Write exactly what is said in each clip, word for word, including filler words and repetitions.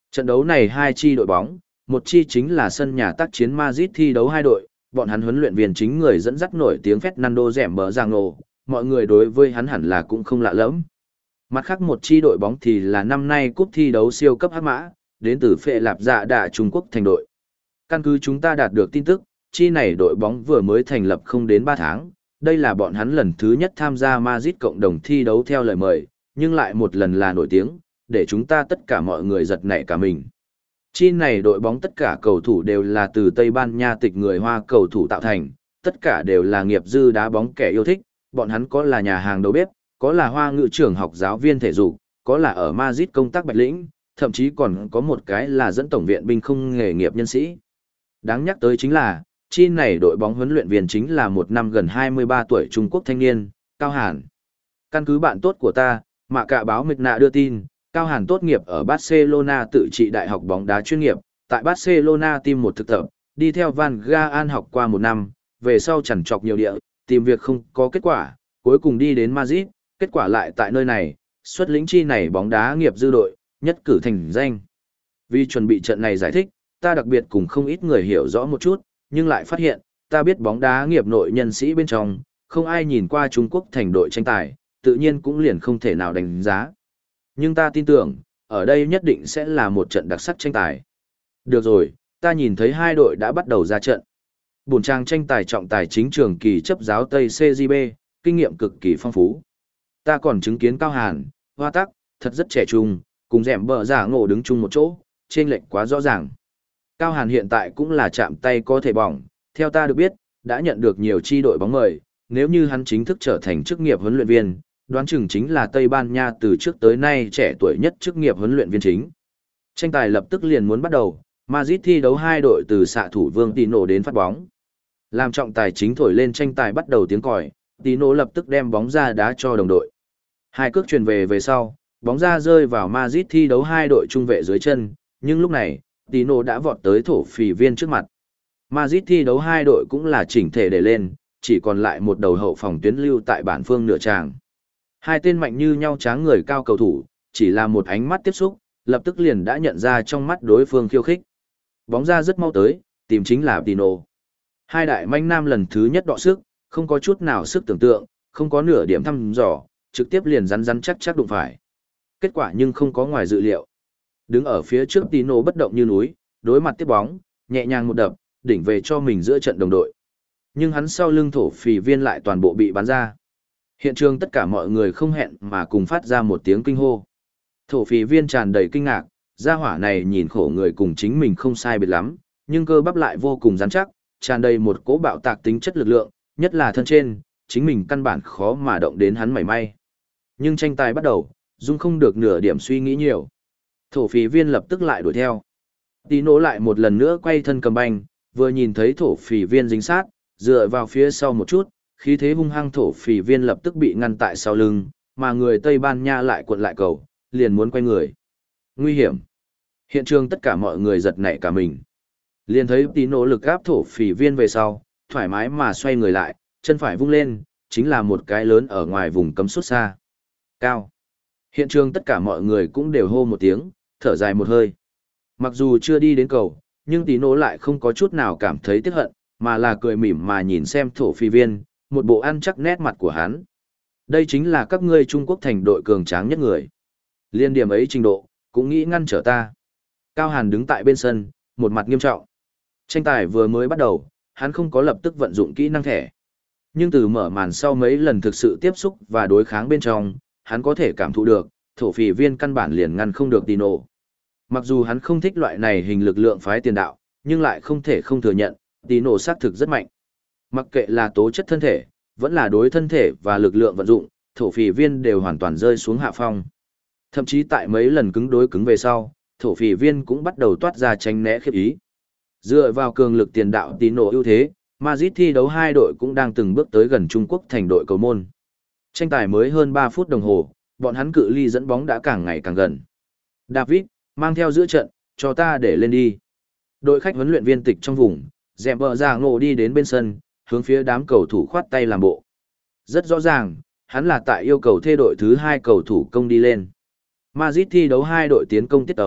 Trận đấu này hai chi đội bóng, một chi chính là sân nhà tác chiến Madrid thi đấu hai đội, bọn hắn huấn luyện viên chính người dẫn dắt nổi tiếng Fernando Dembélé, mọi người đối với hắn hẳn là cũng không lạ lẫm. Mặt khác một chi đội bóng thì là năm nay cúp thi đấu siêu cấp hắc mã, đến từ Phệ Lạp Dạ Đạ Trung Quốc thành đội. Căn cứ chúng ta đạt được tin tức, chi này đội bóng vừa mới thành lập không đến ba tháng, đây là bọn hắn lần thứ nhất tham gia Madrid cộng đồng thi đấu theo lời mời, nhưng lại một lần là nổi tiếng, để chúng ta tất cả mọi người giật nảy cả mình. Chi này đội bóng tất cả cầu thủ đều là từ Tây Ban Nha tịch người Hoa cầu thủ tạo thành, tất cả đều là nghiệp dư đá bóng kẻ yêu thích, bọn hắn có là nhà hàng đầu bếp, có là Hoa ngữ trưởng học giáo viên thể dục, có là ở Madrid công tác bạch lĩnh, thậm chí còn có một cái là dẫn tổng viện binh không nghề nghiệp nhân sĩ. Đáng nhắc tới chính là, chi này đội bóng huấn luyện viên chính là một năm gần hai mươi ba tuổi Trung Quốc thanh niên, Cao Hàn. Căn cứ bạn tốt của ta, Mạ Cạ báo Mịch Nạ đưa tin, Cao Hàn tốt nghiệp ở Barcelona tự trị đại học bóng đá chuyên nghiệp, tại Barcelona tìm một thực tập, đi theo Van Gaal học qua một năm, về sau chằn trọc nhiều địa, tìm việc không có kết quả, cuối cùng đi đến Madrid, kết quả lại tại nơi này, xuất lĩnh chi này bóng đá nghiệp dư đội, nhất cử thành danh. Vì chuẩn bị trận này giải thích, ta đặc biệt cùng không ít người hiểu rõ một chút, nhưng lại phát hiện, ta biết bóng đá nghiệp nội nhân sĩ bên trong, không ai nhìn qua Trung Quốc thành đội tranh tài, tự nhiên cũng liền không thể nào đánh giá. Nhưng ta tin tưởng, ở đây nhất định sẽ là một trận đặc sắc tranh tài. Được rồi, ta nhìn thấy hai đội đã bắt đầu ra trận. Bổn trang tranh tài trọng tài chính trường kỳ chấp giáo Tây xê giê bê, kinh nghiệm cực kỳ phong phú. Ta còn chứng kiến Cao Hàn, Hoa Tắc, thật rất trẻ trung, cùng dẻm bờ giả ngộ đứng chung một chỗ, trên lệnh quá rõ ràng. Cao Hàn hiện tại cũng là chạm tay có thể bỏng, theo ta được biết, đã nhận được nhiều chi đội bóng mời, nếu như hắn chính thức trở thành chức nghiệp huấn luyện viên, đoán chừng chính là Tây Ban Nha từ trước tới nay trẻ tuổi nhất chức nghiệp huấn luyện viên chính. Tranh tài lập tức liền muốn bắt đầu, Madrid thi đấu hai đội từ xạ thủ Vương Tino đến phát bóng. Làm trọng tài chính thổi lên tranh tài bắt đầu tiếng còi, Tino lập tức đem bóng ra đá cho đồng đội. Hai cước truyền về về sau, bóng ra rơi vào Madrid thi đấu hai đội trung vệ dưới chân, nhưng lúc này, Tino đã vọt tới thổ phỉ viên trước mặt. Madrid thi đấu hai đội cũng là chỉnh thể để lên, chỉ còn lại một đầu hậu phòng tuyến lưu tại bản phương nửa tràng. Hai tên mạnh như nhau tráng người cao cầu thủ, chỉ là một ánh mắt tiếp xúc, lập tức liền đã nhận ra trong mắt đối phương khiêu khích. Bóng ra rất mau tới, tìm chính là Tino. Hai đại manh nam lần thứ nhất đọ sức, không có chút nào sức tưởng tượng, không có nửa điểm thăm dò, trực tiếp liền rắn rắn chắc chắc đụng phải. Kết quả nhưng không có ngoài dự liệu. Đứng ở phía trước Tino bất động như núi, đối mặt tiếp bóng, nhẹ nhàng một đập, đỉnh về cho mình giữa trận đồng đội. Nhưng hắn sau lưng thổ phỉ viên lại toàn bộ bị bắn ra. Hiện trường tất cả mọi người không hẹn mà cùng phát ra một tiếng kinh hô. Thổ phỉ viên tràn đầy kinh ngạc, gia hỏa này nhìn khổ người cùng chính mình không sai biệt lắm, nhưng cơ bắp lại vô cùng rắn chắc, tràn đầy một cỗ bạo tạc tính chất lực lượng, nhất là thân trên, chính mình căn bản khó mà động đến hắn mảy may. Nhưng tranh tài bắt đầu, Dung không được nửa điểm suy nghĩ nhiều. Thổ phỉ viên lập tức lại đuổi theo. Tino lại một lần nữa quay thân cầm banh, vừa nhìn thấy thổ phỉ viên dính sát, dựa vào phía sau một chút, khí thế hung hăng thổ phỉ viên lập tức bị ngăn tại sau lưng, mà người Tây Ban Nha lại cuộn lại cầu, liền muốn quay người. Nguy hiểm. Hiện trường tất cả mọi người giật nảy cả mình. Liền thấy Tino lực áp thổ phỉ viên về sau, thoải mái mà xoay người lại, chân phải vung lên, chính là một cái lớn ở ngoài vùng cấm sút xa. Cao. Hiện trường tất cả mọi người cũng đều hô một tiếng, thở dài một hơi. Mặc dù chưa đi đến cầu, nhưng Tino lại không có chút nào cảm thấy tiếc hận, mà là cười mỉm mà nhìn xem thổ phi viên, một bộ ăn chắc nét mặt của hắn. Đây chính là các ngươi Trung Quốc thành đội cường tráng nhất người. Liên điểm ấy trình độ, cũng nghĩ ngăn trở ta. Cao Hàn đứng tại bên sân, một mặt nghiêm trọng. Tranh tài vừa mới bắt đầu, hắn không có lập tức vận dụng kỹ năng thẻ. Nhưng từ mở màn sau mấy lần thực sự tiếp xúc và đối kháng bên trong, hắn có thể cảm thụ được, thổ phỉ viên căn bản liền ngăn không được Tino. Mặc dù hắn không thích loại này hình lực lượng phái tiền đạo, nhưng lại không thể không thừa nhận, Tino xác thực rất mạnh. Mặc kệ là tố chất thân thể, vẫn là đối thân thể và lực lượng vận dụng, thổ phỉ viên đều hoàn toàn rơi xuống hạ phong. Thậm chí tại mấy lần cứng đối cứng về sau, thổ phỉ viên cũng bắt đầu toát ra tránh né khiếp ý. Dựa vào cường lực tiền đạo Tino ưu thế, Madrid thi đấu hai đội cũng đang từng bước tới gần Trung Quốc thành đội cầu môn. Tranh tài mới hơn ba phút đồng hồ, bọn hắn cự ly dẫn bóng đã càng ngày càng gần. David, mang theo giữa trận, cho ta để lên đi. Đội khách huấn luyện viên tịch trong vùng, dẹm bờ ra ngộ đi đến bên sân, hướng phía đám cầu thủ khoát tay làm bộ. Rất rõ ràng, hắn là tại yêu cầu thê đội thứ hai cầu thủ công đi lên. Madrid thi đấu hai đội tiến công tiết tấu,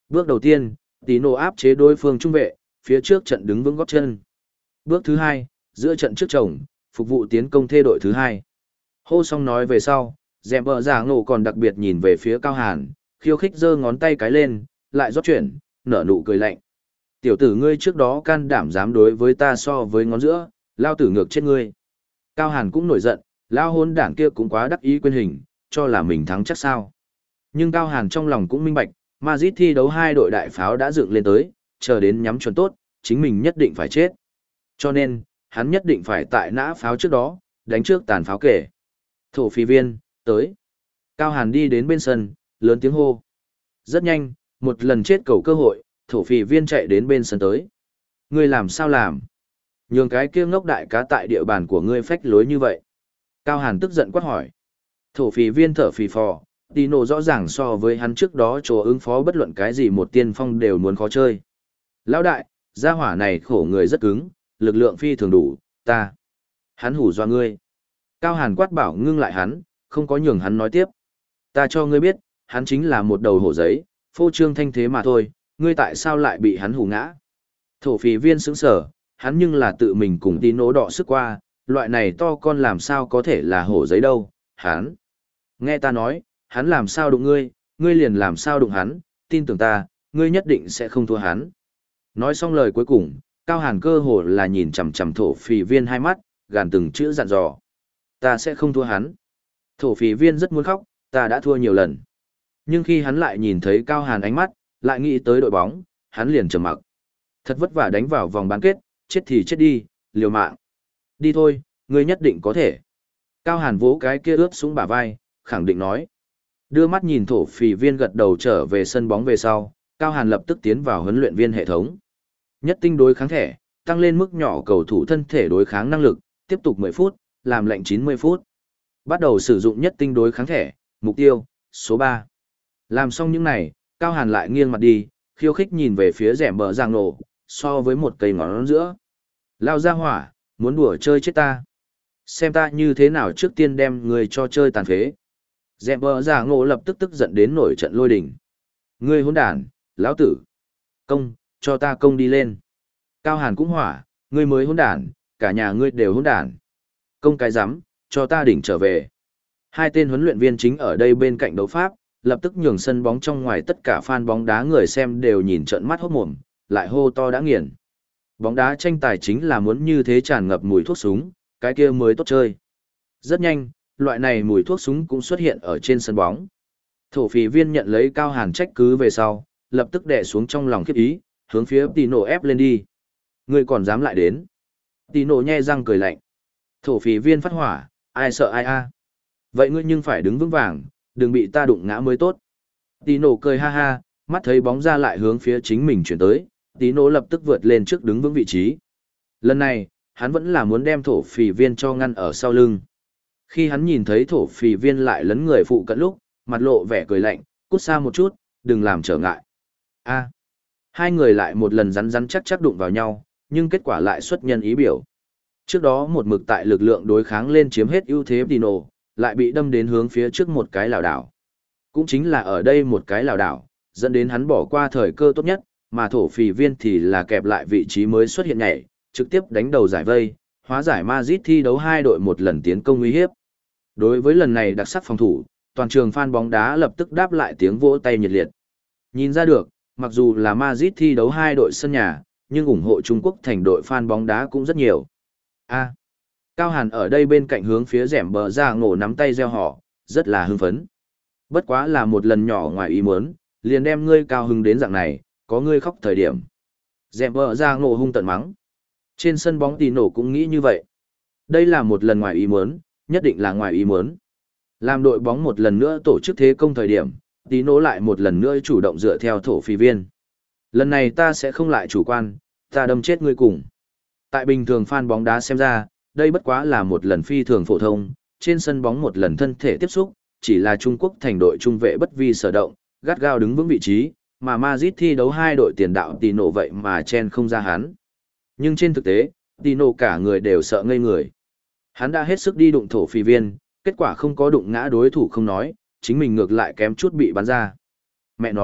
Bước đầu tiên, Tino áp chế đối phương trung vệ, phía trước trận đứng vững gót chân. Bước thứ hai, giữa trận trước chồng, phục vụ tiến công thê đội thứ hai. Hô xong nói về sau, dẹm bờ giả ngộ còn đặc biệt nhìn về phía Cao Hàn, khiêu khích giơ ngón tay cái lên, lại rót chuyển, nở nụ cười lạnh. Tiểu tử ngươi trước đó can đảm dám đối với ta so với ngón giữa, lao tử ngược chết ngươi. Cao Hàn cũng nổi giận, lao hôn đảng kia cũng quá đắc ý quên hình, cho là mình thắng chắc sao. Nhưng Cao Hàn trong lòng cũng minh bạch, Madrid thi đấu hai đội đại pháo đã dựng lên tới, chờ đến nhắm chuẩn tốt, chính mình nhất định phải chết. Cho nên, hắn nhất định phải tại nã pháo trước đó, đánh trước tàn pháo kể. Thổ phi viên, tới. Cao Hàn đi đến bên sân, lớn tiếng hô. Rất nhanh, một lần chết cầu cơ hội, thổ phi viên chạy đến bên sân tới. Ngươi làm sao làm? Nhường cái kia ngốc đại cá tại địa bàn của ngươi phách lối như vậy. Cao Hàn tức giận quát hỏi. Thổ phi viên thở phì phò, Tino rõ ràng so với hắn trước đó chỗ ứng phó bất luận cái gì một tiên phong đều muốn khó chơi. Lão đại, gia hỏa này khổ người rất cứng, lực lượng phi thường đủ, ta. Hắn hủ dọa ngươi. Cao Hàn quát bảo ngưng lại hắn, không có nhường hắn nói tiếp. Ta cho ngươi biết, hắn chính là một đầu hổ giấy, phô trương thanh thế mà thôi, ngươi tại sao lại bị hắn hù ngã? Thổ phí viên sững sở, hắn nhưng là tự mình cùng Tino đọ sức qua, loại này to con làm sao có thể là hổ giấy đâu, hắn. Nghe ta nói, hắn làm sao đụng ngươi, ngươi liền làm sao đụng hắn, tin tưởng ta, ngươi nhất định sẽ không thua hắn. Nói xong lời cuối cùng, Cao Hàn cơ hồ là nhìn chằm chằm thổ phỉ viên hai mắt, gàn từng chữ dặn dò. Ta sẽ không thua hắn. Thổ phỉ viên rất muốn khóc, ta đã thua nhiều lần. Nhưng khi hắn lại nhìn thấy Cao Hàn ánh mắt, lại nghĩ tới đội bóng, hắn liền trầm mặc. Thật vất vả đánh vào vòng bán kết, chết thì chết đi, liều mạng. Đi thôi, ngươi nhất định có thể. Cao Hàn vỗ cái kia ướt sũng bả vai, khẳng định nói. Đưa mắt nhìn thổ phỉ viên gật đầu trở về sân bóng về sau, Cao Hàn lập tức tiến vào huấn luyện viên hệ thống. Nhất tinh đối kháng thẻ, tăng lên mức nhỏ cầu thủ thân thể đối kháng năng lực, tiếp tục mười phút, làm lệnh chín mươi phút. Bắt đầu sử dụng nhất tinh đối kháng thẻ, mục tiêu, số ba. Làm xong những này, Cao Hàn lại nghiêng mặt đi, khiêu khích nhìn về phía rẻm bờ giang nổ, so với một cây ngón giữa. Lao ra hỏa, muốn đùa chơi chết ta. Xem ta như thế nào trước tiên đem người cho chơi tàn phế. Dẹm bờ giả ngộ lập tức tức giận đến nổi trận lôi đình. Ngươi hỗn đản, lão tử. Công, cho ta công đi lên. Cao Hàn cũng hỏa, ngươi mới hỗn đản, cả nhà ngươi đều hỗn đản. Công cái rắm, cho ta đỉnh trở về. Hai tên huấn luyện viên chính ở đây bên cạnh đấu pháp, lập tức nhường sân bóng trong ngoài tất cả fan bóng đá người xem đều nhìn trợn mắt hốt mồm, lại hô to đã nghiền. Bóng đá tranh tài chính là muốn như thế tràn ngập mùi thuốc súng, cái kia mới tốt chơi. Rất nhanh, loại này mùi thuốc súng cũng xuất hiện ở trên sân bóng. Thổ phỉ viên nhận lấy Cao Hàn trách cứ về sau, lập tức đè xuống trong lòng khiếp ý, hướng phía Tino ép lên đi. Ngươi còn dám lại đến? Tino nhe răng cười lạnh. Thổ phỉ viên phát hỏa, ai sợ ai a? Vậy ngươi nhưng phải đứng vững vàng, đừng bị ta đụng ngã mới tốt. Tino cười ha ha, mắt thấy bóng ra lại hướng phía chính mình chuyển tới, Tino lập tức vượt lên trước đứng vững vị trí. Lần này, hắn vẫn là muốn đem thổ phỉ viên cho ngăn ở sau lưng. Khi hắn nhìn thấy thổ phỉ viên lại lấn người phụ cận lúc, mặt lộ vẻ cười lạnh, cút xa một chút, đừng làm trở ngại. A. Hai người lại một lần rắn rắn chắc chắc đụng vào nhau, nhưng kết quả lại xuất nhân ý biểu. Trước đó một mực tại lực lượng đối kháng lên chiếm hết ưu thế Tino, lại bị đâm đến hướng phía trước một cái lảo đảo. Cũng chính là ở đây một cái lảo đảo, dẫn đến hắn bỏ qua thời cơ tốt nhất, mà thổ phỉ viên thì là kẹp lại vị trí mới xuất hiện nhảy, trực tiếp đánh đầu giải vây, hóa giải Madrid thi đấu hai đội một lần tiến công uy hiếp. Đối với lần này đặc sắc phòng thủ, toàn trường fan bóng đá lập tức đáp lại tiếng vỗ tay nhiệt liệt. Nhìn ra được, mặc dù là Madrid thi đấu hai đội sân nhà, nhưng ủng hộ Trung Quốc thành đội fan bóng đá cũng rất nhiều. A. Cao Hàn ở đây bên cạnh hướng phía rẻm bờ ra ngổ nắm tay reo hò, rất là hưng phấn. Bất quá là một lần nhỏ ngoài ý muốn, liền đem ngươi cao hứng đến dạng này, có ngươi khóc thời điểm. Rẻm bờ ra ngổ hung tận mắng. Trên sân bóng Tino cũng nghĩ như vậy. Đây là một lần ngoài ý muốn, nhất định là ngoài ý muốn. Làm đội bóng một lần nữa tổ chức thế công thời điểm, Tino lại một lần nữa chủ động dựa theo thổ phỉ viên. Lần này ta sẽ không lại chủ quan, ta đâm chết ngươi cùng. Tại bình thường fan bóng đá xem ra, đây bất quá là một lần phi thường phổ thông, trên sân bóng một lần thân thể tiếp xúc, chỉ là Trung Quốc thành đội trung vệ bất vi sở động, gắt gao đứng vững vị trí, mà Madrid thi đấu hai đội tiền đạo Tino vậy mà chen không ra hắn. Nhưng trên thực tế, Tino cả người đều sợ ngây người. Hắn đã hết sức đi đụng thổ phỉ viên, kết quả không có đụng ngã đối thủ không nói, chính mình ngược lại kém chút bị bắn ra. Mẹ nó,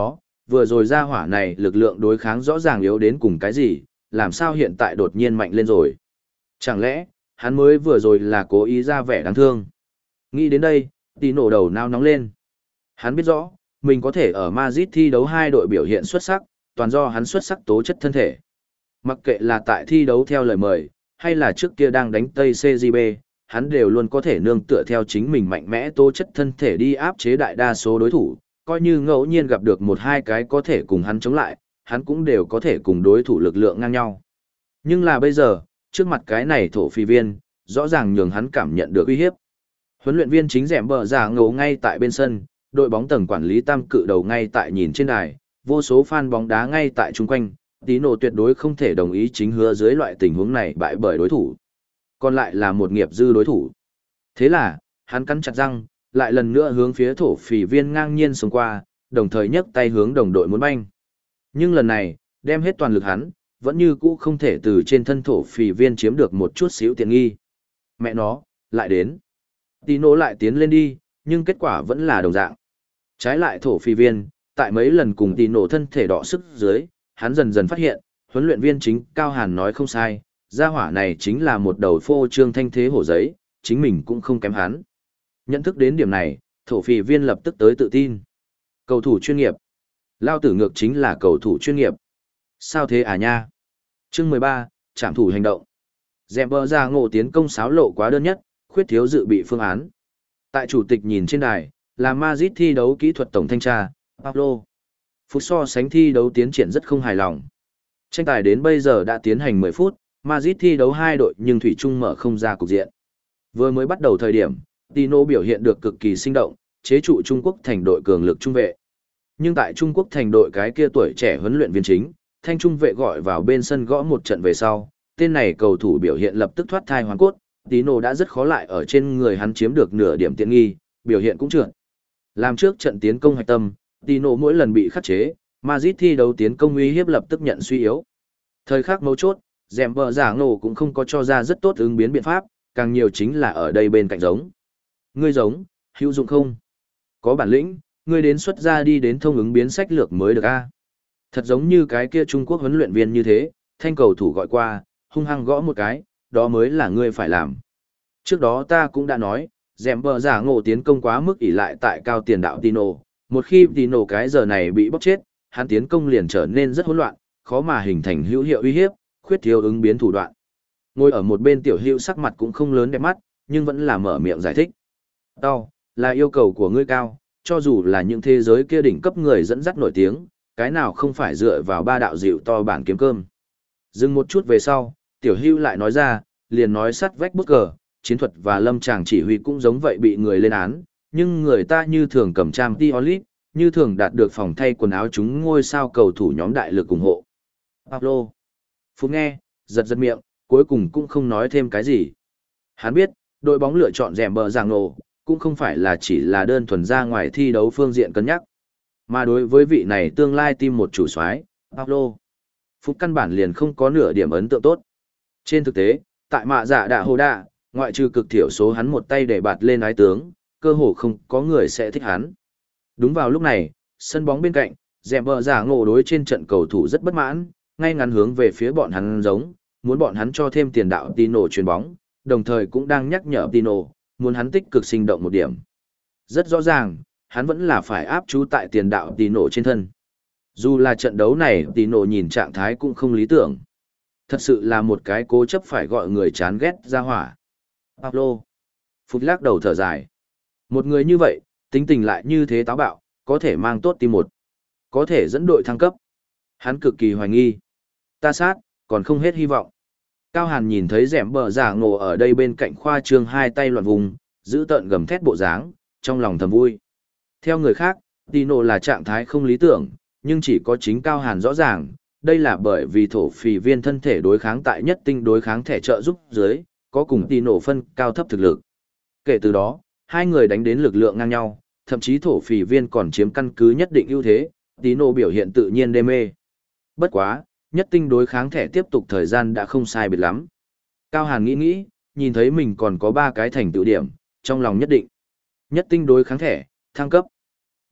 vừa rồi ra hỏa này lực lượng đối kháng rõ ràng yếu đến cùng cái gì, làm sao hiện tại đột nhiên mạnh lên rồi. Chẳng lẽ, hắn mới vừa rồi là cố ý ra vẻ đáng thương. Nghĩ đến đây, tí nổ đầu nao nóng lên. Hắn biết rõ, mình có thể ở Madrid thi đấu hai đội biểu hiện xuất sắc, toàn do hắn xuất sắc tố chất thân thể. Mặc kệ là tại thi đấu theo lời mời, hay là trước kia đang đánh Tây xê giê bê, hắn đều luôn có thể nương tựa theo chính mình mạnh mẽ tố chất thân thể đi áp chế đại đa số đối thủ, coi như ngẫu nhiên gặp được một hai cái có thể cùng hắn chống lại, hắn cũng đều có thể cùng đối thủ lực lượng ngang nhau. Nhưng là bây giờ, trước mặt cái này thổ phi viên, rõ ràng nhường hắn cảm nhận được uy hiếp. Huấn luyện viên chính rèm bờ giả ngầu ngay tại bên sân, đội bóng tầng quản lý tam cự đầu ngay tại nhìn trên đài, vô số fan bóng đá ngay tại chung quanh, tí nổ tuyệt đối không thể đồng ý chính hứa dưới loại tình huống này bại bởi đối thủ. Còn lại là một nghiệp dư đối thủ. Thế là, hắn cắn chặt răng, lại lần nữa hướng phía thổ phỉ viên ngang nhiên xông qua, đồng thời nhấc tay hướng đồng đội muốn banh. Nhưng lần này, đem hết toàn lực hắn, vẫn như cũ không thể từ trên thân thổ phỉ viên chiếm được một chút xíu tiện nghi. Mẹ nó, lại đến. Tí nổ lại tiến lên đi, nhưng kết quả vẫn là đồng dạng. Trái lại thổ phỉ viên, tại mấy lần cùng tí nổ thân thể đọ sức dưới, hắn dần dần phát hiện, huấn luyện viên chính Cao Hàn nói không sai, gia hỏa này chính là một đầu phô trương thanh thế hổ giấy, chính mình cũng không kém hắn. Nhận thức đến điểm này, thổ phỉ viên lập tức tới tự tin. Cầu thủ chuyên nghiệp. Lao tử ngược chính là cầu thủ chuyên nghiệp. Sao thế à nha? Chương mười ba, trảm thủ hành động. Dẹm bờ ra ngộ tiến công xáo lộ quá đơn nhất, khuyết thiếu dự bị phương án. Tại chủ tịch nhìn trên đài, là Madrid thi đấu kỹ thuật tổng thanh tra, Pablo. Phút so sánh thi đấu tiến triển rất không hài lòng. Tranh tài đến bây giờ đã tiến hành mười phút, Madrid thi đấu hai đội nhưng thủy chung mở không ra cục diện. Vừa mới bắt đầu thời điểm, Tino biểu hiện được cực kỳ sinh động, chế trụ Trung Quốc thành đội cường lực trung vệ. Nhưng tại Trung Quốc thành đội cái kia tuổi trẻ huấn luyện viên chính, thanh trung vệ gọi vào bên sân gõ một trận về sau, tên này cầu thủ biểu hiện lập tức thoát thai hoàn cốt, Tino đã rất khó lại ở trên người hắn chiếm được nửa điểm tiện nghi, biểu hiện cũng trượt. Làm trước trận tiến công hạch tâm, Tino mỗi lần bị khắc chế, Madrid thi đấu tiến công uy hiếp lập tức nhận suy yếu. Thời khắc mấu chốt, dèm bờ giả ngộ cũng không có cho ra rất tốt ứng biến biện pháp, càng nhiều chính là ở đây bên cạnh giống. Ngươi giống, hữu dụng không? Có bản lĩnh, ngươi đến xuất ra đi đến thông ứng biến sách lược mới được a. Thật giống như cái kia Trung Quốc huấn luyện viên như thế, thanh cầu thủ gọi qua, hung hăng gõ một cái, đó mới là ngươi phải làm. Trước đó ta cũng đã nói, dèm bờ giả ngộ tiến công quá mức ỷ lại tại cao tiền đạo Tino, một khi Tino cái giờ này bị bóc chết, hắn tiến công liền trở nên rất hỗn loạn, khó mà hình thành hữu hiệu uy hiếp, khuyết thiếu ứng biến thủ đoạn. Ngồi ở một bên tiểu hữu sắc mặt cũng không lớn đẹp mắt, nhưng vẫn là mở miệng giải thích. Đau, là yêu cầu của ngươi cao, cho dù là những thế giới kia đỉnh cấp người dẫn dắt nổi tiếng, cái nào không phải dựa vào ba đạo dịu to bản kiếm cơm. Dừng một chút về sau, tiểu hữu lại nói ra, liền nói sắt vách bức cờ, chiến thuật và lâm tràng chỉ huy cũng giống vậy bị người lên án, nhưng người ta như thường cầm trang Tiolit, như thường đạt được phòng thay quần áo chúng ngôi sao cầu thủ nhóm đại lực ủng hộ. Pablo. Phúc nghe, giật giật miệng, cuối cùng cũng không nói thêm cái gì. Hắn biết, đội bóng lựa chọn rèm bờ giảng nổ, cũng không phải là chỉ là đơn thuần ra ngoài thi đấu phương diện cân nhắc. Mà đối với vị này tương lai team một chủ soái, Pablo. Phúc căn bản liền không có nửa điểm ấn tượng tốt. Trên thực tế, tại mạ dạ đạ hồ đạ, ngoại trừ cực thiểu số hắn một tay để bạt lên ái tướng, cơ hồ không có người sẽ thích hắn. Đúng vào lúc này, sân bóng bên cạnh, dèm bờ giả ngộ đối trên trận cầu thủ rất bất mãn, ngay ngắn hướng về phía bọn hắn giống, muốn bọn hắn cho thêm tiền đạo Tino chuyền bóng, đồng thời cũng đang nhắc nhở Tino, muốn hắn tích cực sinh động một điểm. Rất rõ ràng, hắn vẫn là phải áp chú tại tiền đạo Tino trên thân. Dù là trận đấu này Tino nhìn trạng thái cũng không lý tưởng. Thật sự là một cái cố chấp phải gọi người chán ghét ra hỏa. Pablo. Phút lắc đầu thở dài. Một người như vậy, tính tình lại như thế táo bạo, có thể mang tốt team một. Có thể dẫn đội thăng cấp. Hắn cực kỳ hoài nghi. Ta sát, còn không hết hy vọng. Cao Hàn nhìn thấy rẻm bờ giả ngộ ở đây bên cạnh khoa trương hai tay loạn vùng, giữ tợn gầm thét bộ dáng, trong lòng thầm vui. Theo người khác, Tino là trạng thái không lý tưởng, nhưng chỉ có chính Cao Hàn rõ ràng, đây là bởi vì thổ phỉ viên thân thể đối kháng tại nhất tinh đối kháng thể trợ giúp dưới, có cùng Tino phân cao thấp thực lực. Kể từ đó, hai người đánh đến lực lượng ngang nhau, thậm chí thổ phỉ viên còn chiếm căn cứ nhất định ưu thế, Tino biểu hiện tự nhiên đê mê. Bất quá, nhất tinh đối kháng thẻ tiếp tục thời gian đã không sai biệt lắm. Cao Hàn nghĩ nghĩ, nhìn thấy mình còn có ba cái thành tựu điểm, trong lòng nhất định. Nhất tinh đối kháng thẻ, thăng cấp.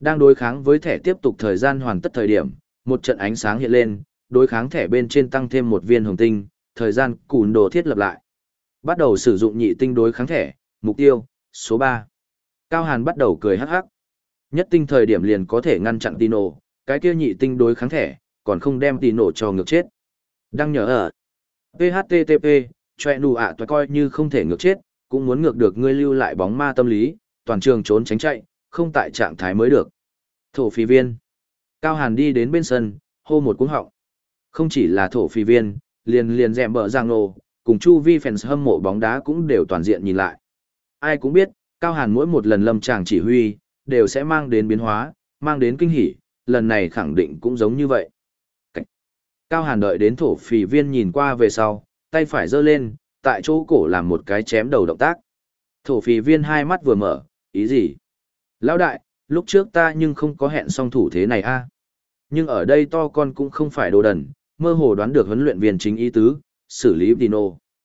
Đang đối kháng với thẻ tiếp tục thời gian hoàn tất thời điểm, một trận ánh sáng hiện lên, đối kháng thẻ bên trên tăng thêm một viên hồng tinh, thời gian cùn đồ thiết lập lại. Bắt đầu sử dụng nhị tinh đối kháng thẻ, mục tiêu, số ba. Cao Hàn bắt đầu cười hắc hắc. Nhất tinh thời điểm liền có thể ngăn chặn Tino, cái kia nhị tinh đối kháng thẻ, còn không đem Tino cho ngược chết. Đăng nhớ ở pê hát tê tê pê, choẹ nụ ạ toài coi như không thể ngược chết, cũng muốn ngược được ngươi lưu lại bóng ma tâm lý, toàn trường trốn tránh chạy, không tại trạng thái mới được. Thổ phỉ viên. Cao Hàn đi đến bên sân, hô một cuống họng. Không chỉ là thổ phỉ viên, liền liền dẹm bờ giang nổ, cùng chu vi fans hâm mộ bóng đá cũng đều toàn diện nhìn lại. Ai cũng biết, Cao Hàn mỗi một lần lâm tràng chỉ huy, đều sẽ mang đến biến hóa, mang đến kinh hỉ, lần này khẳng định cũng giống như vậy. Cảnh. Cao Hàn đợi đến thổ phỉ viên nhìn qua về sau, tay phải giơ lên, tại chỗ cổ làm một cái chém đầu động tác. Thổ phỉ viên hai mắt vừa mở, ý gì? Lão đại, lúc trước ta nhưng không có hẹn xong thủ thế này a. Nhưng ở đây to con cũng không phải đồ đần, mơ hồ đoán được huấn luyện viên chính ý tứ, xử lý Dino.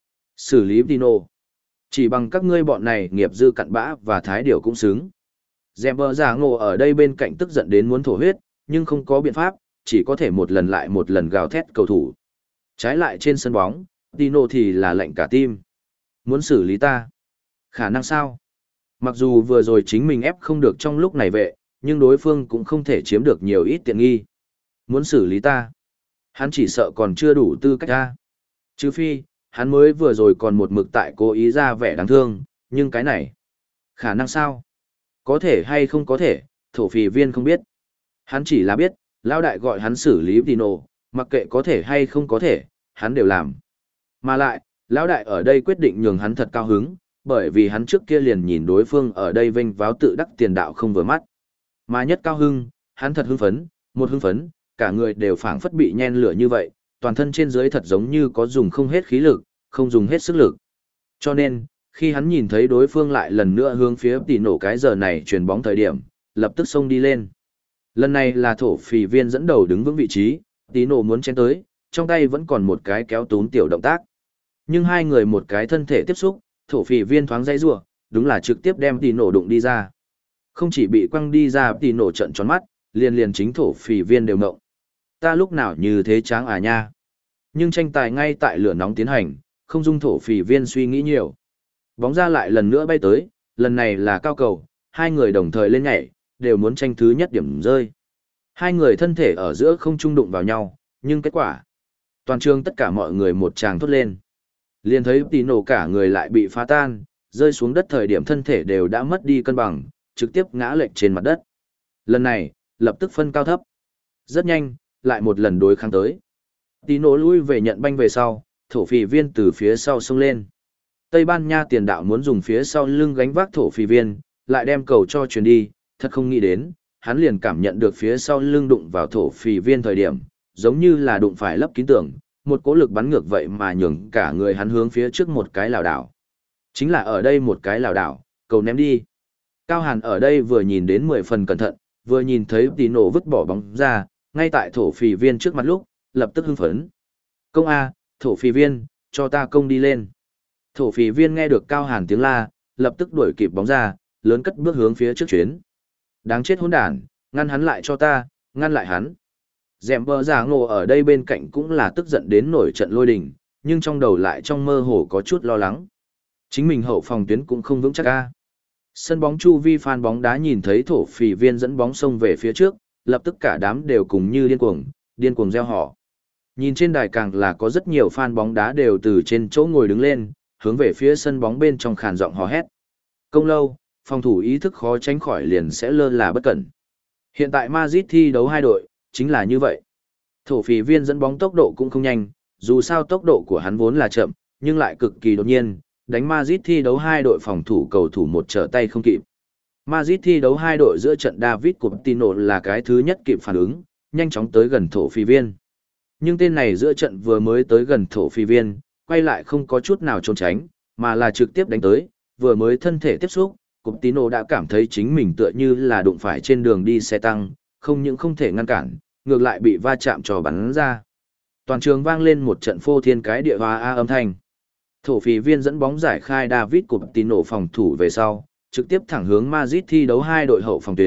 Xử lý Dino. Chỉ bằng các ngươi bọn này nghiệp dư cặn bã và thái điều cũng xứng. Dèm bờ giả ngộ ở đây bên cạnh tức giận đến muốn thổ huyết, nhưng không có biện pháp, chỉ có thể một lần lại một lần gào thét cầu thủ. Trái lại trên sân bóng, Dino thì là lệnh cả tim. Muốn xử lý ta? Khả năng sao? Mặc dù vừa rồi chính mình ép không được trong lúc này vệ, nhưng đối phương cũng không thể chiếm được nhiều ít tiện nghi. Muốn xử lý ta? Hắn chỉ sợ còn chưa đủ tư cách ra. Trừ phi, hắn mới vừa rồi còn một mực tại cố ý ra vẻ đáng thương, nhưng cái này, khả năng sao? Có thể hay không có thể, thổ phỉ viên không biết. Hắn chỉ là biết, lão đại gọi hắn xử lý Dino, mặc kệ có thể hay không có thể, hắn đều làm. Mà lại, lão đại ở đây quyết định nhường hắn thật cao hứng, bởi vì hắn trước kia liền nhìn đối phương ở đây vênh váo tự đắc tiền đạo không vừa mắt. Mà nhất cao hưng, hắn thật hưng phấn, một hưng phấn, cả người đều phảng phất bị nhen lửa như vậy, toàn thân trên dưới thật giống như có dùng không hết khí lực, không dùng hết sức lực. Cho nên, khi hắn nhìn thấy đối phương lại lần nữa hướng phía tỉ nổ cái giờ này chuyển bóng thời điểm, lập tức xông đi lên. Lần này là thổ phỉ viên dẫn đầu đứng vững vị trí, tỉ nổ muốn chen tới, trong tay vẫn còn một cái kéo tún tiểu động tác. Nhưng hai người một cái thân thể tiếp xúc, thổ phỉ viên thoáng dây rủa, đúng là trực tiếp đem tỉ nổ đụng đi ra. Không chỉ bị quăng đi ra tỉ nổ trận tròn mắt, liền liền chính thổ phỉ viên đều ngộng. Ta lúc nào như thế tráng à nha. Nhưng tranh tài ngay tại lửa nóng tiến hành, không dung thổ phỉ viên suy nghĩ nhiều. Bóng ra lại lần nữa bay tới, lần này là cao cầu, hai người đồng thời lên nhảy, đều muốn tranh thứ nhất điểm rơi. Hai người thân thể ở giữa không trung đụng vào nhau, nhưng kết quả, toàn trường tất cả mọi người một tràng thốt lên. Liền thấy tỉ nổ cả người lại bị phá tan, rơi xuống đất thời điểm thân thể đều đã mất đi cân bằng, trực tiếp ngã lệch trên mặt đất. Lần này, lập tức phân cao thấp. Rất nhanh, lại một lần đối kháng tới. Tỉ nổ lui về nhận banh về sau, thổ phỉ viên từ phía sau xông lên. Tây Ban Nha tiền đạo muốn dùng phía sau lưng gánh vác thổ phỉ viên, lại đem cầu cho chuyền đi, thật không nghĩ đến, hắn liền cảm nhận được phía sau lưng đụng vào thổ phỉ viên thời điểm, giống như là đụng phải lấp kín tường, một cỗ lực bắn ngược vậy mà nhường cả người hắn hướng phía trước một cái lảo đảo. Chính là ở đây một cái lảo đảo, cầu ném đi. Cao Hàn ở đây vừa nhìn đến mười phần cẩn thận, vừa nhìn thấy Tino vứt bỏ bóng ra, ngay tại thổ phỉ viên trước mặt lúc, lập tức hưng phấn. Công A, thổ phỉ viên, cho ta công đi lên. Thổ phỉ viên nghe được Cao Hàn tiếng la, lập tức đuổi kịp bóng ra, lớn cất bước hướng phía trước chuyến. Đáng chết hỗn đản, ngăn hắn lại cho ta, ngăn lại hắn. Dẹm bờ giả ngộ ở đây bên cạnh cũng là tức giận đến nổi trận lôi đình, nhưng trong đầu lại trong mơ hồ có chút lo lắng. Chính mình hậu phòng tuyến cũng không vững chắc a. Sân bóng chu vi fan bóng đá nhìn thấy thổ phỉ viên dẫn bóng xông về phía trước, lập tức cả đám đều cùng như điên cuồng, điên cuồng reo hò. Nhìn trên đài càng là có rất nhiều fan bóng đá đều từ trên chỗ ngồi đứng lên, hướng về phía sân bóng bên trong khàn giọng hò hét. Công lâu, phòng thủ ý thức khó tránh khỏi liền sẽ lơ là bất cẩn. Hiện tại Madrid thi đấu hai đội, chính là như vậy. Thổ phỉ viên dẫn bóng tốc độ cũng không nhanh, dù sao tốc độ của hắn vốn là chậm, nhưng lại cực kỳ đột nhiên, đánh Madrid thi đấu hai đội phòng thủ cầu thủ một trở tay không kịp. Madrid thi đấu hai đội giữa trận David Coutinho là cái thứ nhất kịp phản ứng, nhanh chóng tới gần thổ phỉ viên. Nhưng tên này giữa trận vừa mới tới gần thổ phỉ viên, quay lại không có chút nào trốn tránh, mà là trực tiếp đánh tới, vừa mới thân thể tiếp xúc, Coutinho đã cảm thấy chính mình tựa như là đụng phải trên đường đi xe tăng, không những không thể ngăn cản, ngược lại bị va chạm trò bắn ra. Toàn trường vang lên một trận phô thiên cái địa hoa a âm thanh. Thổ phỉ viên dẫn bóng giải khai David Coutinho phòng thủ về sau, trực tiếp thẳng hướng Madrid thi đấu hai đội hậu phòng tuyến,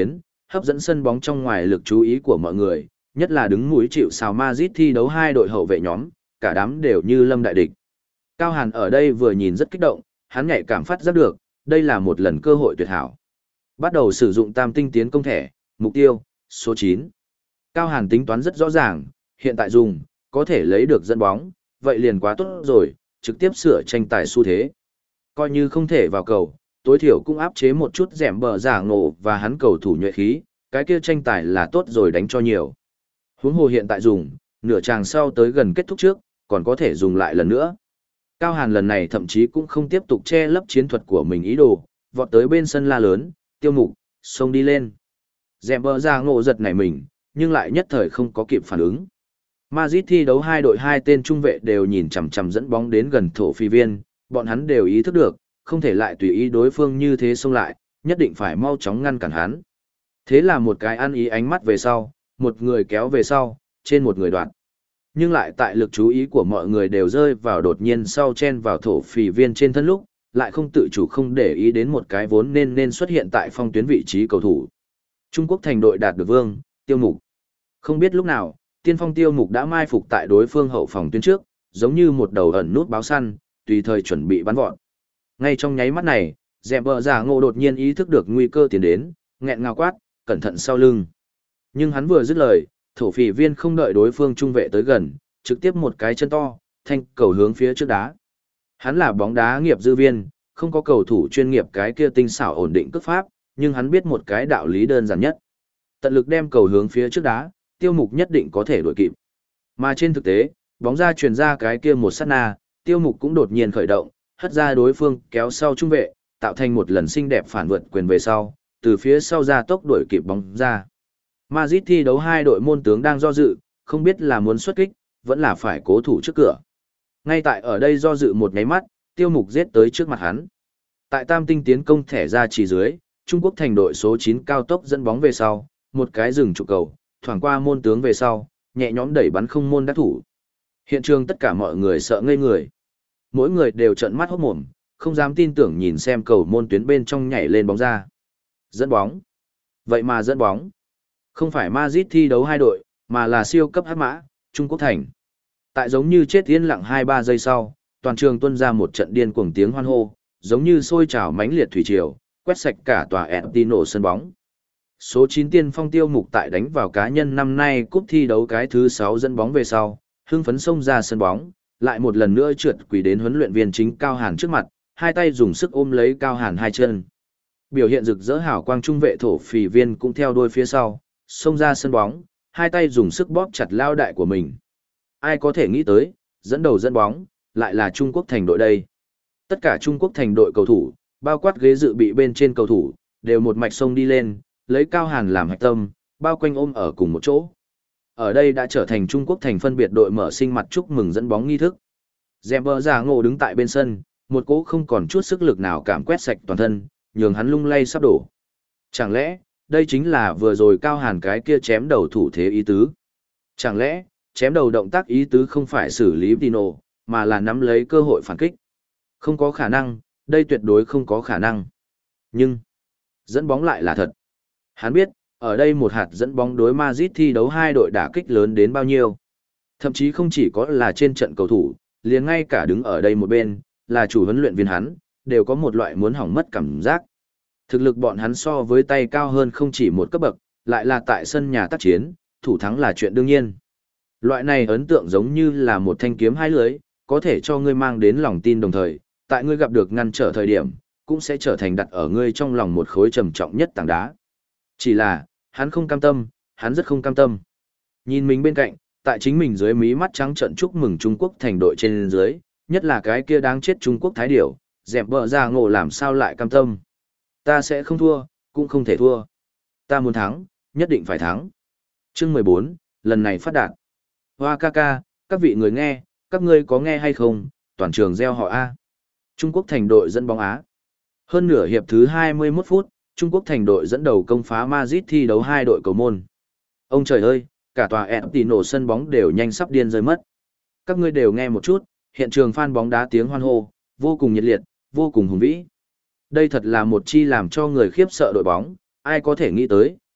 hấp dẫn sân bóng trong ngoài lực chú ý của mọi người, nhất là đứng mũi chịu sào Madrid thi đấu hai đội hậu vệ nhóm, cả đám đều như lâm đại địch. Cao Hàn ở đây vừa nhìn rất kích động, hắn nhạy cảm phát giác được, đây là một lần cơ hội tuyệt hảo. Bắt đầu sử dụng tam tinh tiến công thẻ, mục tiêu, số chín. Cao Hàn tính toán rất rõ ràng, hiện tại dùng, có thể lấy được dẫn bóng, vậy liền quá tốt rồi, trực tiếp sửa tranh tài xu thế. Coi như không thể vào cầu, tối thiểu cũng áp chế một chút dẻm bờ giả ngộ và hắn cầu thủ nhuệ khí, cái kia tranh tài là tốt rồi đánh cho nhiều. Huống hồ hiện tại dùng, nửa chàng sau tới gần kết thúc trước, còn có thể dùng lại lần nữa. Cao Hàn lần này thậm chí cũng không tiếp tục che lấp chiến thuật của mình ý đồ, vọt tới bên sân la lớn, Tiêu Mục, xông đi lên. Dẻm bờ giả ngộ giật nảy mình, nhưng lại nhất thời không có kịp phản ứng. Madrid thi đấu hai đội hai tên trung vệ đều nhìn chằm chằm dẫn bóng đến gần thổ phi viên, bọn hắn đều ý thức được, không thể lại tùy ý đối phương như thế xông lại, nhất định phải mau chóng ngăn cản hắn. Thế là một cái ăn ý ánh mắt về sau, một người kéo về sau, trên một người đoạt. Nhưng lại tại lực chú ý của mọi người đều rơi vào đột nhiên sau chen vào thổ phỉ viên trên thân lúc, lại không tự chủ không để ý đến một cái vốn nên nên xuất hiện tại phong tuyến vị trí cầu thủ. Trung Quốc thành đội đạt được vương, Tiêu Mục. Không biết lúc nào, tiên phong Tiêu Mục đã mai phục tại đối phương hậu phòng tuyến trước, giống như một đầu ẩn nút báo săn, tùy thời chuẩn bị bắn vọt. Ngay trong nháy mắt này, dẹp vợ giả ngộ đột nhiên ý thức được nguy cơ tiến đến, nghẹn ngào quát, cẩn thận sau lưng. Nhưng hắn vừa dứt lời, thổ phỉ viên không đợi đối phương trung vệ tới gần, trực tiếp một cái chân to, thanh cầu hướng phía trước đá. Hắn là bóng đá nghiệp dư viên, không có cầu thủ chuyên nghiệp cái kia tinh xảo ổn định cước pháp, nhưng hắn biết một cái đạo lý đơn giản nhất. Tận lực đem cầu hướng phía trước đá, Tiêu Mục nhất định có thể đuổi kịp. Mà trên thực tế, bóng ra truyền ra cái kia một sát na, Tiêu Mục cũng đột nhiên khởi động, hất ra đối phương kéo sau trung vệ, tạo thành một lần xinh đẹp phản vượt quyền về sau, từ phía sau ra tốc đuổi kịp bóng ra. Madrid thi đấu hai đội môn tướng đang do dự, không biết là muốn xuất kích, vẫn là phải cố thủ trước cửa. Ngay tại ở đây do dự một nháy mắt, Tiêu Mục giết tới trước mặt hắn. Tại tam tinh tiến công thẻ ra chỉ dưới, Trung Quốc thành đội số chín cao tốc dẫn bóng về sau, một cái dừng trụ cầu, thoảng qua môn tướng về sau, nhẹ nhõm đẩy bắn không môn đắc thủ. Hiện trường tất cả mọi người sợ ngây người. Mỗi người đều trợn mắt hốt mồm, không dám tin tưởng nhìn xem cầu môn tuyến bên trong nhảy lên bóng ra. Dẫn bóng. Vậy mà dẫn bóng. Không phải Madrid thi đấu hai đội, mà là siêu cấp hắc mã, Trung Quốc thành. Tại giống như chết yên lặng hai ba giây sau, toàn trường tuôn ra một trận điên cuồng tiếng hoan hô, giống như sôi trào mãnh liệt thủy triều, quét sạch cả tòa Etino sân bóng. Số chín tiên phong Tiêu Mục tại đánh vào cá nhân năm nay cúp thi đấu cái thứ sáu dẫn bóng về sau, hưng phấn xông ra sân bóng, lại một lần nữa trượt quỳ đến huấn luyện viên chính Cao Hàn trước mặt, hai tay dùng sức ôm lấy Cao Hàn hai chân. Biểu hiện rực rỡ hảo quang trung vệ thổ phỉ viên cũng theo đuôi phía sau, xông ra sân bóng, hai tay dùng sức bóp chặt lao đại của mình. Ai có thể nghĩ tới, dẫn đầu dẫn bóng, lại là Trung Quốc thành đội đây. Tất cả Trung Quốc thành đội cầu thủ, bao quát ghế dự bị bên trên cầu thủ, đều một mạch xông đi lên, lấy Cao Hàn làm hạch tâm, bao quanh ôm ở cùng một chỗ. Ở đây đã trở thành Trung Quốc thành phân biệt đội mở sinh mặt chúc mừng dẫn bóng nghi thức. Dẻm bờ giả ngộ đứng tại bên sân, một cỗ không còn chút sức lực nào cảm quét sạch toàn thân, nhường hắn lung lay sắp đổ. Chẳng lẽ, đây chính là vừa rồi Cao Hàn cái kia chém đầu thủ thế ý tứ? Chẳng lẽ, chém đầu động tác ý tứ không phải xử lý Tino, mà là nắm lấy cơ hội phản kích? Không có khả năng, đây tuyệt đối không có khả năng. Nhưng, dẫn bóng lại là thật. Hắn biết, ở đây một hạt dẫn bóng đối Madrid thi đấu hai đội đả kích lớn đến bao nhiêu. Thậm chí không chỉ có là trên trận cầu thủ, liền ngay cả đứng ở đây một bên, là chủ huấn luyện viên hắn, đều có một loại muốn hỏng mất cảm giác. Thực lực bọn hắn so với tay cao hơn không chỉ một cấp bậc, lại là tại sân nhà tác chiến, thủ thắng là chuyện đương nhiên. Loại này ấn tượng giống như là một thanh kiếm hai lưới, có thể cho ngươi mang đến lòng tin đồng thời, tại ngươi gặp được ngăn trở thời điểm, cũng sẽ trở thành đặt ở ngươi trong lòng một khối trầm trọng nhất tảng đá. Chỉ là, hắn không cam tâm, hắn rất không cam tâm. Nhìn mình bên cạnh, tại chính mình dưới mí mắt trắng trợn chúc mừng Trung Quốc thành đội trên dưới, nhất là cái kia đáng chết Trung Quốc thái điểu, dẹp bờ ra ngộ làm sao lại cam tâm. Ta sẽ không thua, cũng không thể thua. Ta muốn thắng, nhất định phải thắng. Chương mười bốn, lần này phát đạt. Hoa ca ca, các vị người nghe, các ngươi có nghe hay không, toàn trường reo họ A. Trung Quốc thành đội dẫn bóng Á. Hơn nửa hiệp thứ hai mươi mốt phút, Trung Quốc thành đội dẫn đầu công phá Madrid thi đấu hai đội cầu môn. Ông trời ơi, cả tòa Etino sân bóng đều nhanh sắp điên rơi mất. Các ngươi đều nghe một chút, hiện trường fan bóng đá tiếng hoan hô, vô cùng nhiệt liệt, vô cùng hùng vĩ. Đây thật là một chi làm cho người khiếp sợ đội bóng, ai có thể nghĩ tới,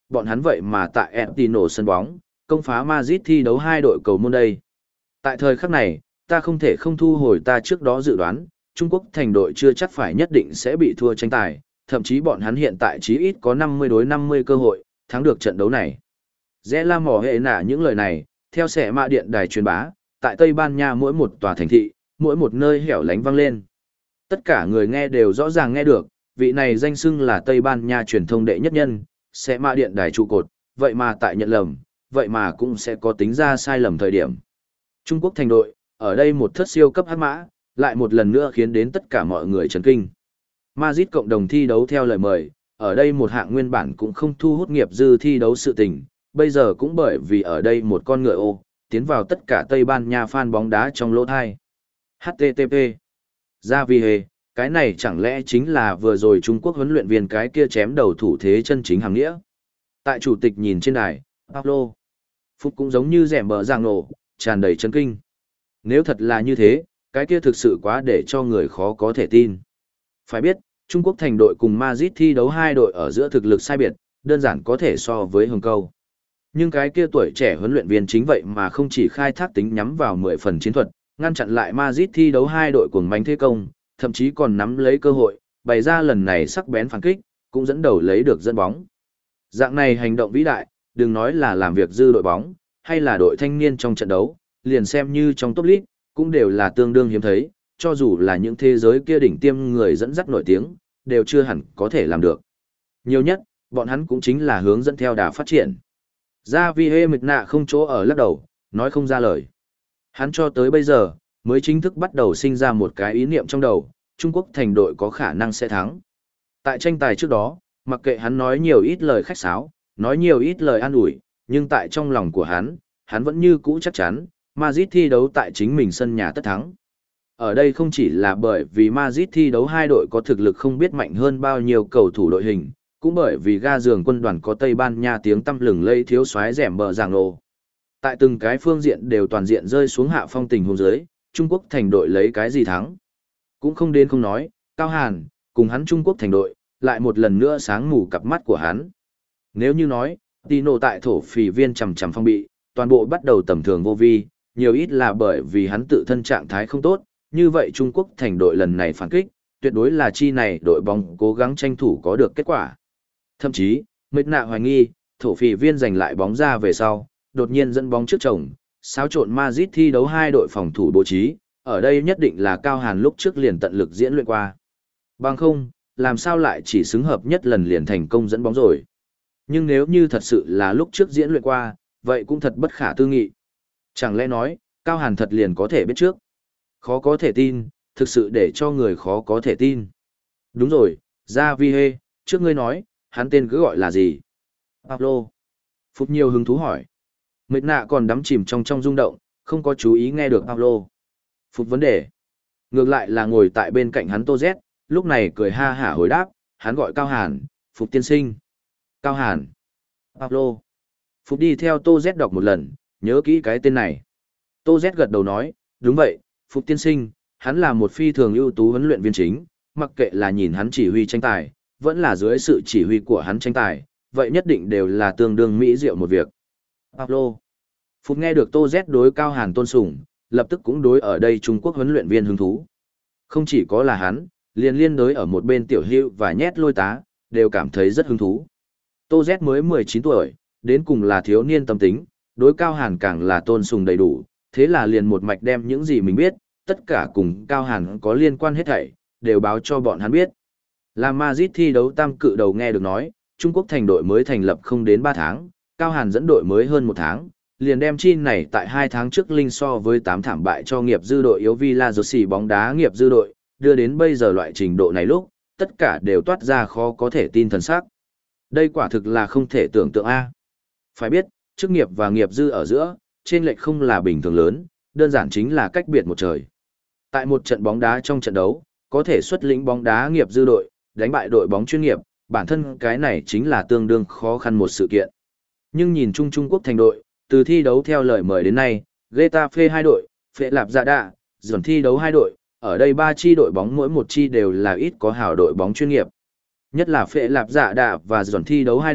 bọn hắn vậy mà tại Etino sân bóng, công phá Madrid thi đấu hai đội cầu môn đây. Tại thời khắc này, ta không thể không thu hồi ta trước đó dự đoán, Trung Quốc thành đội chưa chắc phải nhất định sẽ bị thua tranh tài, thậm chí bọn hắn hiện tại chí ít có năm mươi đối năm mươi cơ hội, thắng được trận đấu này. Rẽ la mỏ hệ nả những lời này, theo sẽ mạ điện đài truyền bá, tại Tây Ban Nha mỗi một tòa thành thị, mỗi một nơi hẻo lánh vang lên. Tất cả người nghe đều rõ ràng nghe được, vị này danh xưng là Tây Ban Nha truyền thông đệ nhất nhân, sẽ mạ điện đài trụ cột, vậy mà tại nhận lầm, vậy mà cũng sẽ có tính ra sai lầm thời điểm. Trung Quốc thành đội, ở đây một thất siêu cấp hắc mã, lại một lần nữa khiến đến tất cả mọi người chấn kinh. Madrid cộng đồng thi đấu theo lời mời, ở đây một hạng nguyên bản cũng không thu hút nghiệp dư thi đấu sự tình, bây giờ cũng bởi vì ở đây một con ngựa ô, tiến vào tất cả Tây Ban Nha fan bóng đá trong lỗ thai. hát tê tê pê. Ra vì hề, cái này chẳng lẽ chính là vừa rồi Trung Quốc huấn luyện viên cái kia chém đầu thủ thế chân chính hàng nghĩa. Tại chủ tịch nhìn trên đài, Pablo Phúc cũng giống như rẻm bờ giang nổ, tràn đầy chấn kinh. Nếu thật là như thế, cái kia thực sự quá để cho người khó có thể tin. Phải biết, Trung Quốc thành đội cùng Madrid thi đấu hai đội ở giữa thực lực sai biệt, đơn giản có thể so với Hồng Câu. Nhưng cái kia tuổi trẻ huấn luyện viên chính vậy mà không chỉ khai thác tính nhắm vào mười phần chiến thuật, ngăn chặn lại Madrid thi đấu hai đội cuồng manh thế công, thậm chí còn nắm lấy cơ hội, bày ra lần này sắc bén phản kích, cũng dẫn đầu lấy được dẫn bóng. Dạng này hành động vĩ đại, đừng nói là làm việc dư đội bóng, hay là đội thanh niên trong trận đấu, liền xem như trong top league, cũng đều là tương đương hiếm thấy, cho dù là những thế giới kia đỉnh tiêm người dẫn dắt nổi tiếng, đều chưa hẳn có thể làm được. Nhiều nhất, bọn hắn cũng chính là hướng dẫn theo đà phát triển. Ra vì hê mịch nạ không chỗ ở lắc đầu, nói không ra lời. Hắn cho tới bây giờ, mới chính thức bắt đầu sinh ra một cái ý niệm trong đầu, Trung Quốc thành đội có khả năng sẽ thắng. Tại tranh tài trước đó, mặc kệ hắn nói nhiều ít lời khách sáo, nói nhiều ít lời an ủi, nhưng tại trong lòng của hắn, hắn vẫn như cũ chắc chắn, Madrid thi đấu tại chính mình sân nhà tất thắng. Ở đây không chỉ là bởi vì Madrid thi đấu hai đội có thực lực không biết mạnh hơn bao nhiêu cầu thủ đội hình, cũng bởi vì ga giường quân đoàn có Tây Ban Nha tiếng tăm lừng lây thiếu soái rẻm bờ giảng nổ. Tại từng cái phương diện đều toàn diện rơi xuống hạ phong tình huống dưới, Trung Quốc thành đội lấy cái gì thắng. Cũng không đến không nói, Cao Hàn, cùng hắn Trung Quốc thành đội, lại một lần nữa sáng mù cặp mắt của hắn. Nếu như nói, Tino tại thổ phỉ viên chầm chầm phong bị, toàn bộ bắt đầu tầm thường vô vi, nhiều ít là bởi vì hắn tự thân trạng thái không tốt, như vậy Trung Quốc thành đội lần này phản kích, tuyệt đối là chi này đội bóng cố gắng tranh thủ có được kết quả. Thậm chí, Mệt Nạ hoài nghi, thổ phỉ viên giành lại bóng ra về sau, đột nhiên dẫn bóng trước chồng, xáo trộn Madrid thi đấu hai đội phòng thủ bố trí, ở đây nhất định là Cao Hàn lúc trước liền tận lực diễn luyện qua. Bằng không, làm sao lại chỉ xứng hợp nhất lần liền thành công dẫn bóng rồi. Nhưng nếu như thật sự là lúc trước diễn luyện qua, vậy cũng thật bất khả tư nghị. Chẳng lẽ nói, Cao Hàn thật liền có thể biết trước. Khó có thể tin, thực sự để cho người khó có thể tin. Đúng rồi, Ra Vi Hê, trước ngươi nói, hắn tên cứ gọi là gì? Pablo. Phúc nhiều hứng thú hỏi. Mệt Nạ còn đắm chìm trong trong rung động, không có chú ý nghe được Pablo. Phúc vấn đề. Ngược lại là ngồi tại bên cạnh hắn Tô Z, lúc này cười ha hả hồi đáp, hắn gọi Cao Hàn, Phục tiên sinh. Cao Hàn. Pablo. Phúc đi theo Tô Z đọc một lần, nhớ kỹ cái tên này. Tô Z gật đầu nói, đúng vậy, Phục tiên sinh, hắn là một phi thường ưu tú huấn luyện viên chính, mặc kệ là nhìn hắn chỉ huy tranh tài, vẫn là dưới sự chỉ huy của hắn tranh tài, vậy nhất định đều là tương đương mỹ diệu một việc. Pablo. Phúc nghe được Tô Z đối Cao Hàn tôn sùng, lập tức cũng đối ở đây Trung Quốc huấn luyện viên hứng thú. Không chỉ có là hắn, liền liên đối ở một bên tiểu hữu và nhét lôi tá, đều cảm thấy rất hứng thú. Tô Z mới mười chín tuổi, đến cùng là thiếu niên tâm tính, đối Cao Hàn càng là tôn sùng đầy đủ, thế là liền một mạch đem những gì mình biết, tất cả cùng Cao Hàn có liên quan hết thảy, đều báo cho bọn hắn biết. Là Madrid thi đấu tam cự đầu nghe được nói, Trung Quốc thành đội mới thành lập không đến ba tháng, Cao Hàn dẫn đội mới hơn một tháng, liền đem chi này tại hai tháng trước linh so với tám thảm bại cho nghiệp dư đội yếu Villa Rossi bóng đá nghiệp dư đội, đưa đến bây giờ loại trình độ này lúc, tất cả đều toát ra khó có thể tin thần sắc. Đây quả thực là không thể tưởng tượng a. Phải biết, chức nghiệp và nghiệp dư ở giữa, trên lệch không là bình thường lớn, đơn giản chính là cách biệt một trời. Tại một trận bóng đá trong trận đấu, có thể xuất lĩnh bóng đá nghiệp dư đội, đánh bại đội bóng chuyên nghiệp, bản thân cái này chính là tương đương khó khăn một sự kiện. Nhưng nhìn chung Trung Quốc thành đội, từ thi đấu theo lời mời đến nay, Getafe hai đội, Phệ Lạp Dạ Đạ, dần thi đấu hai đội, ở đây ba chi đội bóng mỗi một chi đều là ít có hảo đội bóng chuyên nghiệp. Nhất là Phệ Lạp Dạ Đạ và dần thi đấu hai đội,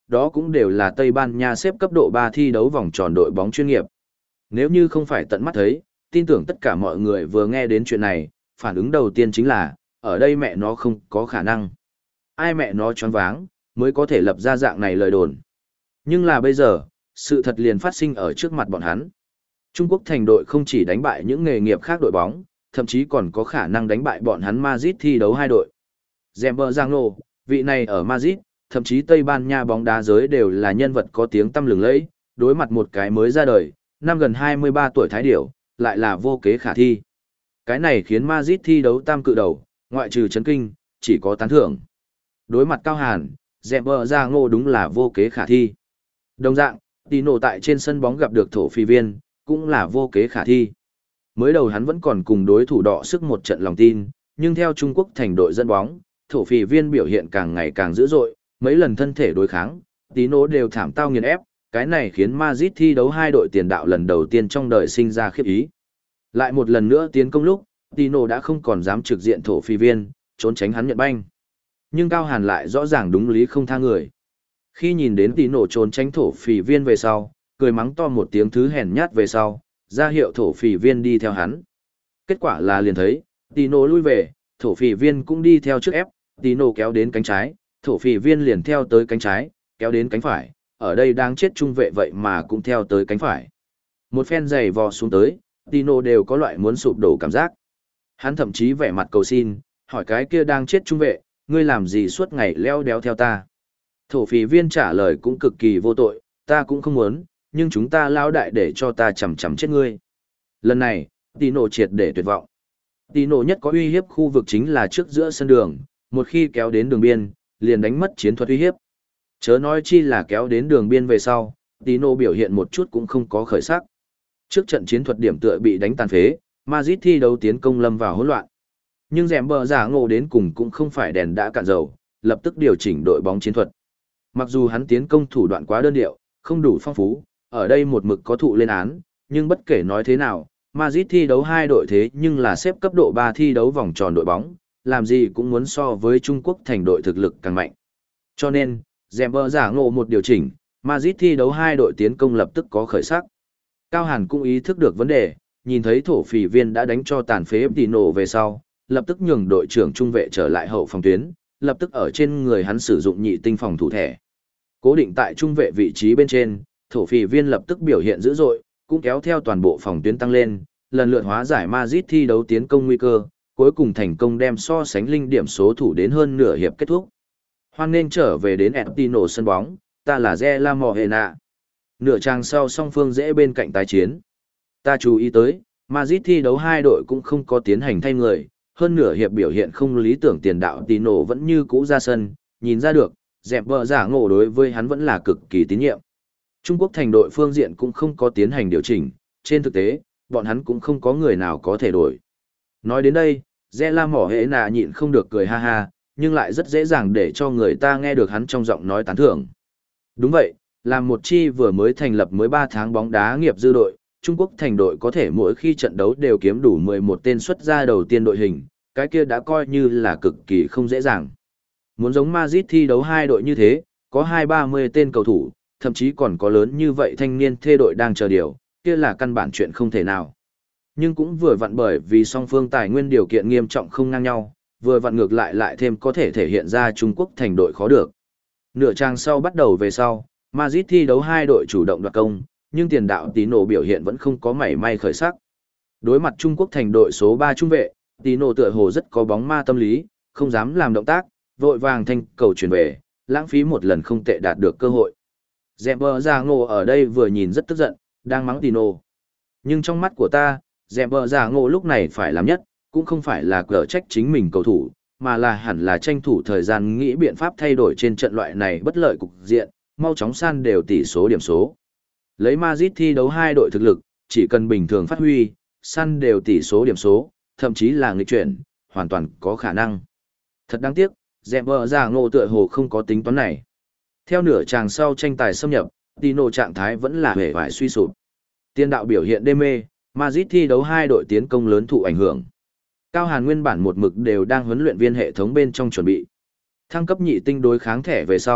đó cũng đều là Tây Ban Nha xếp cấp độ ba thi đấu vòng tròn đội bóng chuyên nghiệp. Nếu như không phải tận mắt thấy, tin tưởng tất cả mọi người vừa nghe đến chuyện này, phản ứng đầu tiên chính là, ở đây mẹ nó không có khả năng. Ai mẹ nó choáng váng, mới có thể lập ra dạng này lời đồn. Nhưng là bây giờ, sự thật liền phát sinh ở trước mặt bọn hắn. Trung Quốc thành đội không chỉ đánh bại những nghề nghiệp khác đội bóng, thậm chí còn có khả năng đánh bại bọn hắn Madrid thi đấu hai đội. Zember Giang vị này ở Madrid, thậm chí Tây Ban Nha bóng đá giới đều là nhân vật có tiếng tăm lừng lẫy, đối mặt một cái mới ra đời, năm gần hai mươi ba tuổi thái điểu, lại là vô kế khả thi. Cái này khiến Madrid thi đấu tam cự đầu, ngoại trừ chấn kinh, chỉ có tán thưởng. Đối mặt Cao Hàn, Zember Giang đúng là vô kế khả thi. Đồng dạng, Tino tại trên sân bóng gặp được thổ phi viên, cũng là vô kế khả thi. Mới đầu hắn vẫn còn cùng đối thủ đọ sức một trận lòng tin, nhưng theo Trung Quốc thành đội dẫn bóng, thổ phỉ viên biểu hiện càng ngày càng dữ dội, mấy lần thân thể đối kháng, Tino đều thảm tao nghiền ép, cái này khiến Madrid thi đấu hai đội tiền đạo lần đầu tiên trong đời sinh ra khiếp ý. Lại một lần nữa tiến công lúc, Tino đã không còn dám trực diện thổ phỉ viên, trốn tránh hắn nhận banh. Nhưng Cao Hàn lại rõ ràng đúng lý không tha người. Khi nhìn đến Tino trốn tránh thổ phỉ viên về sau, cười mắng to một tiếng thứ hèn nhát về sau, ra hiệu thổ phỉ viên đi theo hắn. Kết quả là liền thấy, Tino lui về, thổ phỉ viên cũng đi theo trước ép, Tino kéo đến cánh trái, thổ phỉ viên liền theo tới cánh trái, kéo đến cánh phải, ở đây đang chết trung vệ vậy mà cũng theo tới cánh phải. Một phen giày vò xuống tới, Tino đều có loại muốn sụp đổ cảm giác. Hắn thậm chí vẻ mặt cầu xin, hỏi cái kia đang chết trung vệ, ngươi làm gì suốt ngày leo đéo theo ta. Thổ phỉ viên trả lời cũng cực kỳ vô tội, ta cũng không muốn, nhưng chúng ta lao đại để cho ta chầm chầm chết ngươi. Lần này, Tino triệt để tuyệt vọng. Tino nhất có uy hiếp khu vực chính là trước giữa sân đường, một khi kéo đến đường biên, liền đánh mất chiến thuật uy hiếp. Chớ nói chi là kéo đến đường biên về sau, Tino biểu hiện một chút cũng không có khởi sắc. Trước trận chiến thuật điểm tựa bị đánh tàn phế, Madrid thi đấu tiến công lâm vào hỗn loạn. Nhưng dẻm bờ giả ngộ đến cùng cũng không phải đèn đã cạn dầu, lập tức điều chỉnh đội bóng chiến thuật. Mặc dù hắn tiến công thủ đoạn quá đơn điệu, không đủ phong phú, ở đây một mực có thụ lên án, nhưng bất kể nói thế nào, Madrid thi đấu hai đội thế nhưng là xếp cấp độ ba thi đấu vòng tròn đội bóng, làm gì cũng muốn so với Trung Quốc thành đội thực lực càng mạnh. Cho nên, Zember giả ngộ một điều chỉnh, Madrid thi đấu hai đội tiến công lập tức có khởi sắc. Cao Hàn cũng ý thức được vấn đề, nhìn thấy thổ phỉ viên đã đánh cho tàn phế Tino về sau, lập tức nhường đội trưởng trung vệ trở lại hậu phòng tuyến, lập tức ở trên người hắn sử dụng nhị tinh phòng thủ thẻ. Cố định tại trung vệ vị trí bên trên, thổ phỉ viên lập tức biểu hiện dữ dội, cũng kéo theo toàn bộ phòng tuyến tăng lên, lần lượt hóa giải Madrid thi đấu tiến công nguy cơ, cuối cùng thành công đem so sánh linh điểm số thủ đến hơn nửa hiệp kết thúc. Hoan nên trở về đến Etino sân bóng, ta là Ze La Mohena. Nửa trang sau song phương dễ bên cạnh tái chiến. Ta chú ý tới, Madrid thi đấu hai đội cũng không có tiến hành thay người, hơn nửa hiệp biểu hiện không lý tưởng tiền đạo Tino vẫn như cũ ra sân, nhìn ra được, dẹp vợ giả ngộ đối với hắn vẫn là cực kỳ tín nhiệm. Trung Quốc thành đội phương diện cũng không có tiến hành điều chỉnh, trên thực tế, bọn hắn cũng không có người nào có thể đổi. Nói đến đây, Ze La Mỏ Hệ Nà nhịn không được cười ha ha, nhưng lại rất dễ dàng để cho người ta nghe được hắn trong giọng nói tán thưởng. Đúng vậy, là một chi vừa mới thành lập mới ba tháng bóng đá nghiệp dư đội, Trung Quốc thành đội có thể mỗi khi trận đấu đều kiếm đủ mười một tên xuất ra đầu tiên đội hình, cái kia đã coi như là cực kỳ không dễ dàng. Muốn giống Madrid thi đấu hai đội như thế, có hai ba mươi tên cầu thủ, thậm chí còn có lớn như vậy thanh niên thê đội đang chờ điều, kia là căn bản chuyện không thể nào. Nhưng cũng vừa vặn bởi vì song phương tài nguyên điều kiện nghiêm trọng không ngang nhau, vừa vặn ngược lại lại thêm có thể thể hiện ra Trung Quốc thành đội khó được. Nửa trang sau bắt đầu về sau, Madrid thi đấu hai đội chủ động đoạt công, nhưng tiền đạo Tino biểu hiện vẫn không có mảy may khởi sắc. Đối mặt Trung Quốc thành đội số ba trung vệ, Tino tựa hồ rất có bóng ma tâm lý, không dám làm động tác, vội vàng thanh cầu chuyển về, lãng phí một lần không tệ đạt được cơ hội. Zember giả ngộ ở đây vừa nhìn rất tức giận, đang mắng Tino. Nhưng trong mắt của ta, Zember giả ngộ lúc này phải làm nhất, cũng không phải là cở trách chính mình cầu thủ, mà là hẳn là tranh thủ thời gian nghĩ biện pháp thay đổi trên trận loại này bất lợi cục diện, mau chóng san đều tỷ số điểm số. Lấy Madrid thi đấu hai đội thực lực, chỉ cần bình thường phát huy, săn đều tỷ số điểm số, thậm chí là nghịch chuyển, hoàn toàn có khả năng. Thật đáng tiếc, Zember giả ngộ tựa hồ không có tính toán này. Theo nửa chàng sau tranh tài xâm nhập, Tino trạng thái vẫn là hề vải suy sụp. Tiên đạo biểu hiện đê mê, Madrid thi đấu hai đội tiến công lớn thụ ảnh hưởng. Cao Hàn nguyên bản một mực đều đang huấn luyện viên hệ thống bên trong chuẩn bị. Thăng cấp nhị tinh đối kháng thẻ về sau,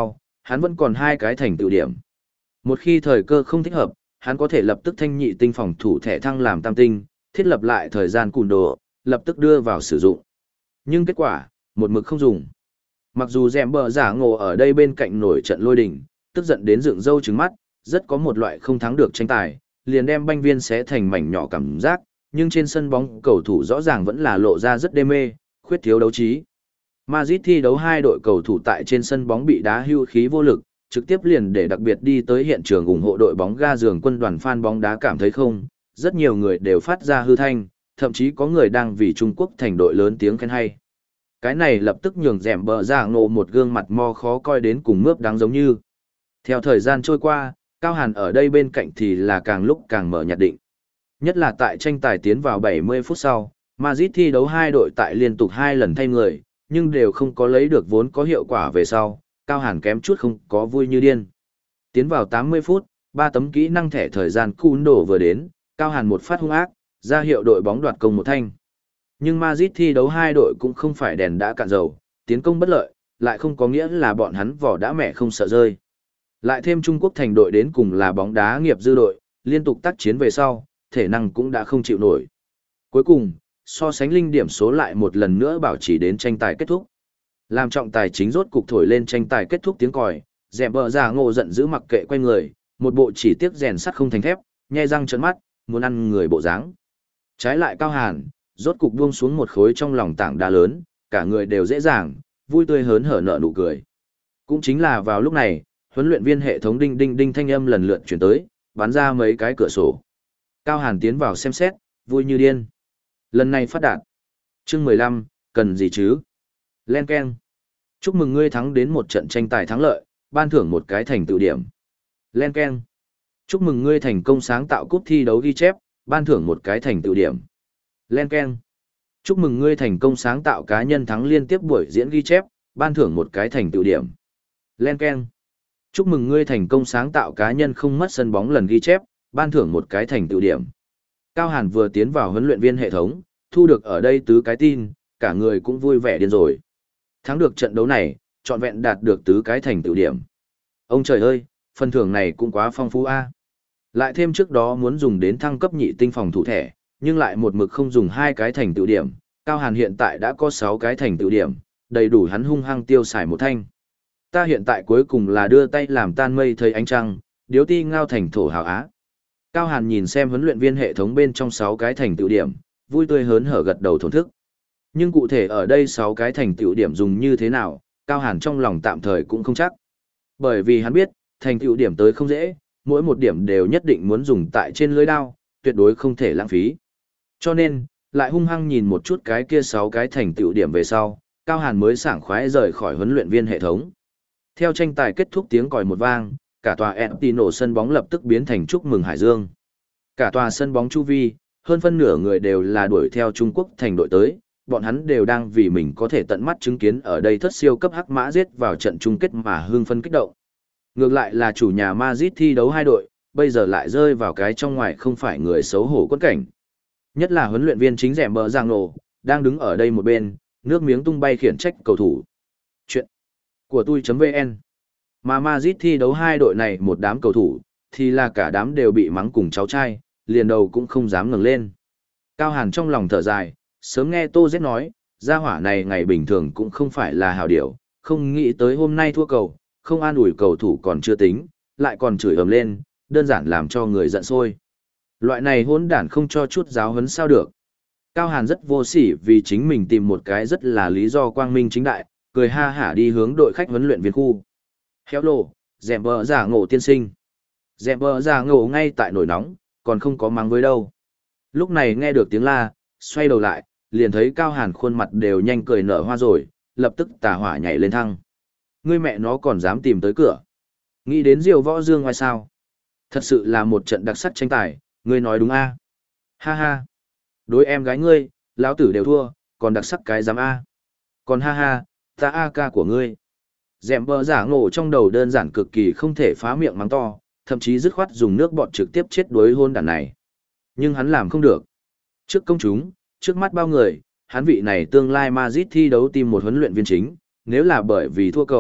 hắn vẫn còn hai cái thành tựu điểm. Một khi thời cơ không thích hợp, hắn có thể lập tức thanh nhị tinh phòng thủ thẻ thăng làm tam tinh, thiết lập lại thời gian cùn đồ, lập tức đưa vào sử dụng. Nhưng kết quả, một mực không dùng. Mặc dù dẻm bờ giả ngộ ở đây bên cạnh nổi trận lôi đình, tức giận đến dựng râu trứng mắt, rất có một loại không thắng được tranh tài, liền đem banh viên xé thành mảnh nhỏ cảm giác, nhưng trên sân bóng cầu thủ rõ ràng vẫn là lộ ra rất đê mê, khuyết thiếu đấu trí. Madrid thi đấu hai đội cầu thủ tại trên sân bóng bị đá hưu khí vô lực, trực tiếp liền để đặc biệt đi tới hiện trường ủng hộ đội bóng ga giường quân đoàn fan bóng đá cảm thấy không, rất nhiều người đều phát ra hư thanh, thậm chí có người đang vì Trung Quốc thành đội lớn tiếng khen hay. Cái này lập tức nhường dẻm bờ giả ngộ một gương mặt mo khó coi đến cùng mướp đáng giống như. Theo thời gian trôi qua, Cao Hàn ở đây bên cạnh thì là càng lúc càng mở nhạt định. Nhất là tại tranh tài tiến vào bảy mươi phút sau, Madrid thi đấu hai đội tại liên tục hai lần thay người, nhưng đều không có lấy được vốn có hiệu quả về sau, Cao Hàn kém chút không có vui như điên. Tiến vào tám mươi phút, ba tấm kỹ năng thẻ thời gian cún đổ vừa đến, Cao Hàn một phát hung ác, ra hiệu đội bóng đoạt công một thanh. Nhưng Madrid thi đấu hai đội cũng không phải đèn đã cạn dầu, tiến công bất lợi, lại không có nghĩa là bọn hắn vỏ đã mẹ không sợ rơi. Lại thêm Trung Quốc thành đội đến cùng là bóng đá nghiệp dư đội, liên tục tác chiến về sau, thể năng cũng đã không chịu nổi. Cuối cùng, so sánh linh điểm số lại một lần nữa bảo trì đến tranh tài kết thúc. Làm trọng tài chính rốt cục thổi lên tranh tài kết thúc tiếng còi, dẻm bờ giả ngộ giận dữ mặc kệ quay người, một bộ chỉ tiếc rèn sắt không thành thép, nhe răng trợn mắt, muốn ăn người bộ dáng. Trái lại Cao Hàn, rốt cục buông xuống một khối trong lòng tảng đá lớn, cả người đều dễ dàng, vui tươi hớn hở nở nụ cười. Cũng chính là vào lúc này, huấn luyện viên hệ thống đinh đinh đinh thanh âm lần lượt chuyển tới, bắn ra mấy cái cửa sổ. Cao Hàn tiến vào xem xét, vui như điên. Lần này phát đạt. Chương mười lăm, cần gì chứ? Len keng. Chúc mừng ngươi thắng đến một trận tranh tài thắng lợi, ban thưởng một cái thành tựu điểm. Len keng. Chúc mừng ngươi thành công sáng tạo cúp thi đấu ghi chép, ban thưởng một cái thành tựu điểm. Len keng. Chúc mừng ngươi thành công sáng tạo cá nhân thắng liên tiếp buổi diễn ghi chép, ban thưởng một cái thành tựu điểm. Len keng. Chúc mừng ngươi thành công sáng tạo cá nhân không mất sân bóng lần ghi chép, ban thưởng một cái thành tựu điểm. Cao Hàn vừa tiến vào huấn luyện viên hệ thống, thu được ở đây tứ cái tin, cả người cũng vui vẻ điên rồi. Thắng được trận đấu này, trọn vẹn đạt được tứ cái thành tựu điểm. Ông trời ơi, phần thưởng này cũng quá phong phú a. Lại thêm trước đó muốn dùng đến thăng cấp nhị tinh phòng thủ thẻ, nhưng lại một mực không dùng hai cái thành tựu điểm. Cao Hàn hiện tại đã có sáu cái thành tựu điểm, đầy đủ hắn hung hăng tiêu xài một thanh. Ta hiện tại cuối cùng là đưa tay làm tan mây thấy ánh trăng, điếu ti ngao thành thổ hào á. Cao Hàn nhìn xem huấn luyện viên hệ thống bên trong sáu cái thành tựu điểm, vui tươi hớn hở gật đầu thổn thức. Nhưng cụ thể ở đây sáu cái thành tựu điểm dùng như thế nào, Cao Hàn trong lòng tạm thời cũng không chắc. Bởi vì hắn biết, thành tựu điểm tới không dễ, mỗi một điểm đều nhất định muốn dùng tại trên lưới đao, tuyệt đối không thể lãng phí. Cho nên, lại hung hăng nhìn một chút cái kia sáu cái thành tựu điểm về sau, Cao Hàn mới sảng khoái rời khỏi huấn luyện viên hệ thống. Theo tranh tài kết thúc tiếng còi một vang, cả tòa Etino sân bóng lập tức biến thành chúc mừng Hải Dương. Cả tòa sân bóng chu vi, hơn phân nửa người đều là đuổi theo Trung Quốc thành đội tới, bọn hắn đều đang vì mình có thể tận mắt chứng kiến ở đây thất siêu cấp hắc mã giết vào trận chung kết mà hưng phân kích động. Ngược lại là chủ nhà Madrid thi đấu hai đội, bây giờ lại rơi vào cái trong ngoài không phải người xấu hổ quẫn cảnh. Nhất là huấn luyện viên chính rẻ bờ giang nổ, đang đứng ở đây một bên, nước miếng tung bay khiển trách cầu thủ. Chuyện của tôi.vn. Mà Madrid thi đấu hai đội này một đám cầu thủ, thì là cả đám đều bị mắng cùng cháu trai, liền đầu cũng không dám ngẩng lên. Cao Hàn trong lòng thở dài, sớm nghe Tô Z nói, gia hỏa này ngày bình thường cũng không phải là hào điểu, không nghĩ tới hôm nay thua cầu, không an ủi cầu thủ còn chưa tính, lại còn chửi ầm lên, đơn giản làm cho người giận sôi. Loại này hỗn đản không cho chút giáo huấn sao được. Cao Hàn rất vô sỉ vì chính mình tìm một cái rất là lý do quang minh chính đại, cười ha hả đi hướng đội khách huấn luyện viên khu. Héo lộ, dẹm bờ giả ngộ tiên sinh. Dẹm bờ giả ngộ ngay tại nổi nóng, còn không có mắng với đâu. Lúc này nghe được tiếng la, xoay đầu lại, liền thấy Cao Hàn khuôn mặt đều nhanh cười nở hoa rồi, lập tức tà hỏa nhảy lên thăng. Ngươi mẹ nó còn dám tìm tới cửa. Nghĩ đến Diều Võ Dương ngoài sao. Thật sự là một trận đặc sắc tranh tài, ngươi nói đúng a? Ha ha. Đối em gái ngươi, lão tử đều thua, còn đặc sắc cái dám a. Còn ha ha, ta a ca của ngươi. Dẹm bờ giả ngộ trong đầu đơn giản cực kỳ không thể phá miệng mắng to, thậm chí dứt khoát dùng nước bọt trực tiếp chết đuối hôn đàn này. Nhưng hắn làm không được. Trước công chúng, trước mắt bao người, hắn vị này tương lai Madrid thi đấu tìm một huấn luyện viên chính, nếu là bởi vì thua cầu,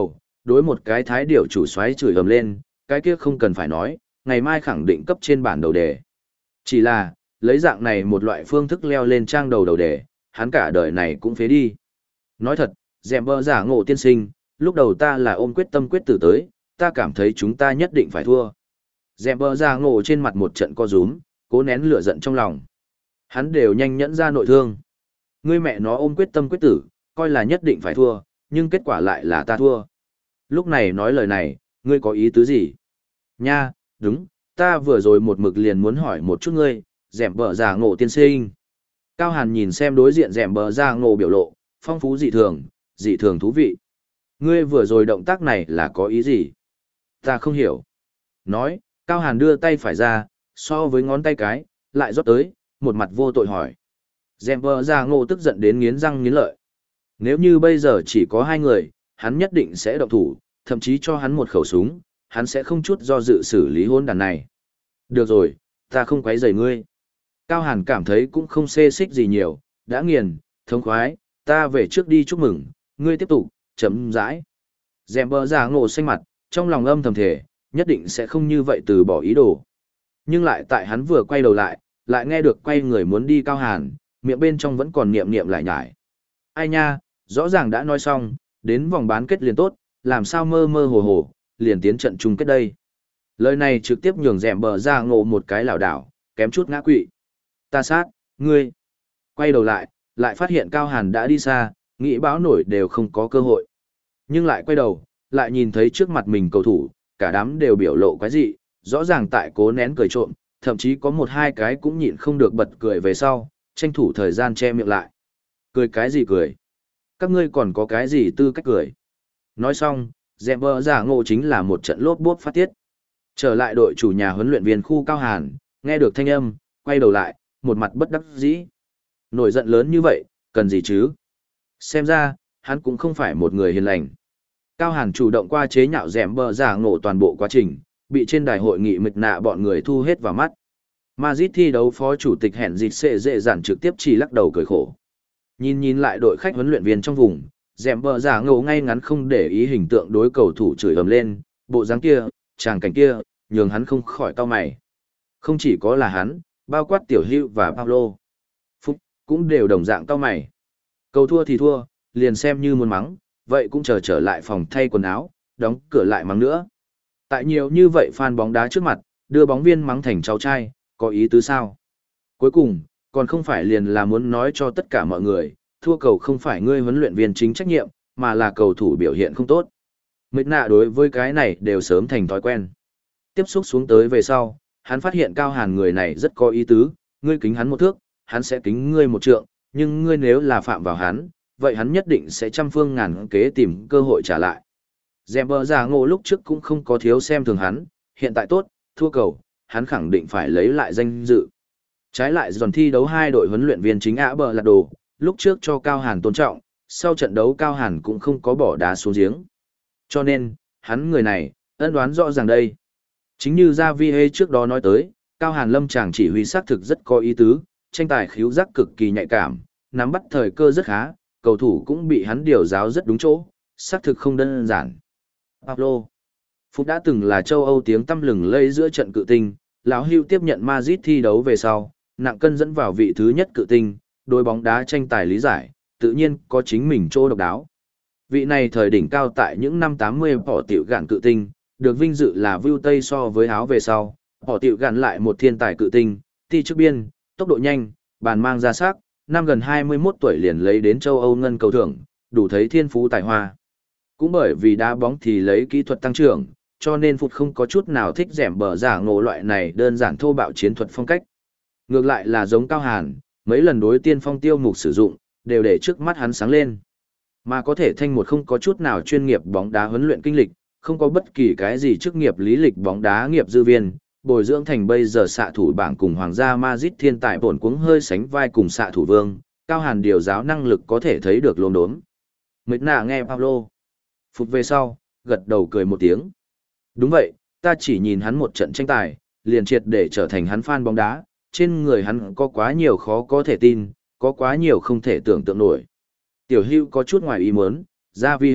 đối một cái thái điểu chủ xoáy chửi ầm lên, cái kia không cần phải nói, ngày mai khẳng định cấp trên bản đầu đề. Chỉ là, lấy dạng này một loại phương thức leo lên trang đầu đầu đề, hắn cả đời này cũng phế đi. Nói thật, dẹm bờ giả ngộ tiên sinh, lúc đầu ta là ôm quyết tâm quyết tử tới, ta cảm thấy chúng ta nhất định phải thua. Dẹm bờ giả ngộ trên mặt một trận co rúm, cố nén lửa giận trong lòng. Hắn đều nhanh nhẫn ra nội thương. Ngươi mẹ nó ôm quyết tâm quyết tử, coi là nhất định phải thua, nhưng kết quả lại là ta thua. Lúc này nói lời này, ngươi có ý tứ gì? Nha, đúng, ta vừa rồi một mực liền muốn hỏi một chút ngươi, dẻm bờ giả ngộ tiên sinh. Cao Hàn nhìn xem đối diện dẻm bờ giả ngộ biểu lộ, phong phú dị thường, dị thường thú vị. Ngươi vừa rồi động tác này là có ý gì? Ta không hiểu. Nói, Cao Hàn đưa tay phải ra, so với ngón tay cái, lại rót tới, một mặt vô tội hỏi. Dẻm bờ giả ngộ tức giận đến nghiến răng nghiến lợi. Nếu như bây giờ chỉ có hai người, hắn nhất định sẽ động thủ, thậm chí cho hắn một khẩu súng, hắn sẽ không chút do dự xử lý hôn đàn này. Được rồi, ta không quấy rầy ngươi. Cao Hàn cảm thấy cũng không xê xích gì nhiều, đã nghiền, thống khoái, ta về trước đi chúc mừng, ngươi tiếp tục, chấm dãi. Dẹm bờ giả ngộ xanh mặt, trong lòng âm thầm thể, nhất định sẽ không như vậy từ bỏ ý đồ. Nhưng lại tại hắn vừa quay đầu lại, lại nghe được quay người muốn đi Cao Hàn, miệng bên trong vẫn còn niệm niệm lại nhải. Ai nha, rõ ràng đã nói xong, đến vòng bán kết liền tốt, làm sao mơ mơ hồ hồ, liền tiến trận chung kết đây. Lời này trực tiếp nhường dẻm bờ ra ngộ một cái lảo đảo, kém chút ngã quỵ. Ta sát, ngươi. Quay đầu lại, lại phát hiện Cao Hàn đã đi xa, nghĩ báo nổi đều không có cơ hội. Nhưng lại quay đầu, lại nhìn thấy trước mặt mình cầu thủ, cả đám đều biểu lộ quái dị, rõ ràng tại cố nén cười trộm, thậm chí có một hai cái cũng nhịn không được bật cười về sau, tranh thủ thời gian che miệng lại. Cười cái gì cười? Các ngươi còn có cái gì tư cách cười? Nói xong, dẹm bờ giả ngộ chính là một trận lốp bốp phát tiết. Trở lại đội chủ nhà huấn luyện viên khu Cao Hàn, nghe được thanh âm, quay đầu lại, một mặt bất đắc dĩ. Nổi giận lớn như vậy, cần gì chứ? Xem ra, hắn cũng không phải một người hiền lành. Cao Hàn chủ động qua chế nhạo dẹm bờ giả ngộ toàn bộ quá trình, bị trên đài hội nghị mịch nạ bọn người thu hết vào mắt. Madrid thi đấu phó chủ tịch hẹn dịch sẽ dễ dàng trực tiếp chỉ lắc đầu cười khổ. Nhìn nhìn lại đội khách huấn luyện viên trong vùng, dẹm bờ giả ngộ ngay ngắn không để ý hình tượng đối cầu thủ chửi ầm lên, bộ dáng kia, tràng cảnh kia, nhường hắn không khỏi cau mày. Không chỉ có là hắn, bao quát Tiểu Hữu và Paulo Phúc cũng đều đồng dạng cau mày. Cầu thua thì thua, liền xem như muốn mắng, vậy cũng chờ trở lại phòng thay quần áo, đóng cửa lại mắng nữa. Tại nhiều như vậy fan bóng đá trước mặt, đưa bóng viên mắng thành cháu trai, có ý tứ sao? Cuối cùng, còn không phải liền là muốn nói cho tất cả mọi người, thua cầu không phải ngươi huấn luyện viên chính trách nhiệm, mà là cầu thủ biểu hiện không tốt. Mệt nạ đối với cái này đều sớm thành thói quen. Tiếp xúc xuống tới về sau, hắn phát hiện Cao Hàn người này rất có ý tứ, ngươi kính hắn một thước, hắn sẽ kính ngươi một trượng, nhưng ngươi nếu là phạm vào hắn, vậy hắn nhất định sẽ trăm phương ngàn kế tìm cơ hội trả lại. Dẹm bờ giả ngộ lúc trước cũng không có thiếu xem thường hắn, hiện tại tốt, thua cầu, hắn khẳng định phải lấy lại danh dự. Trái lại giòn thi đấu hai đội huấn luyện viên chính ạ bờ lạt đồ, lúc trước cho Cao Hàn tôn trọng, sau trận đấu Cao Hàn cũng không có bỏ đá xuống giếng. Cho nên, hắn người này, ân đoán rõ ràng đây. Chính như Javier trước đó nói tới, Cao Hàn lâm chàng chỉ huy xác thực rất có ý tứ, tranh tài khíu giác cực kỳ nhạy cảm, nắm bắt thời cơ rất khá, cầu thủ cũng bị hắn điều giáo rất đúng chỗ, xác thực không đơn giản. Pablo Phúc đã từng là châu Âu tiếng tăm lừng lây giữa trận cự tinh, lão Hưu tiếp nhận Madrid thi đấu về sau, nặng cân dẫn vào vị thứ nhất cự tinh, đối bóng đá tranh tài lý giải, tự nhiên có chính mình chỗ độc đáo. Vị này thời đỉnh cao tại những năm tám mươi bỏ tiểu gạn cự tinh, được vinh dự là view tây so với áo về sau, bỏ tiểu gạn lại một thiên tài cự tinh, ti trước biên, tốc độ nhanh, bàn mang ra sắc, năm gần hai mươi mốt tuổi liền lấy đến châu Âu ngân cầu thưởng, đủ thấy thiên phú tài hoa. Cũng bởi vì đá bóng thì lấy kỹ thuật tăng trưởng, cho nên Phụt không có chút nào thích dẻm bờ giả ngộ loại này đơn giản thô bạo chiến thuật phong cách. Ngược lại là giống Cao Hàn, mấy lần đối tiên phong tiêu mục sử dụng, đều để trước mắt hắn sáng lên. Mà có thể thanh một không có chút nào chuyên nghiệp bóng đá huấn luyện kinh lịch, không có bất kỳ cái gì chức nghiệp lý lịch bóng đá nghiệp dư viên, bồi dưỡng thành bây giờ xạ thủ bảng cùng Hoàng gia Madrid thiên tài bổn cuống hơi sánh vai cùng xạ thủ vương, Cao Hàn điều giáo năng lực có thể thấy được lồn đốm. Mệt nạ nghe Pablo Phục về sau, gật đầu cười một tiếng. Đúng vậy, ta chỉ nhìn hắn một trận tranh tài, liền triệt để trở thành hắn fan bóng đá, trên người hắn có quá nhiều khó có thể tin, có quá nhiều không thể tưởng tượng nổi. Tiểu Hưu có chút ngoài ý muốn, Javier,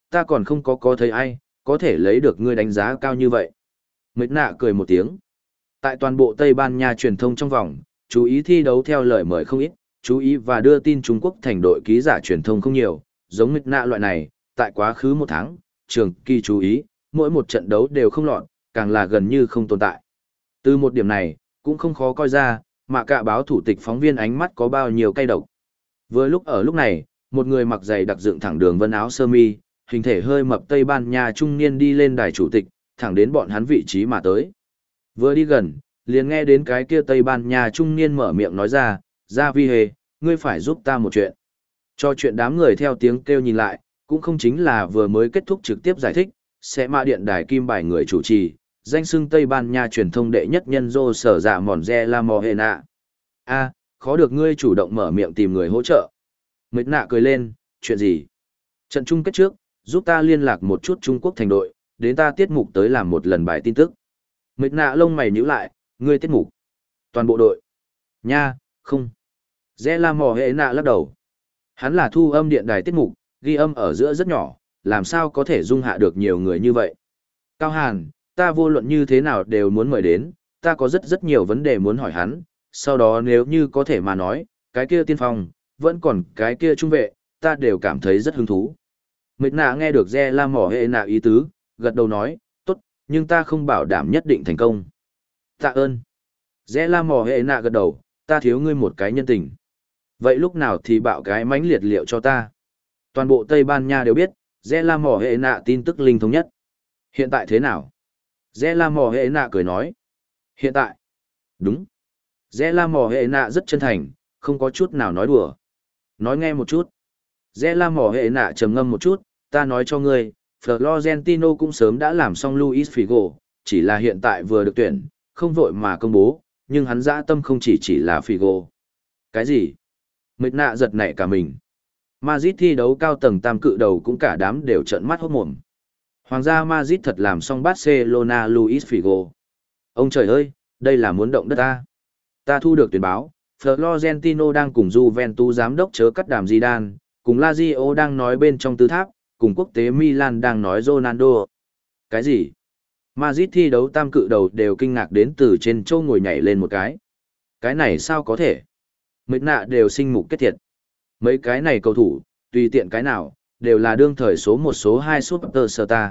ta còn không có có thấy ai, có thể lấy được ngươi đánh giá cao như vậy. Mệt nạ cười một tiếng. Tại toàn bộ Tây Ban Nha truyền thông trong vòng, chú ý thi đấu theo lời mời không ít, chú ý và đưa tin Trung Quốc thành đội ký giả truyền thông không nhiều, giống Mệt nạ loại này, tại quá khứ một tháng, trường kỳ chú ý, mỗi một trận đấu đều không lọt, càng là gần như không tồn tại. Từ một điểm này, cũng không khó coi ra, mà cả báo thủ tịch phóng viên ánh mắt có bao nhiêu cay độc. Vừa lúc ở lúc này, một người mặc giày đặc dựng thẳng đường vân áo sơ mi, hình thể hơi mập Tây Ban Nha trung niên đi lên đài chủ tịch, thẳng đến bọn hắn vị trí mà tới. Vừa đi gần, liền nghe đến cái kia Tây Ban Nha trung niên mở miệng nói ra, "Gia Vi Hề, ngươi phải giúp ta một chuyện." Cho chuyện đám người theo tiếng kêu nhìn lại, cũng không chính là vừa mới kết thúc trực tiếp giải thích, sẽ mã điện đài kim bài người chủ trì, danh xưng Tây Ban Nha truyền thông đệ nhất nhân Rô sở dạ mòn re la Mohena. A, khó được ngươi chủ động mở miệng tìm người hỗ trợ. Mệt nạ cười lên, chuyện gì? Trận chung kết trước, giúp ta liên lạc một chút Trung Quốc thành đội, đến ta tiết mục tới làm một lần bài tin tức. Mệt nạ lông mày nhíu lại, ngươi tiết mục. Toàn bộ đội. Nha, không. Re la Mohena lắc đầu. Hắn là thu âm điện đài tiết mục, ghi âm ở giữa rất nhỏ, làm sao có thể dung hạ được nhiều người như vậy. Cao Hàn, ta vô luận như thế nào đều muốn mời đến, ta có rất rất nhiều vấn đề muốn hỏi hắn, sau đó nếu như có thể mà nói, cái kia tiên phong, vẫn còn cái kia trung vệ, ta đều cảm thấy rất hứng thú. Mệt nạ nghe được Re la mỏ hệ nạ ý tứ, gật đầu nói, tốt, nhưng ta không bảo đảm nhất định thành công. Tạ ơn. Re la mỏ hệ nạ gật đầu, ta thiếu ngươi một cái nhân tình. Vậy lúc nào thì bạo cái mánh liệt liệu cho ta. Toàn bộ Tây Ban Nha đều biết, Re la mỏ hệ nạ tin tức linh thống nhất. Hiện tại thế nào? Re la mỏ hệ nạ cười nói. Hiện tại? Đúng. Re la mỏ hệ nạ rất chân thành, không có chút nào nói đùa. Nói nghe một chút. Re la mỏ hệ nạ trầm ngâm một chút, ta nói cho ngươi, Florentino cũng sớm đã làm xong Luis Figo, chỉ là hiện tại vừa được tuyển, không vội mà công bố, nhưng hắn dã tâm không chỉ chỉ là Figo. Cái gì? Mệt nạ giật nảy cả mình. Madrid thi đấu cao tầng tam cự đầu cũng cả đám đều trợn mắt hốt mồm. Hoàng gia Madrid thật làm xong Barcelona Luis Figo. Ông trời ơi, đây là muốn động đất ta. Ta thu được tuyển báo, Florentino đang cùng Juventus giám đốc chớ cắt đàm Zidane, cùng Lazio đang nói bên trong tư tháp, cùng quốc tế Milan đang nói Ronaldo. Cái gì? Madrid thi đấu tam cự đầu đều kinh ngạc đến từ trên châu ngồi nhảy lên một cái. Cái này sao có thể? Mệt nạ đều sinh mục kết thiệt. Mấy cái này cầu thủ, tùy tiện cái nào, đều là đương thời số một số hai superstar.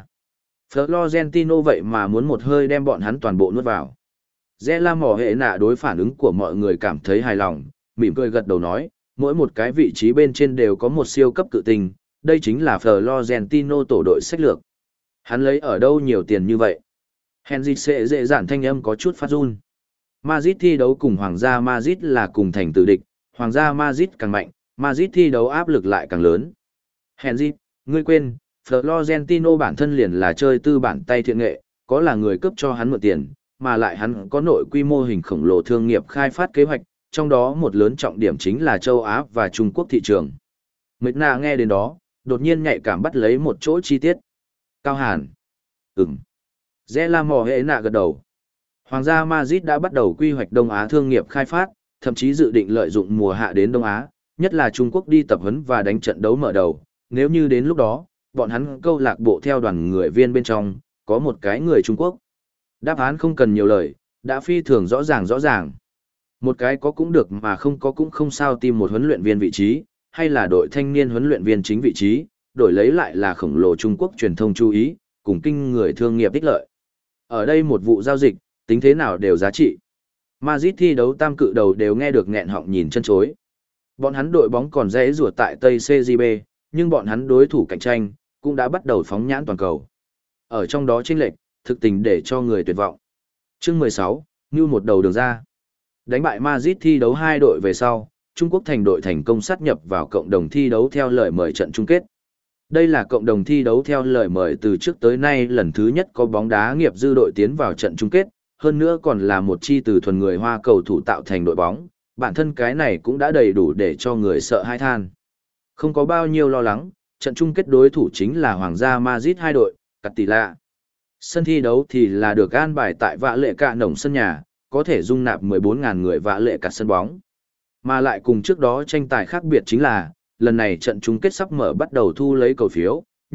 Florentino vậy mà muốn một hơi đem bọn hắn toàn bộ nuốt vào. Re la mỏ hệ nạ đối phản ứng của mọi người cảm thấy hài lòng, mỉm cười gật đầu nói, mỗi một cái vị trí bên trên đều có một siêu cấp cự tinh, đây chính là Florentino tổ đội sách lược. Hắn lấy ở đâu nhiều tiền như vậy? Henry sẽ dễ dàng thanh âm có chút phát run. Madrid thi đấu cùng Hoàng gia Madrid là cùng thành tử địch, Hoàng gia Madrid càng mạnh, Madrid thi đấu áp lực lại càng lớn. Henry, ngươi quên, Florentino bản thân liền là chơi tư bản tay thiện nghệ, có là người cấp cho hắn mượn tiền, mà lại hắn có nội quy mô hình khổng lồ thương nghiệp khai phát kế hoạch, trong đó một lớn trọng điểm chính là châu Á và Trung Quốc thị trường. Mệt nạ nghe đến đó, đột nhiên nhạy cảm bắt lấy một chỗ chi tiết. Cao Hàn. Ừm. Re la mò hệ nạ gật đầu. Hoàng gia Madrid đã bắt đầu quy hoạch Đông Á thương nghiệp khai phát, thậm chí dự định lợi dụng mùa hạ đến Đông Á, nhất là Trung Quốc đi tập huấn và đánh trận đấu mở đầu. Nếu như đến lúc đó, bọn hắn câu lạc bộ theo đoàn người viên bên trong, có một cái người Trung Quốc. Đáp án không cần nhiều lời, đã phi thường rõ ràng rõ ràng. Một cái có cũng được mà không có cũng không sao, tìm một huấn luyện viên vị trí, hay là đội thanh niên huấn luyện viên chính vị trí, đổi lấy lại là khổng lồ Trung Quốc truyền thông chú ý, cùng kinh người thương nghiệp ích lợi. Ở đây một vụ giao dịch, tính thế nào đều giá trị. Madrid thi đấu tam cự đầu đều nghe được nghẹn họng nhìn chân chối. Bọn hắn đội bóng còn dễ rùa tại Tây xê giê bê, nhưng bọn hắn đối thủ cạnh tranh, cũng đã bắt đầu phóng nhãn toàn cầu. Ở trong đó chênh lệch, thực tình để cho người tuyệt vọng. Chương mười sáu, như một đầu đường ra. Đánh bại Madrid thi đấu hai đội về sau, Trung Quốc thành đội thành công sát nhập vào cộng đồng thi đấu theo lời mời trận chung kết. Đây là cộng đồng thi đấu theo lời mời từ trước tới nay lần thứ nhất có bóng đá nghiệp dư đội tiến vào trận chung kết, hơn nữa còn là một chi từ thuần người Hoa cầu thủ tạo thành đội bóng, bản thân cái này cũng đã đầy đủ để cho người sợ hãi than. Không có bao nhiêu lo lắng, trận chung kết đối thủ chính là Hoàng gia Madrid hai đội, cắt tỷ lạ. Sân thi đấu thì là được an bài tại Vạ Lệ Cạ Nổng sân nhà, có thể dung nạp mười bốn nghìn người Vạ Lệ Cạ sân bóng. Mà lại cùng trước đó tranh tài khác biệt chính là, lần này trận chung kết sắp mở bắt đầu thu lấy cầu phiếu,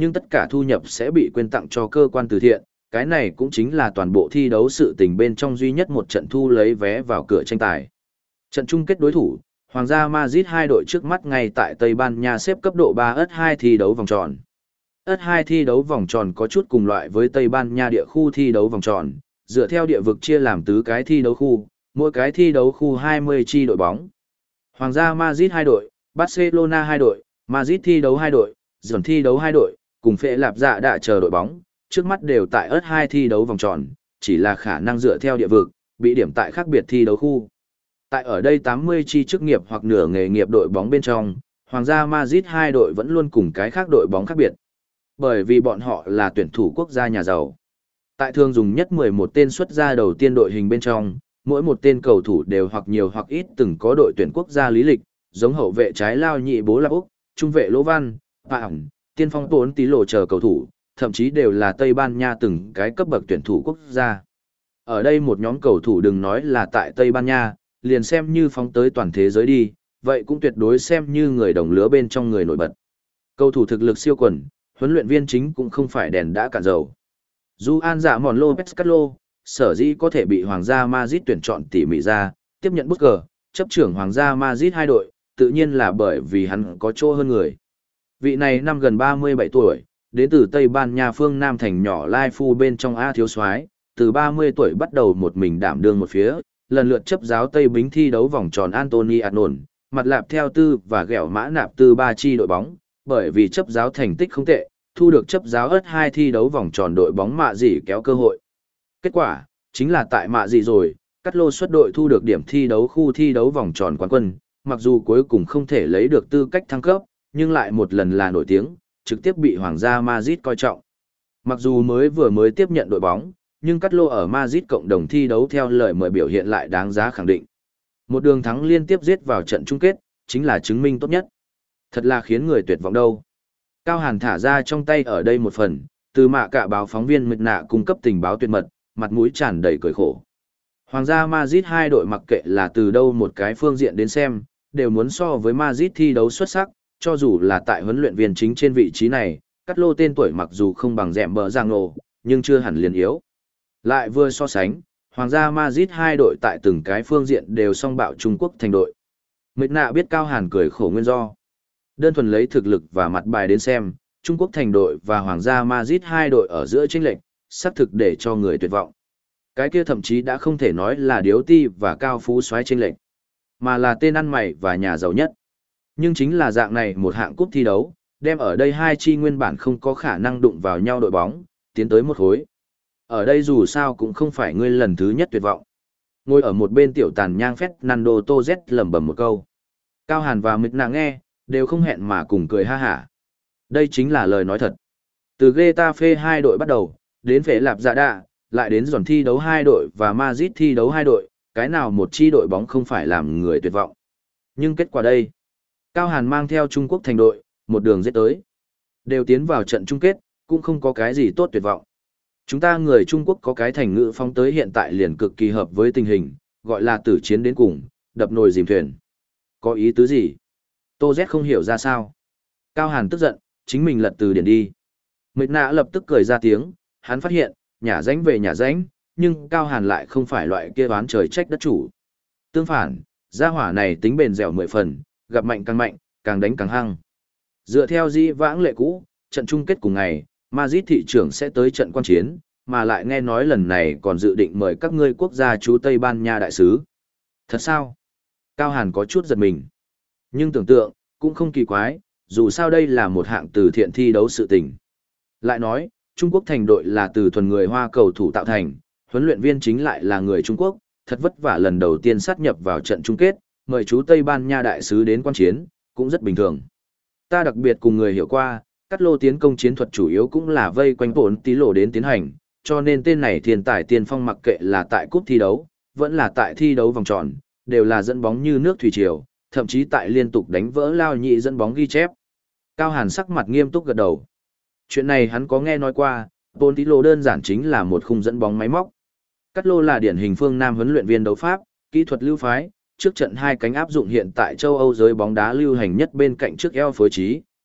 nhưng tất cả thu nhập sẽ bị quyên tặng cho cơ quan từ thiện. Cái này cũng chính là toàn bộ thi đấu sự tình bên trong duy nhất một trận thu lấy vé vào cửa tranh tài. Trận chung kết đối thủ, Hoàng gia Madrid hai đội trước mắt ngay tại Tây Ban Nha xếp cấp độ ba ét hai thi đấu vòng tròn. ét hai thi đấu vòng tròn có chút cùng loại với Tây Ban Nha địa khu thi đấu vòng tròn, dựa theo địa vực chia làm tứ cái thi đấu khu, mỗi cái thi đấu khu hai mươi chi đội bóng. Hoàng gia Madrid hai đội, Barcelona hai đội, Madrid thi đấu hai đội, Dần thi đấu hai đội, cùng Phệ Lạp Dạ đã chờ đội bóng, trước mắt đều tại ét hai thi đấu vòng tròn, chỉ là khả năng dựa theo địa vực, bị điểm tại khác biệt thi đấu khu. Tại ở đây tám mươi chi chức nghiệp hoặc nửa nghề nghiệp đội bóng bên trong, Hoàng gia Madrid hai đội vẫn luôn cùng cái khác đội bóng khác biệt. Bởi vì bọn họ là tuyển thủ quốc gia nhà giàu. Tại thường dùng nhất mười một tên xuất ra đầu tiên đội hình bên trong, mỗi một tên cầu thủ đều hoặc nhiều hoặc ít từng có đội tuyển quốc gia lý lịch, giống hậu vệ trái lao nhị Bố Lạp Úc, trung vệ Lỗ Văn, Phạm, tiên phong Tốn Tí Lộ chờ cầu thủ, thậm chí đều là Tây Ban Nha từng cái cấp bậc tuyển thủ quốc gia. Ở đây một nhóm cầu thủ đừng nói là tại Tây Ban Nha, liền xem như phóng tới toàn thế giới đi, vậy cũng tuyệt đối xem như người đồng lứa bên trong người nổi bật. Cầu thủ thực lực siêu quần, huấn luyện viên chính cũng không phải đèn đã cạn dầu. Juan Dạ Mòn Lopez Carlo, sở dĩ có thể bị Hoàng gia Madrid tuyển chọn tỉ mỉ ra, tiếp nhận bút cờ, chấp trưởng Hoàng gia Madrid hai đội, tự nhiên là bởi vì hắn có chỗ hơn người. Vị này năm gần ba mươi bảy tuổi, đến từ Tây Ban Nha phương Nam thành nhỏ Lai Phu bên trong A thiếu soái, từ ba mươi tuổi bắt đầu một mình đảm đương một phía, lần lượt chấp giáo Tây Bính thi đấu vòng tròn Antony Arnold, mặt lạp theo tư và ghẹo mã nạp tư ba chi đội bóng, bởi vì chấp giáo thành tích không tệ, thu được chấp giáo ét hai thi đấu vòng tròn đội bóng mạ gì kéo cơ hội. Kết quả, chính là tại mạ gì rồi, Cắt Lô xuất đội thu được điểm thi đấu khu thi đấu vòng tròn quán quân, mặc dù cuối cùng không thể lấy được tư cách thăng cấp, nhưng lại một lần là nổi tiếng, trực tiếp bị Hoàng gia Madrid coi trọng. Mặc dù mới vừa mới tiếp nhận đội bóng, nhưng Cắt Lô ở Madrid cộng đồng thi đấu theo lời mời biểu hiện lại đáng giá khẳng định. Một đường thắng liên tiếp giết vào trận chung kết, chính là chứng minh tốt nhất. Thật là khiến người tuyệt vọng đâu. Cao Hàn thả ra trong tay ở đây một phần, từ mạ cả báo phóng viên mệt nạ cung cấp tình báo tuyệt mật, mặt mũi tràn đầy cười khổ. Hoàng gia Madrid hai đội mặc kệ là từ đâu một cái phương diện đến xem, đều muốn so với Madrid thi đấu xuất sắc, cho dù là tại huấn luyện viên chính trên vị trí này, Cắt Lô tên tuổi mặc dù không bằng dẹm bờ giang nổ, nhưng chưa hẳn liền yếu. Lại vừa so sánh, Hoàng gia Madrid hai đội tại từng cái phương diện đều song bạo Trung Quốc thành đội. Mệt nạ biết Cao Hàn cười khổ nguyên do. Đơn thuần lấy thực lực và mặt bài đến xem, Trung Quốc thành đội và Hoàng gia Madrid hai đội ở giữa chênh lệch, xác thực để cho người tuyệt vọng. Cái kia thậm chí đã không thể nói là điếu ti và cao phú soái chênh lệch, mà là tên ăn mày và nhà giàu nhất. Nhưng chính là dạng này một hạng cúp thi đấu, đem ở đây hai chi nguyên bản không có khả năng đụng vào nhau đội bóng, tiến tới một khối. Ở đây dù sao cũng không phải ngươi lần thứ nhất tuyệt vọng. Ngồi ở một bên tiểu tàn nhang Fernando Torres lẩm bẩm một câu. Cao Hàn và Mịch Nàng nghe, đều không hẹn mà cùng cười ha hả. Đây chính là lời nói thật. Từ Getafe hai đội bắt đầu, đến Phệ Lạp Dạ Đạ, lại đến dọn thi đấu hai đội và Madrid thi đấu hai đội, cái nào một chi đội bóng không phải làm người tuyệt vọng. Nhưng kết quả đây, Cao Hàn mang theo Trung Quốc thành đội, một đường giết tới. Đều tiến vào trận chung kết, cũng không có cái gì tốt tuyệt vọng. Chúng ta người Trung Quốc có cái thành ngữ phong tới hiện tại liền cực kỳ hợp với tình hình, gọi là tử chiến đến cùng, đập nồi dìm thuyền. Có ý tứ gì? Tô Z không hiểu ra sao. Cao Hàn tức giận, chính mình lật từ điển đi. Mịch nạ lập tức cười ra tiếng, hắn phát hiện, nhà ránh về nhà ránh, nhưng Cao Hàn lại không phải loại kia đoán trời trách đất chủ. Tương phản, gia hỏa này tính bền dẻo mười phần, gặp mạnh càng mạnh, càng đánh càng hăng. Dựa theo di vãng lệ cũ, trận chung kết cùng ngày, Madrid thị trưởng sẽ tới trận quan chiến, mà lại nghe nói lần này còn dự định mời các ngươi quốc gia chú Tây Ban Nha đại sứ. Thật sao? Cao Hàn có chút giật mình. Nhưng tưởng tượng, cũng không kỳ quái, dù sao đây là một hạng từ thiện thi đấu sự tình. Lại nói, Trung Quốc thành đội là từ thuần người Hoa cầu thủ tạo thành, huấn luyện viên chính lại là người Trung Quốc, thật vất vả lần đầu tiên sát nhập vào trận chung kết, mời chú Tây Ban Nha đại sứ đến quan chiến, cũng rất bình thường. Ta đặc biệt cùng người hiểu qua, Cắt Lô tiến công chiến thuật chủ yếu cũng là vây quanh Tốn Tí Lộ đến tiến hành, cho nên tên này thiên tài tiên phong mặc kệ là tại cúp thi đấu, vẫn là tại thi đấu vòng tròn, đều là dẫn bóng như nước thủy triều, thậm chí tại liên tục đánh vỡ lao nhị dẫn bóng ghi chép. Cao Hàn sắc mặt nghiêm túc gật đầu. Chuyện này hắn có nghe nói qua, Tốn Tí Lộ đơn giản chính là một khung dẫn bóng máy móc. Cắt Lô là điển hình phương Nam huấn luyện viên đấu pháp, kỹ thuật lưu phái, trước trận hai cánh áp dụng hiện tại châu Âu giới bóng đá lưu hành nhất bên cạnh trước eo phối trí,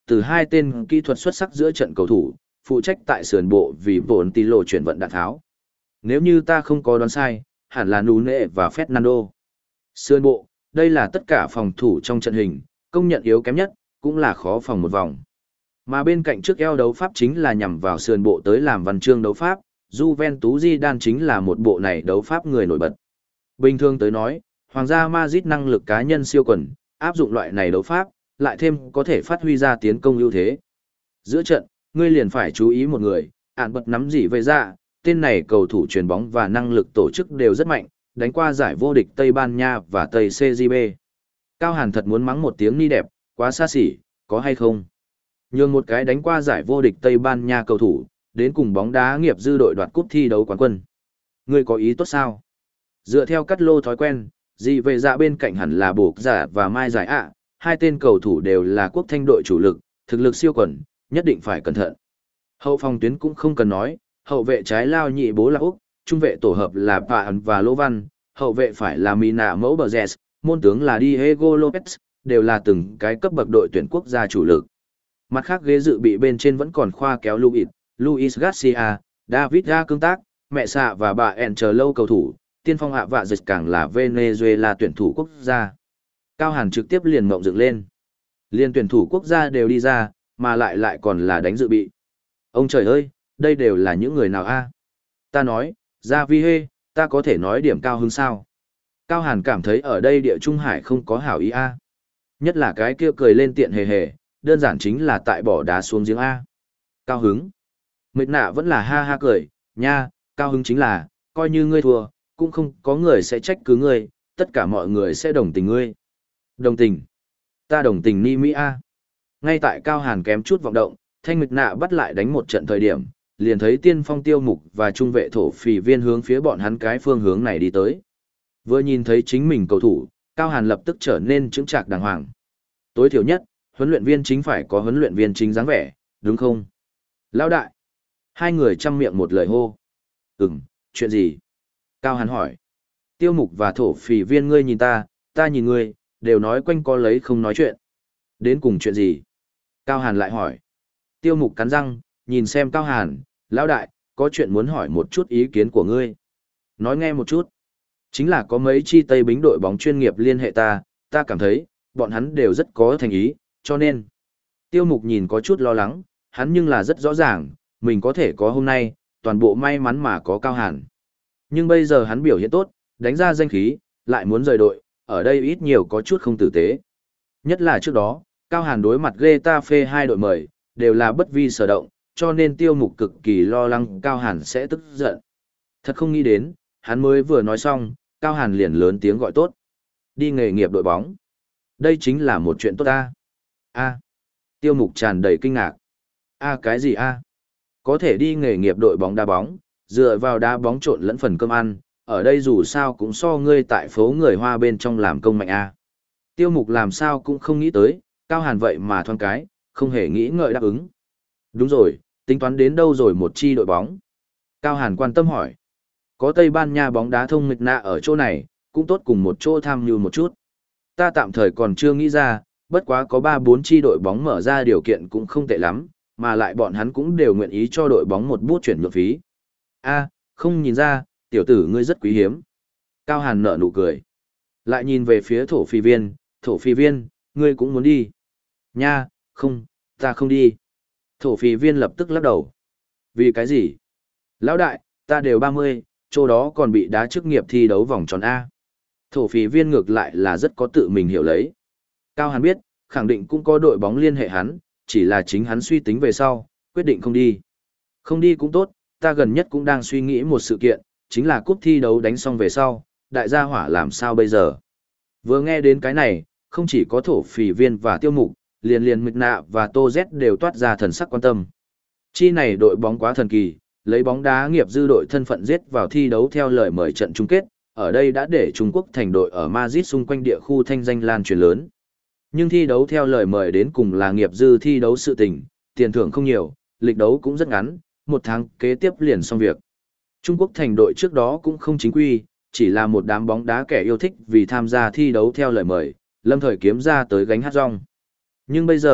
từ hai tên kỹ thuật xuất sắc giữa trận cầu thủ, phụ trách tại sườn bộ vì vốn tỷ lộ chuyển vận đạn tháo. Nếu như ta không có đoán sai, hẳn là Nune và Fernando. Sườn bộ, đây là tất cả phòng thủ trong trận hình, công nhận yếu kém nhất, cũng là khó phòng một vòng. Mà bên cạnh trước eo đấu pháp chính là nhằm vào sườn bộ tới làm văn chương đấu pháp, Juventus Zidane chính là một bộ này đấu pháp người nổi bật. Bình thường tới nói, Hoàng gia Madrid năng lực cá nhân siêu quần, áp dụng loại này đấu pháp, lại thêm có thể phát huy ra tiến công ưu thế. Giữa trận, ngươi liền phải chú ý một người, ản bật nắm gì về ra, tên này cầu thủ chuyền bóng và năng lực tổ chức đều rất mạnh, đánh qua giải vô địch Tây Ban Nha và Tây xê giê bê. Cao Hàn thật muốn mắng một tiếng ni đẹp, quá xa xỉ, có hay không? Nhường một cái đánh qua giải vô địch Tây Ban Nha cầu thủ, đến cùng bóng đá nghiệp dư đội đoạt cúp thi đấu quán quân. Ngươi có ý tốt sao? Dựa theo cắt lô thói quen, gì về dạ bên cạnh hẳn là Bộc Giả và Mai Giải ạ, hai tên cầu thủ đều là quốc thanh đội chủ lực, thực lực siêu quần, nhất định phải cẩn thận. Hậu phòng tuyến cũng không cần nói, hậu vệ trái lao nhị bố là Úc, trung vệ tổ hợp là Paan và Lô Văn, hậu vệ phải là Mina mẫu bờ Jess, môn tướng là Diego Lopez, đều là từng cái cấp bậc đội tuyển quốc gia chủ lực. Mặt khác ghế dự bị bên trên vẫn còn khoa kéo Luis, Luis Garcia, David Ra cương tác, mẹ xạ và bà ẻn chờ lâu cầu thủ, tiên phong hạ vạ dịch càng là Venezuela tuyển thủ quốc gia. Cao Hàn trực tiếp liền mộng dựng lên. Liên tuyển thủ quốc gia đều đi ra, mà lại lại còn là đánh dự bị. Ông trời ơi, đây đều là những người nào a? Ta nói, Gia Vi Hê, ta có thể nói điểm cao hứng sao? Cao Hàn cảm thấy ở đây địa Trung Hải không có hảo ý a. Nhất là cái kia cười lên tiện hề hề, đơn giản chính là tại bỏ đá xuống giếng a. Cao hứng. Mệt nạ vẫn là ha ha cười, nha, cao hứng chính là, coi như ngươi thua, cũng không có người sẽ trách cứ ngươi, tất cả mọi người sẽ đồng tình ngươi. Đồng tình. Ta đồng tình ni Mỹ A. Ngay tại Cao Hàn kém chút vọng động, thanh mịch nạ bắt lại đánh một trận thời điểm, liền thấy tiên phong tiêu mục và trung vệ thổ phỉ viên hướng phía bọn hắn cái phương hướng này đi tới. Vừa nhìn thấy chính mình cầu thủ, Cao Hàn lập tức trở nên chững chạc đàng hoàng. Tối thiểu nhất, huấn luyện viên chính phải có huấn luyện viên chính dáng vẻ, đúng không? Lão đại. Hai người chăm miệng một lời hô. Ừm, chuyện gì? Cao Hàn hỏi. Tiêu mục và thổ phỉ viên ngươi nhìn ta, ta nhìn ngươi, đều nói quanh co lấy không nói chuyện. Đến cùng chuyện gì? Cao Hàn lại hỏi. Tiêu mục cắn răng, nhìn xem Cao Hàn, lão đại, có chuyện muốn hỏi một chút ý kiến của ngươi. Nói nghe một chút. Chính là có mấy chi Tây bính đội bóng chuyên nghiệp liên hệ ta, ta cảm thấy, bọn hắn đều rất có thành ý, cho nên. Tiêu mục nhìn có chút lo lắng, hắn nhưng là rất rõ ràng, mình có thể có hôm nay, toàn bộ may mắn mà có Cao Hàn. Nhưng bây giờ hắn biểu hiện tốt, đánh ra danh khí, lại muốn rời đội, ở đây ít nhiều có chút không tử tế. Nhất là trước đó, Cao Hàn đối mặt Getafe hai đội mời, đều là bất vi sở động, cho nên tiêu mục cực kỳ lo lắng Cao Hàn sẽ tức giận. Thật không nghĩ đến, hắn mới vừa nói xong, Cao Hàn liền lớn tiếng gọi tốt. Đi nghề nghiệp đội bóng. Đây chính là một chuyện tốt ta. A. Tiêu mục tràn đầy kinh ngạc. A cái gì a? Có thể đi nghề nghiệp đội bóng đá bóng, dựa vào đá bóng trộn lẫn phần cơm ăn, ở đây dù sao cũng so ngươi tại phố người Hoa bên trong làm công mạnh a. Tiêu mục làm sao cũng không nghĩ tới, Cao Hàn vậy mà thoáng cái, không hề nghĩ ngợi đáp ứng. Đúng rồi, tính toán đến đâu rồi một chi đội bóng? Cao Hàn quan tâm hỏi. Có Tây Ban Nha bóng đá thông mịch nạ ở chỗ này, cũng tốt cùng một chỗ tham mưu một chút. Ta tạm thời còn chưa nghĩ ra, bất quá có ba bốn chi đội bóng mở ra điều kiện cũng không tệ lắm, mà lại bọn hắn cũng đều nguyện ý cho đội bóng một bút chuyển nhượng phí. A, không nhìn ra, tiểu tử ngươi rất quý hiếm. Cao Hàn nở nụ cười. Lại nhìn về phía thổ phi viên, thổ phi viên, ngươi cũng muốn đi. Nha, không, ta không đi. Thổ phi viên lập tức lắc đầu. Vì cái gì? Lão đại, ta đều ba mươi, chỗ đó còn bị đá chức nghiệp thi đấu vòng tròn A. Thổ phi viên ngược lại là rất có tự mình hiểu lấy. Cao Hàn biết, khẳng định cũng có đội bóng liên hệ hắn, chỉ là chính hắn suy tính về sau, quyết định không đi. Không đi cũng tốt, ta gần nhất cũng đang suy nghĩ một sự kiện, chính là cúp thi đấu đánh xong về sau, đại gia hỏa làm sao bây giờ. Vừa nghe đến cái này, không chỉ có thổ phỉ viên và tiêu mục, liền liền mịch nạ và tô z đều toát ra thần sắc quan tâm. Chi này đội bóng quá thần kỳ, lấy bóng đá nghiệp dư đội thân phận giết vào thi đấu theo lời mời trận chung kết, ở đây đã để Trung Quốc thành đội ở Madrid xung quanh địa khu thanh danh lan truyền lớn. Nhưng thi đấu theo lời mời đến cùng là nghiệp dư thi đấu sự tình, tiền thưởng không nhiều, lịch đấu cũng rất ngắn, một tháng kế tiếp liền xong việc. Trung Quốc thành đội trước đó cũng không chính quy, chỉ là một đám bóng đá kẻ yêu thích vì tham gia thi đấu theo lời mời, lâm thời kiếm ra tới gánh hát rong. Nhưng bây giờ,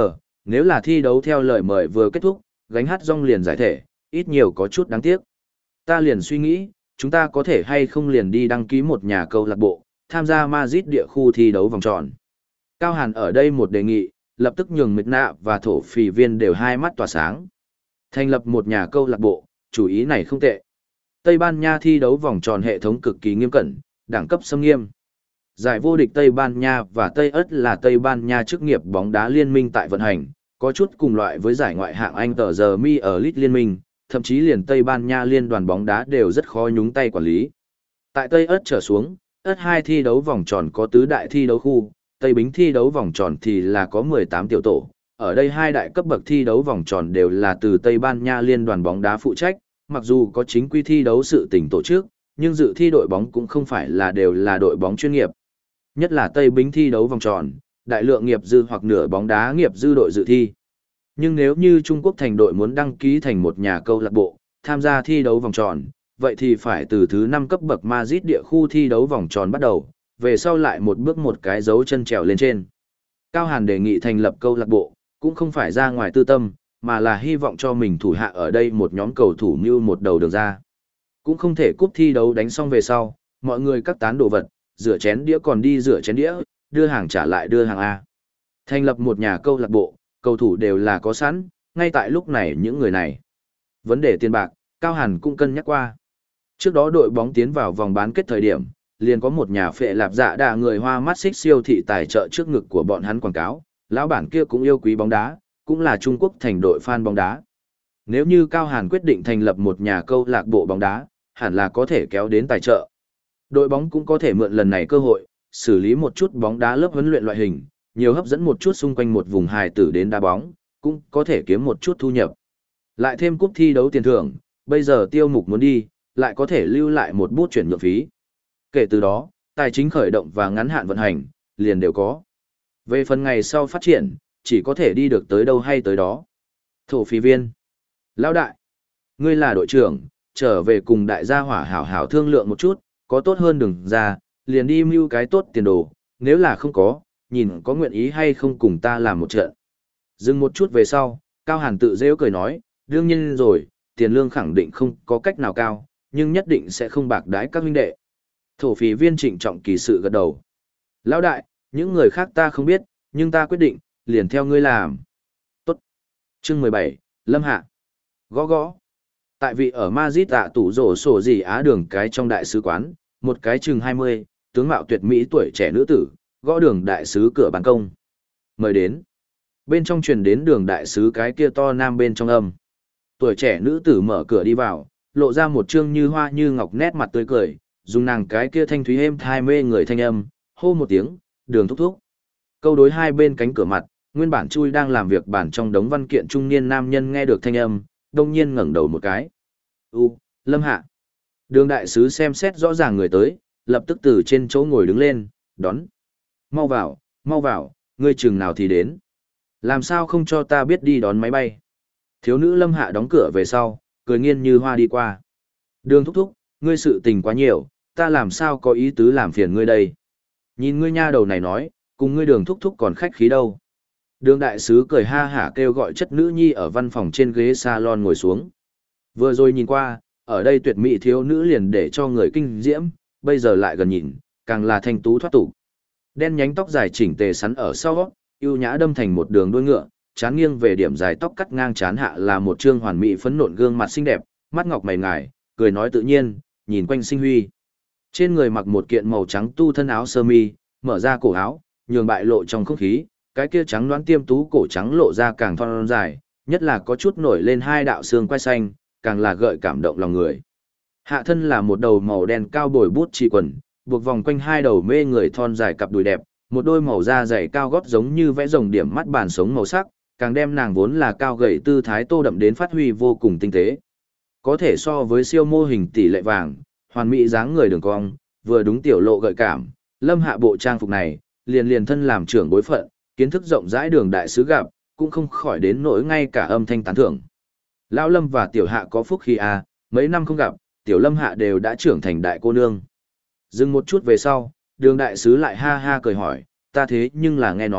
nếu là thi đấu theo lời mời vừa kết thúc, gánh hát rong liền giải thể, ít nhiều có chút đáng tiếc. Ta liền suy nghĩ, chúng ta có thể hay không liền đi đăng ký một nhà câu lạc bộ, tham gia Madrid địa khu thi đấu vòng tròn. Cao Hàn ở đây một đề nghị, lập tức nhường Mịch Nạ và thổ phỉ viên đều hai mắt tỏa sáng. Thành lập một nhà câu lạc bộ, chủ ý này không tệ. Tây Ban Nha thi đấu vòng tròn hệ thống cực kỳ nghiêm cẩn, đẳng cấp xâm nghiêm. Giải vô địch Tây Ban Nha và Tây Ất là Tây Ban Nha chức nghiệp bóng đá liên minh tại vận hành, có chút cùng loại với giải ngoại hạng Anh tờ giờ mi ở League liên minh, thậm chí liền Tây Ban Nha liên đoàn bóng đá đều rất khó nhúng tay quản lý. Tại Tây Ất trở xuống, Ất hai thi đấu vòng tròn có tứ đại thi đấu khu, Tây Bính thi đấu vòng tròn thì là có mười tám tiểu tổ. Ở đây hai đại cấp bậc thi đấu vòng tròn đều là từ Tây Ban Nha liên đoàn bóng đá phụ trách, mặc dù có chính quy thi đấu sự tỉnh tổ chức, nhưng dự thi đội bóng cũng không phải là đều là đội bóng chuyên nghiệp. Nhất là Tây Bính thi đấu vòng tròn, đại lượng nghiệp dư hoặc nửa bóng đá nghiệp dư đội dự thi. Nhưng nếu như Trung Quốc thành đội muốn đăng ký thành một nhà câu lạc bộ, tham gia thi đấu vòng tròn, vậy thì phải từ thứ năm cấp bậc Madrid địa khu thi đấu vòng tròn bắt đầu, về sau lại một bước một cái dấu chân trèo lên trên. Cao Hàn đề nghị thành lập câu lạc bộ, cũng không phải ra ngoài tư tâm, mà là hy vọng cho mình thủ hạ ở đây một nhóm cầu thủ như một đầu đường ra. Cũng không thể cúp thi đấu đánh xong về sau, mọi người cắt tán đồ vật, rửa chén đĩa còn đi rửa chén đĩa, đưa hàng trả lại đưa hàng A. Thành lập một nhà câu lạc bộ, cầu thủ đều là có sẵn, ngay tại lúc này những người này. Vấn đề tiền bạc, Cao Hàn cũng cân nhắc qua. Trước đó đội bóng tiến vào vòng bán kết thời điểm, liền có một nhà phệ lạp dạ đà người Hoa mắt xích siêu thị tài trợ trước ngực của bọn hắn quảng cáo, lão bản kia cũng yêu quý bóng đá, cũng là Trung Quốc thành đội fan bóng đá. Nếu như Cao Hàn quyết định thành lập một nhà câu lạc bộ bóng đá, hẳn là có thể kéo đến tài trợ. Đội bóng cũng có thể mượn lần này cơ hội, xử lý một chút bóng đá lớp huấn luyện loại hình, nhiều hấp dẫn một chút xung quanh một vùng hài tử đến đá bóng, cũng có thể kiếm một chút thu nhập. Lại thêm cúp thi đấu tiền thưởng, bây giờ Tiêu Mục muốn đi, lại có thể lưu lại một bút chuyển nhượng phí. Kể từ đó, tài chính khởi động và ngắn hạn vận hành, liền đều có. Về phần ngày sau phát triển, chỉ có thể đi được tới đâu hay tới đó. Thổ phí viên. Lão đại. Ngươi là đội trưởng, trở về cùng đại gia hỏa hảo hảo thương lượng một chút, có tốt hơn đừng ra, liền đi mưu cái tốt tiền đồ, nếu là không có, nhìn có nguyện ý hay không cùng ta làm một trận. Dừng một chút về sau, Cao Hàn tự rêu cười nói, đương nhiên rồi, tiền lương khẳng định không có cách nào cao, nhưng nhất định sẽ không bạc đái các huynh đệ. Thổ phí viên trịnh trọng kỳ sự gật đầu. Lão đại, những người khác ta không biết, nhưng ta quyết định, liền theo ngươi làm. Tốt. Chương mười bảy, Lâm Hạ. Gõ gõ. Tại vị ở Madrid tạ tủ rổ sổ gì Á đường cái trong đại sứ quán, một cái chừng hai mươi, tướng mạo tuyệt mỹ tuổi trẻ nữ tử, gõ đường đại sứ cửa ban công. Mời đến. Bên trong truyền đến đường đại sứ cái kia to nam bên trong âm. Tuổi trẻ nữ tử mở cửa đi vào, lộ ra một trương như hoa như ngọc nét mặt tươi cười, dùng nàng cái kia thanh thúy êm thai mê người thanh âm, hô một tiếng, đường thúc thúc. Câu đối hai bên cánh cửa mặt, nguyên bản chui đang làm việc bản trong đống văn kiện trung niên nam nhân nghe được thanh âm, đông nhiên ngẩng đầu một cái. U, Lâm Hạ. Đường đại sứ xem xét rõ ràng người tới, lập tức từ trên chỗ ngồi đứng lên, đón. Mau vào, mau vào, ngươi chừng nào thì đến. Làm sao không cho ta biết đi đón máy bay. Thiếu nữ Lâm Hạ đóng cửa về sau, cười nghiên như hoa đi qua. Đường thúc thúc, ngươi sự tình quá nhiều, ta làm sao có ý tứ làm phiền ngươi đây. Nhìn ngươi nha đầu này nói, cùng ngươi đường thúc thúc còn khách khí đâu. Đường đại sứ cười ha hả kêu gọi chất nữ nhi ở văn phòng trên ghế salon ngồi xuống. Vừa rồi nhìn qua, ở đây tuyệt mỹ thiếu nữ liền để cho người kinh diễm, bây giờ lại gần nhìn, càng là thanh tú thoát tục. Đen nhánh tóc dài chỉnh tề sắn ở sau, ưu nhã đâm thành một đường đuôi ngựa, chán nghiêng về điểm dài tóc cắt ngang chán hạ là một trương hoàn mỹ phấn nộn gương mặt xinh đẹp, mắt ngọc mày ngài, cười nói tự nhiên, nhìn quanh sinh huy. Trên người mặc một kiện màu trắng tu thân áo sơ mi, mở ra cổ áo, nhường bại lộ trong không khí, cái kia trắng đoán tiêm tú cổ trắng lộ ra càng thon dài, nhất là có chút nổi lên hai đạo xương quai xanh, càng là gợi cảm động lòng người. Hạ thân là một đầu màu đen cao bồi bút chỉ quần, buộc vòng quanh hai đầu mê người thon dài cặp đùi đẹp, một đôi màu da dày cao gót giống như vẽ rồng điểm mắt bàn sống màu sắc, càng đem nàng vốn là cao gầy tư thái tô đậm đến phát huy vô cùng tinh tế. Có thể so với siêu mô hình tỷ lệ vàng, hoàn mỹ dáng người đường cong, vừa đúng tiểu lộ gợi cảm, Lâm Hạ bộ trang phục này, liền liền thân làm trưởng bối phận, kiến thức rộng rãi đường đại sứ gặp, cũng không khỏi đến nỗi ngay cả âm thanh tán thưởng. Lão Lâm và Tiểu Hạ có phúc khi à, mấy năm không gặp, Tiểu Lâm Hạ đều đã trưởng thành đại cô nương. Dừng một chút về sau, đường đại sứ lại ha ha cười hỏi, ta thế nhưng là nghe nói,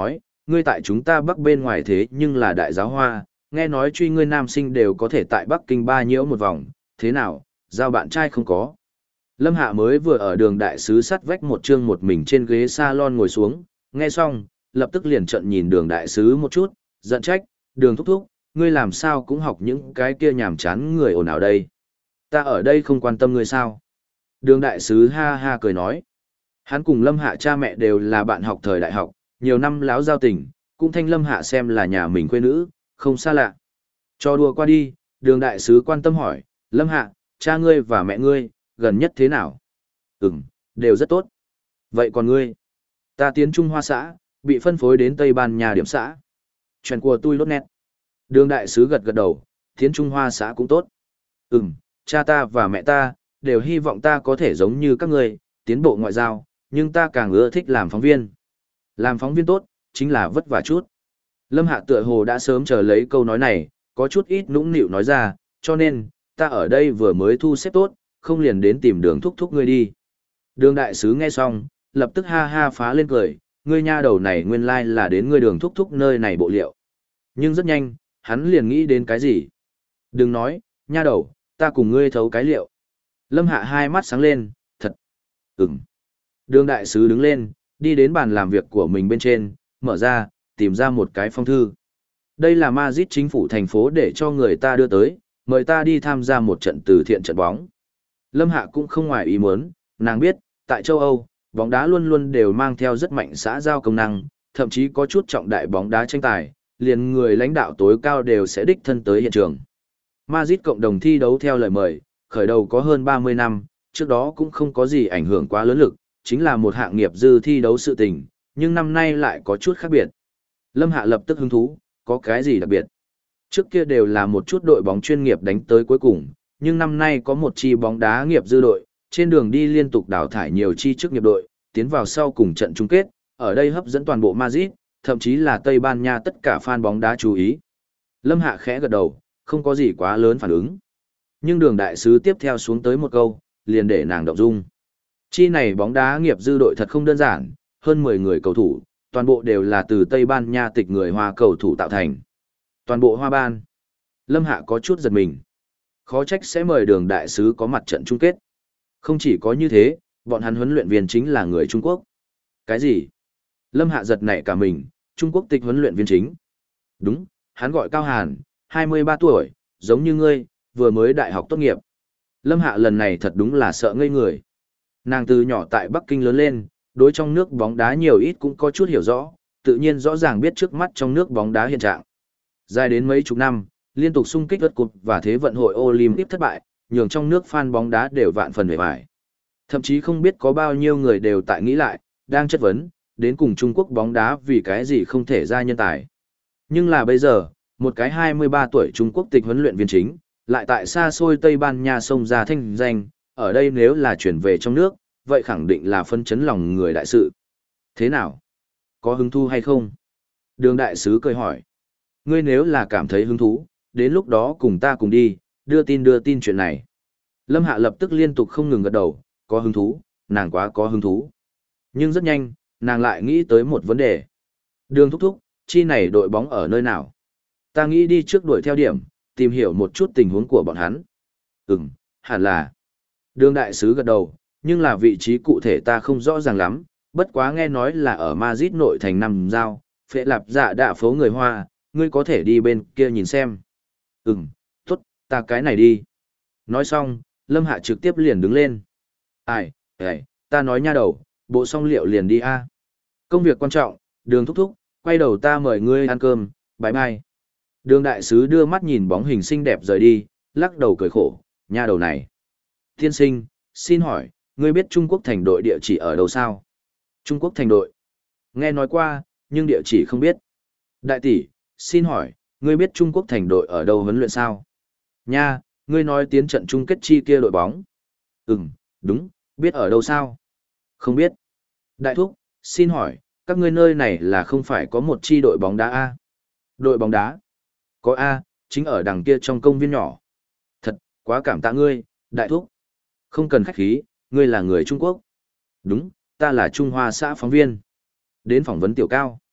ngươi tại chúng ta Bắc bên ngoài thế nhưng là đại giáo hoa, nghe nói truy ngươi nam sinh đều có thể tại Bắc Kinh ba nhiễu một vòng, thế nào, giao bạn trai không có. Lâm Hạ mới vừa ở đường đại sứ sắt vách một chương một mình trên ghế salon ngồi xuống, nghe xong, lập tức liền trận nhìn đường đại sứ một chút, giận trách, đường thúc thúc, ngươi làm sao cũng học những cái kia nhàm chán người ồn ào đây. Ta ở đây không quan tâm ngươi sao. Đường đại sứ ha ha cười nói. Hắn cùng Lâm Hạ cha mẹ đều là bạn học thời đại học, nhiều năm láo giao tình, cũng thanh Lâm Hạ xem là nhà mình quê nữ, không xa lạ. Cho đùa qua đi, đường đại sứ quan tâm hỏi, Lâm Hạ, cha ngươi và mẹ ngươi, gần nhất thế nào? Ừm, đều rất tốt. Vậy còn ngươi? Ta tiến Trung Hoa xã, bị phân phối đến Tây Ban Nha điểm xã. Chuyện của tôi lốt nét. Đường đại sứ gật gật đầu, tiến Trung Hoa xã cũng tốt. Ừm, cha ta và mẹ ta, đều hy vọng ta có thể giống như các ngươi, tiến bộ ngoại giao, nhưng ta càng ưa thích làm phóng viên. Làm phóng viên tốt, chính là vất vả chút. Lâm Hạ tựa hồ đã sớm chờ lấy câu nói này, có chút ít nũng nịu nói ra, cho nên, ta ở đây vừa mới thu xếp tốt, không liền đến tìm đường thúc thúc ngươi đi. Đường đại sứ nghe xong, lập tức ha ha phá lên cười, ngươi nha đầu này nguyên lai là đến ngươi đường thúc thúc nơi này bộ liệu. Nhưng rất nhanh, hắn liền nghĩ đến cái gì? Đừng nói, nha đầu, ta cùng ngươi thấu cái liệu. Lâm Hạ hai mắt sáng lên, thật. Ừm. Đường đại sứ đứng lên, đi đến bàn làm việc của mình bên trên, mở ra, tìm ra một cái phong thư. Đây là Madrid chính phủ thành phố để cho người ta đưa tới, mời ta đi tham gia một trận từ thiện trận bóng. Lâm Hạ cũng không ngoài ý muốn, nàng biết, tại châu Âu, bóng đá luôn luôn đều mang theo rất mạnh xã giao công năng, thậm chí có chút trọng đại bóng đá tranh tài, liền người lãnh đạo tối cao đều sẽ đích thân tới hiện trường. Madrid cộng đồng thi đấu theo lời mời, khởi đầu có hơn ba mươi năm, trước đó cũng không có gì ảnh hưởng quá lớn lực, chính là một hạng nghiệp dư thi đấu sự tình, nhưng năm nay lại có chút khác biệt. Lâm Hạ lập tức hứng thú, có cái gì đặc biệt? Trước kia đều là một chút đội bóng chuyên nghiệp đánh tới cuối cùng, nhưng năm nay có một chi bóng đá nghiệp dư đội, trên đường đi liên tục đào thải nhiều chi chức nghiệp đội, tiến vào sau cùng trận chung kết, ở đây hấp dẫn toàn bộ Madrid, thậm chí là Tây Ban Nha tất cả fan bóng đá chú ý. Lâm Hạ khẽ gật đầu, không có gì quá lớn phản ứng. Nhưng đường đại sứ tiếp theo xuống tới một câu, liền để nàng động dung. Chi này bóng đá nghiệp dư đội thật không đơn giản, hơn mười người cầu thủ, toàn bộ đều là từ Tây Ban Nha tịch người Hoa cầu thủ tạo thành. Toàn bộ Hoa ban. Lâm Hạ có chút giật mình. Khó trách sẽ mời đường đại sứ có mặt trận chung kết. Không chỉ có như thế, bọn hắn huấn luyện viên chính là người Trung Quốc. Cái gì? Lâm Hạ giật nảy cả mình, Trung Quốc tịch huấn luyện viên chính. Đúng, hắn gọi Cao Hàn, hai mươi ba tuổi, giống như ngươi, vừa mới đại học tốt nghiệp. Lâm Hạ lần này thật đúng là sợ ngây người. Nàng từ nhỏ tại Bắc Kinh lớn lên, đối trong nước bóng đá nhiều ít cũng có chút hiểu rõ, tự nhiên rõ ràng biết trước mắt trong nước bóng đá hiện trạng. Dài đến mấy chục năm, liên tục xung kích vượt cột và thế vận hội Olympic thất bại, nhường trong nước fan bóng đá đều vạn phần vẻ vải. Thậm chí không biết có bao nhiêu người đều tại nghĩ lại, đang chất vấn, đến cùng Trung Quốc bóng đá vì cái gì không thể ra nhân tài. Nhưng là bây giờ, một cái hai mươi ba tuổi Trung Quốc tịch huấn luyện viên chính, lại tại xa xôi Tây Ban Nha sông ra thanh danh, ở đây nếu là chuyển về trong nước, vậy khẳng định là phân chấn lòng người đại sự. Thế nào? Có hứng thú hay không? Đường đại sứ cười hỏi. Ngươi nếu là cảm thấy hứng thú, đến lúc đó cùng ta cùng đi, đưa tin đưa tin chuyện này. Lâm Hạ lập tức liên tục không ngừng gật đầu, có hứng thú, nàng quá có hứng thú. Nhưng rất nhanh, nàng lại nghĩ tới một vấn đề. Đường thúc thúc, chi này đội bóng ở nơi nào? Ta nghĩ đi trước đuổi theo điểm, tìm hiểu một chút tình huống của bọn hắn. Ừm, hẳn là. Đường đại sứ gật đầu, nhưng là vị trí cụ thể ta không rõ ràng lắm, bất quá nghe nói là ở Madrid nội thành nằm giao, phệ lạp dạ đạ phố người Hoa, ngươi có thể đi bên kia nhìn xem. Ừm, tốt, ta cái này đi. Nói xong, Lâm Hạ trực tiếp liền đứng lên. Ai, ai, ta nói nha đầu, bộ xong liệu liền đi a. Công việc quan trọng, đường thúc thúc, quay đầu ta mời ngươi ăn cơm, bye bye. Đường đại sứ đưa mắt nhìn bóng hình xinh đẹp rời đi, lắc đầu cười khổ, nha đầu này. Tiên sinh, xin hỏi, ngươi biết Trung Quốc thành đội địa chỉ ở đâu sao? Trung Quốc thành đội. Nghe nói qua, nhưng địa chỉ không biết. Đại tỷ, xin hỏi, ngươi biết Trung Quốc thành đội ở đâu huấn luyện sao? Nha, ngươi nói tiến trận chung kết chi kia đội bóng. Ừm, đúng, biết ở đâu sao? Không biết. Đại thúc, xin hỏi, các ngươi nơi này là không phải có một chi đội bóng đá A? Đội bóng đá? Có A, chính ở đằng kia trong công viên nhỏ. Thật, quá cảm tạ ngươi, đại thúc. Không cần khách khí, ngươi là người Trung Quốc. Đúng, ta là Trung Hoa xã phóng viên. Đến phỏng vấn Tiểu Cao.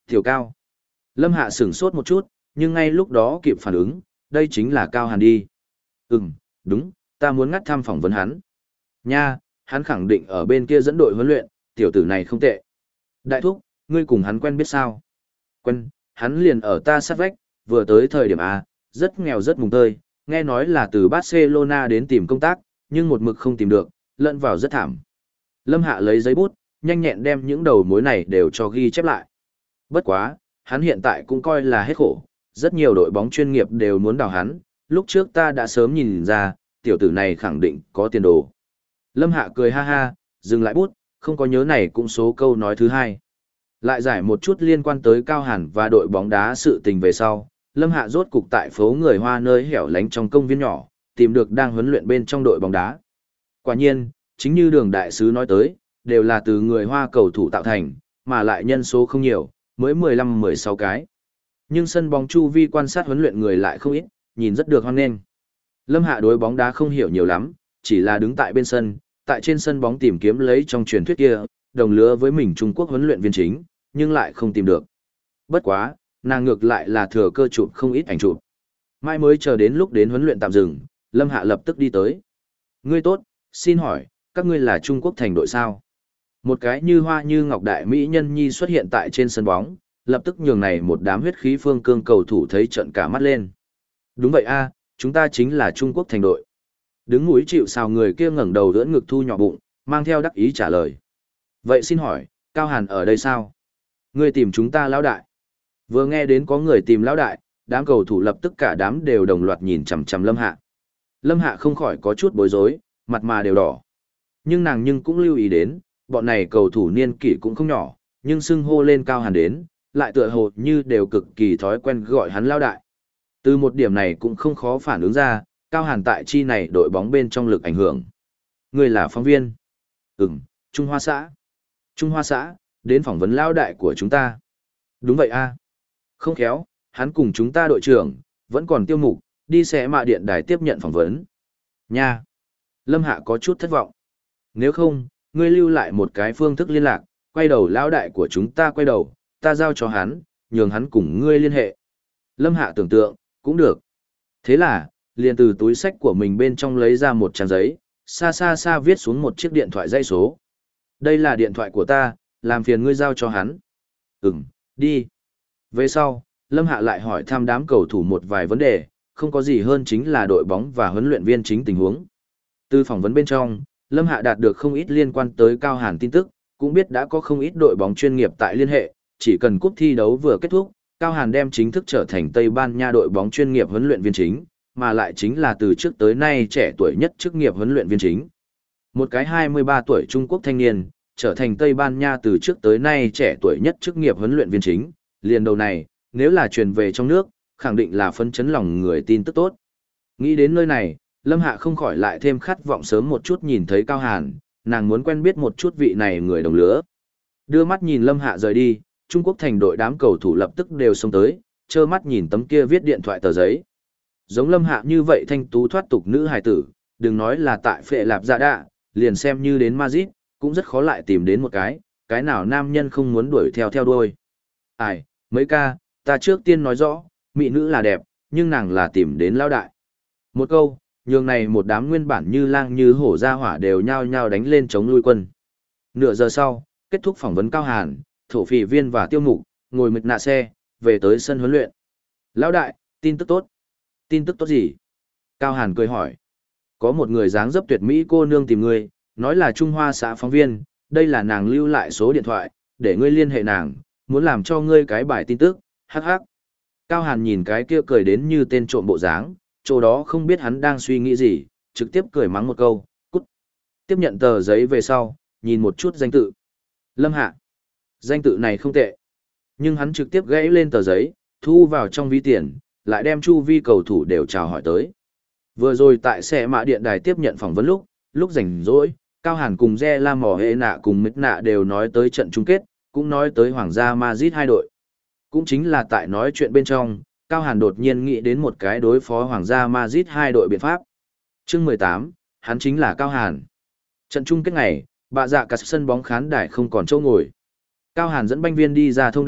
Tiểu Cao. Lâm Hạ sửng sốt một chút, nhưng ngay lúc đó kịp phản ứng, đây chính là Cao Hàn đi. Ừm, đúng, ta muốn ngắt thăm phỏng vấn hắn. Nha, hắn khẳng định ở bên kia dẫn đội huấn luyện, tiểu tử này không tệ. Đại thúc, ngươi cùng hắn quen biết sao? Quen, hắn liền ở ta sát vách, vừa tới thời điểm A, rất nghèo rất mùng tơi, nghe nói là từ Barcelona đến tìm công tác, nhưng một mực không tìm được, lẫn vào rất thảm. Lâm Hạ lấy giấy bút, nhanh nhẹn đem những đầu mối này đều cho ghi chép lại. Bất quá, hắn hiện tại cũng coi là hết khổ, rất nhiều đội bóng chuyên nghiệp đều muốn đào hắn, lúc trước ta đã sớm nhìn ra, tiểu tử này khẳng định có tiền đồ. Lâm Hạ cười ha ha, dừng lại bút, không có nhớ này cũng số câu nói thứ hai. Lại giải một chút liên quan tới Cao Hàn và đội bóng đá sự tình về sau, Lâm Hạ rốt cục tại phố người Hoa nơi hẻo lánh trong công viên nhỏ, tìm được đang huấn luyện bên trong đội bóng đá. Quả nhiên, chính như đường đại sứ nói tới, đều là từ người Hoa cầu thủ tạo thành, mà lại nhân số không nhiều, mới mười lăm mười sáu cái. Nhưng sân bóng chu vi quan sát huấn luyện người lại không ít, nhìn rất được hoan nghênh. Lâm Hạ đối bóng đá không hiểu nhiều lắm, chỉ là đứng tại bên sân, tại trên sân bóng tìm kiếm lấy trong truyền thuyết kia, đồng lứa với mình Trung Quốc huấn luyện viên chính, nhưng lại không tìm được. Bất quá, nàng ngược lại là thừa cơ chụp không ít ảnh chụp. Mai mới chờ đến lúc đến huấn luyện tạm dừng, Lâm Hạ lập tức đi tới. Ngươi tốt, xin hỏi, các ngươi là Trung Quốc thành đội sao? Một cái như hoa như ngọc đại mỹ nhân nhi xuất hiện tại trên sân bóng, lập tức nhường này một đám huyết khí phương cương cầu thủ thấy trận cả mắt lên. Đúng vậy a, chúng ta chính là Trung Quốc thành đội. Đứng mũi chịu sào người kia ngẩng đầu đỡ ngực thu nhỏ bụng, mang theo đắc ý trả lời. Vậy xin hỏi, Cao Hàn ở đây sao? Ngươi tìm chúng ta lão đại. Vừa nghe đến có người tìm lão đại, đám cầu thủ lập tức cả đám đều đồng loạt nhìn chằm chằm Lâm Hạ. Lâm Hạ không khỏi có chút bối rối, mặt mà đều đỏ. Nhưng nàng nhưng cũng lưu ý đến, bọn này cầu thủ niên kỷ cũng không nhỏ, nhưng xưng hô lên Cao Hàn đến, lại tựa hồ như đều cực kỳ thói quen gọi hắn lão đại. Từ một điểm này cũng không khó phản ứng ra, Cao Hàn tại chi này đội bóng bên trong lực ảnh hưởng. Người là phóng viên. Ừm, Trung Hoa xã. Trung Hoa xã, đến phỏng vấn lão đại của chúng ta. Đúng vậy a. Không khéo, hắn cùng chúng ta đội trưởng, vẫn còn tiêu mục, đi xe mạ điện đài tiếp nhận phỏng vấn. Nha. Lâm Hạ có chút thất vọng. Nếu không, ngươi lưu lại một cái phương thức liên lạc, quay đầu lão đại của chúng ta quay đầu, ta giao cho hắn, nhường hắn cùng ngươi liên hệ. Lâm Hạ tưởng tượng, cũng được. Thế là, liền từ túi sách của mình bên trong lấy ra một trang giấy, xa xa xa viết xuống một chiếc điện thoại dây số. Đây là điện thoại của ta, làm phiền ngươi giao cho hắn. Ừm, đi. Về sau, Lâm Hạ lại hỏi thăm đám cầu thủ một vài vấn đề, không có gì hơn chính là đội bóng và huấn luyện viên chính tình huống. Từ phỏng vấn bên trong, Lâm Hạ đạt được không ít liên quan tới Cao Hàn tin tức, cũng biết đã có không ít đội bóng chuyên nghiệp tại liên hệ, chỉ cần cúp thi đấu vừa kết thúc, Cao Hàn đem chính thức trở thành Tây Ban Nha đội bóng chuyên nghiệp huấn luyện viên chính, mà lại chính là từ trước tới nay trẻ tuổi nhất chức nghiệp huấn luyện viên chính. Một cái hai mươi ba tuổi Trung Quốc thanh niên, trở thành Tây Ban Nha từ trước tới nay trẻ tuổi nhất chức nghiệp huấn luyện viên chính, liền đầu này, nếu là truyền về trong nước, khẳng định là phấn chấn lòng người tin tức tốt. Nghĩ đến nơi này, Lâm Hạ không khỏi lại thêm khát vọng sớm một chút nhìn thấy Cao Hàn, nàng muốn quen biết một chút vị này người đồng lứa. Đưa mắt nhìn Lâm Hạ rời đi, Trung Quốc thành đội đám cầu thủ lập tức đều xông tới, trơ mắt nhìn tấm kia viết điện thoại tờ giấy. Giống Lâm Hạ như vậy thanh tú thoát tục nữ hài tử, đừng nói là tại Phệ Lạp Dạ Đạ, liền xem như đến Madrid, cũng rất khó lại tìm đến một cái, cái nào nam nhân không muốn đuổi theo theo đuôi. Ai, mấy ca, ta trước tiên nói rõ, mỹ nữ là đẹp, nhưng nàng là tìm đến lão đại. Một câu, nhường này một đám nguyên bản như lang như hổ ra hỏa đều nhao nhao đánh lên chống lui quân. Nửa giờ sau, kết thúc phỏng vấn Cao Hàn, thổ phỉ viên và tiêu mục, ngồi mệt nạ xe, về tới sân huấn luyện. Lão đại, tin tức tốt. Tin tức tốt gì? Cao Hàn cười hỏi. Có một người dáng dấp tuyệt mỹ cô nương tìm ngươi, nói là Trung Hoa xã phóng viên, đây là nàng lưu lại số điện thoại, để ngươi liên hệ nàng, muốn làm cho ngươi cái bài tin tức, hắc hắc. Cao Hàn nhìn cái kia cười đến như tên trộm bộ dáng, chỗ đó không biết hắn đang suy nghĩ gì, trực tiếp cười mắng một câu, cút. Tiếp nhận tờ giấy về sau, nhìn một chút danh tự. Lâm Hạ. Danh tự này không tệ. Nhưng hắn trực tiếp gãy lên tờ giấy, thu vào trong ví tiền, lại đem chu vi cầu thủ đều chào hỏi tới. Vừa rồi tại xe mạ điện đài tiếp nhận phỏng vấn lúc, lúc rảnh rỗi, Cao Hàn cùng Re La Mò Hệ Nạ cùng Mít Nạ đều nói tới trận chung kết, cũng nói tới Hoàng gia Madrid hai đội. Cũng chính là tại nói chuyện bên trong, Cao Hàn đột nhiên nghĩ đến một cái đối phó Hoàng gia Madrid hai đội biện pháp. Chương mười tám, hắn chính là Cao Hàn. Trận chung kết ngày, bạ dạ cả sân bóng khán đài không còn chỗ ngồi. Cao Hàn dẫn banh viên đi ra thông đạo,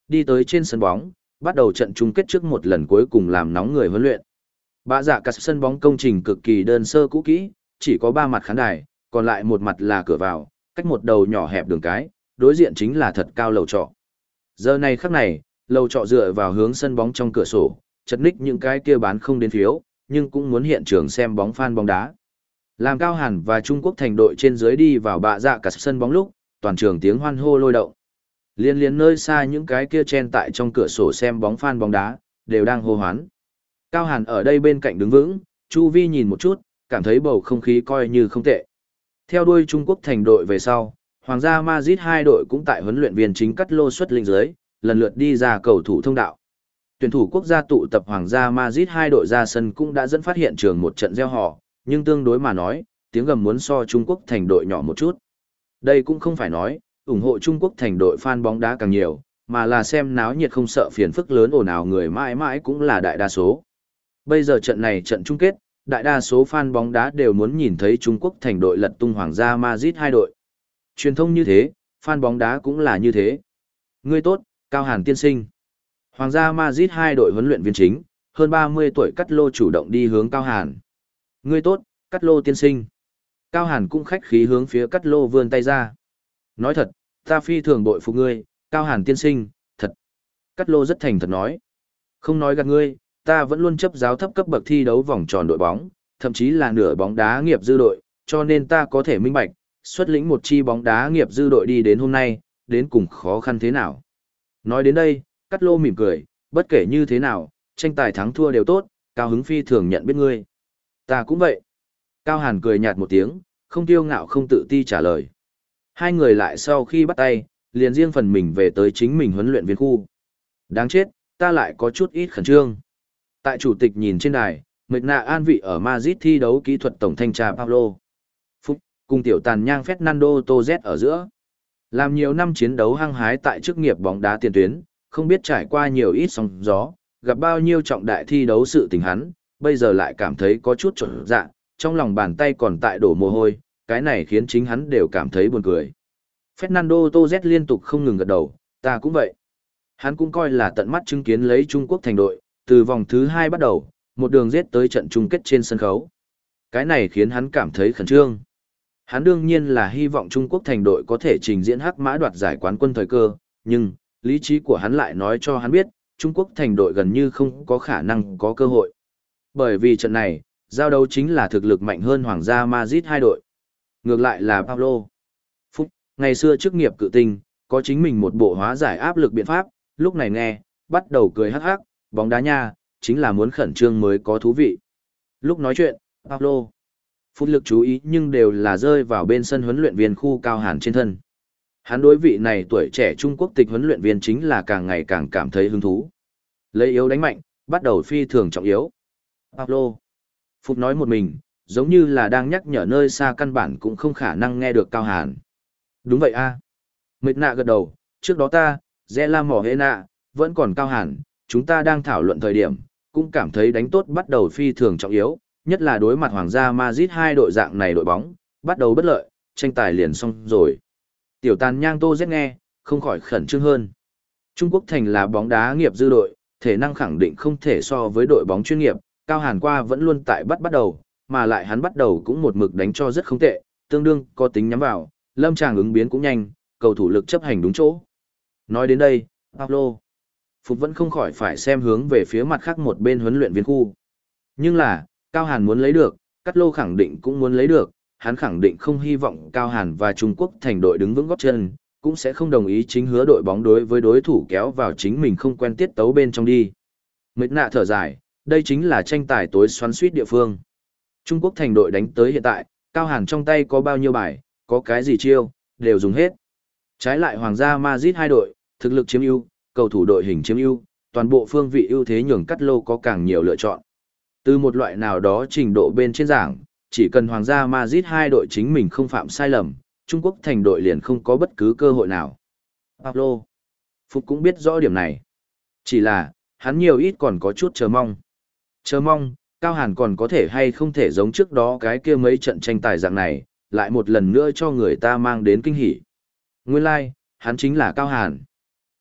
đi tới trên sân bóng, bắt đầu trận chung kết trước một lần cuối cùng làm nóng người huấn luyện. Bạ dạ cả sân bóng công trình cực kỳ đơn sơ cũ kỹ, chỉ có ba mặt khán đài, còn lại một mặt là cửa vào, cách một đầu nhỏ hẹp đường cái, đối diện chính là thật cao lầu trọ. Giờ này khắc này, lầu trọ dựa vào hướng sân bóng trong cửa sổ, chật ních những cái kia bán không đến phiếu, nhưng cũng muốn hiện trường xem bóng fan bóng đá. Làm Cao Hàn và Trung Quốc thành đội trên dưới đi vào bạ dạ cả sân bóng lúc, toàn trường tiếng hoan hô lôi động. Liên liên nơi xa những cái kia chen tại trong cửa sổ xem bóng fan bóng đá, đều đang hô hoán. Cao Hàn ở đây bên cạnh đứng vững, chu vi nhìn một chút, cảm thấy bầu không khí coi như không tệ. Theo đuôi Trung Quốc thành đội về sau, Hoàng gia Madrid hai đội cũng tại huấn luyện viên chính cắt lô xuất linh dưới, lần lượt đi ra cầu thủ thông đạo. Tuyển thủ quốc gia tụ tập Hoàng gia Madrid hai đội ra sân cũng đã dẫn phát hiện trường một trận reo hò, nhưng tương đối mà nói, tiếng gầm muốn so Trung Quốc thành đội nhỏ một chút. Đây cũng không phải nói, ủng hộ Trung Quốc thành đội fan bóng đá càng nhiều, mà là xem náo nhiệt không sợ phiền phức lớn ồn ào người mãi mãi cũng là đại đa số. Bây giờ trận này trận chung kết, đại đa số fan bóng đá đều muốn nhìn thấy Trung Quốc thành đội lật tung Hoàng gia Madrid hai đội. Truyền thông như thế, fan bóng đá cũng là như thế. Ngươi tốt, Cao Hàn tiên sinh. Hoàng gia Madrid hai đội huấn luyện viên chính, hơn ba mươi tuổi Cắt Lô chủ động đi hướng Cao Hàn. Ngươi tốt, Cắt Lô tiên sinh. Cao Hàn cũng khách khí hướng phía Cắt Lô vươn tay ra. Nói thật, ta phi thường bội phục ngươi, Cao Hàn tiên sinh, thật. Cắt Lô rất thành thật nói. Không nói gạt ngươi, ta vẫn luôn chấp giáo thấp cấp bậc thi đấu vòng tròn đội bóng, thậm chí là nửa bóng đá nghiệp dư đội, cho nên ta có thể minh bạch, xuất lĩnh một chi bóng đá nghiệp dư đội đi đến hôm nay, đến cùng khó khăn thế nào. Nói đến đây, Cắt Lô mỉm cười, bất kể như thế nào, tranh tài thắng thua đều tốt, Cao hứng phi thường nhận biết ngươi. Ta cũng vậy. Cao Hàn cười nhạt một tiếng, không tiêu ngạo không tự ti trả lời. Hai người lại sau khi bắt tay, liền riêng phần mình về tới chính mình huấn luyện viên khu. Đáng chết, ta lại có chút ít khẩn trương. Tại chủ tịch nhìn trên đài, mệt nạ an vị ở Madrid thi đấu kỹ thuật tổng thanh tra Pablo Phúc, cùng tiểu tàn nhang Fernando Torres ở giữa. Làm nhiều năm chiến đấu hăng hái tại chức nghiệp bóng đá tiền tuyến, không biết trải qua nhiều ít sóng gió, gặp bao nhiêu trọng đại thi đấu sự tình hắn, bây giờ lại cảm thấy có chút trộn dạ, trong lòng bàn tay còn tại đổ mồ hôi, cái này khiến chính hắn đều cảm thấy buồn cười. Fernando Torres liên tục không ngừng gật đầu, ta cũng vậy. Hắn cũng coi là tận mắt chứng kiến lấy Trung Quốc thành đội, từ vòng thứ hai bắt đầu, một đường giết tới trận chung kết trên sân khấu. Cái này khiến hắn cảm thấy khẩn trương. Hắn đương nhiên là hy vọng Trung Quốc thành đội có thể trình diễn hắc mã đoạt giải quán quân thời cơ, nhưng, lý trí của hắn lại nói cho hắn biết, Trung Quốc thành đội gần như không có khả năng có cơ hội. Bởi vì trận này, giao đấu chính là thực lực mạnh hơn Hoàng gia Madrid hai đội. Ngược lại là Pablo Phúc, ngày xưa chức nghiệp cự tinh, có chính mình một bộ hóa giải áp lực biện pháp, lúc này nghe, bắt đầu cười hắc hắc, bóng đá nha, chính là muốn khẩn trương mới có thú vị. Lúc nói chuyện, Pablo Phúc lực chú ý nhưng đều là rơi vào bên sân huấn luyện viên khu Cao Hàn trên thân. Hắn đối vị này tuổi trẻ Trung Quốc tịch huấn luyện viên chính là càng ngày càng cảm thấy hứng thú. Lấy yếu đánh mạnh, bắt đầu phi thường trọng yếu. Pablo Phúc nói một mình, giống như là đang nhắc nhở nơi xa căn bản cũng không khả năng nghe được Cao Hàn. Đúng vậy a. À. Mệt nạ gật đầu, trước đó ta, Dẹ La Mỏ Hê Nạ, vẫn còn Cao Hàn, chúng ta đang thảo luận thời điểm, cũng cảm thấy đánh tốt bắt đầu phi thường trọng yếu, nhất là đối mặt Hoàng gia Madrid hai đội dạng này đội bóng, bắt đầu bất lợi, tranh tài liền xong rồi. Tiểu tàn nhang Tô Z nghe, không khỏi khẩn trương hơn. Trung Quốc thành là bóng đá nghiệp dư đội, thể năng khẳng định không thể so với đội bóng chuyên nghiệp, Cao Hàn qua vẫn luôn tại bắt bắt đầu, mà lại hắn bắt đầu cũng một mực đánh cho rất không tệ, tương đương có tính nhắm vào, lâm tràng ứng biến cũng nhanh, cầu thủ lực chấp hành đúng chỗ. Nói đến đây, Pablo Phục vẫn không khỏi phải xem hướng về phía mặt khác một bên huấn luyện viên khu. Nhưng là, Cao Hàn muốn lấy được, Cắt Lô khẳng định cũng muốn lấy được, hắn khẳng định không hy vọng Cao Hàn và Trung Quốc thành đội đứng vững gót chân, cũng sẽ không đồng ý chính hứa đội bóng đối với đối thủ kéo vào chính mình không quen tiết tấu bên trong đi. Mệt nạ thở dài, đây chính là tranh tài tối xoắn suýt địa phương. Trung Quốc thành đội đánh tới hiện tại, Cao Hàn trong tay có bao nhiêu bài, có cái gì chiêu, đều dùng hết. Trái lại Hoàng gia Madrid hai đội, thực lực chiếm ưu, cầu thủ đội hình chiếm ưu, toàn bộ phương vị ưu thế nhường Cắt Lô có càng nhiều lựa chọn. Từ một loại nào đó trình độ bên trên giảng, chỉ cần Hoàng gia Madrid hai đội chính mình không phạm sai lầm, Trung Quốc thành đội liền không có bất cứ cơ hội nào. Pablo Phúc cũng biết rõ điểm này. Chỉ là, hắn nhiều ít còn có chút chờ mong. Chờ mong, Cao Hàn còn có thể hay không thể giống trước đó cái kia mấy trận tranh tài dạng này, lại một lần nữa cho người ta mang đến kinh hỉ. Nguyên lai, like, hắn chính là Cao Hàn.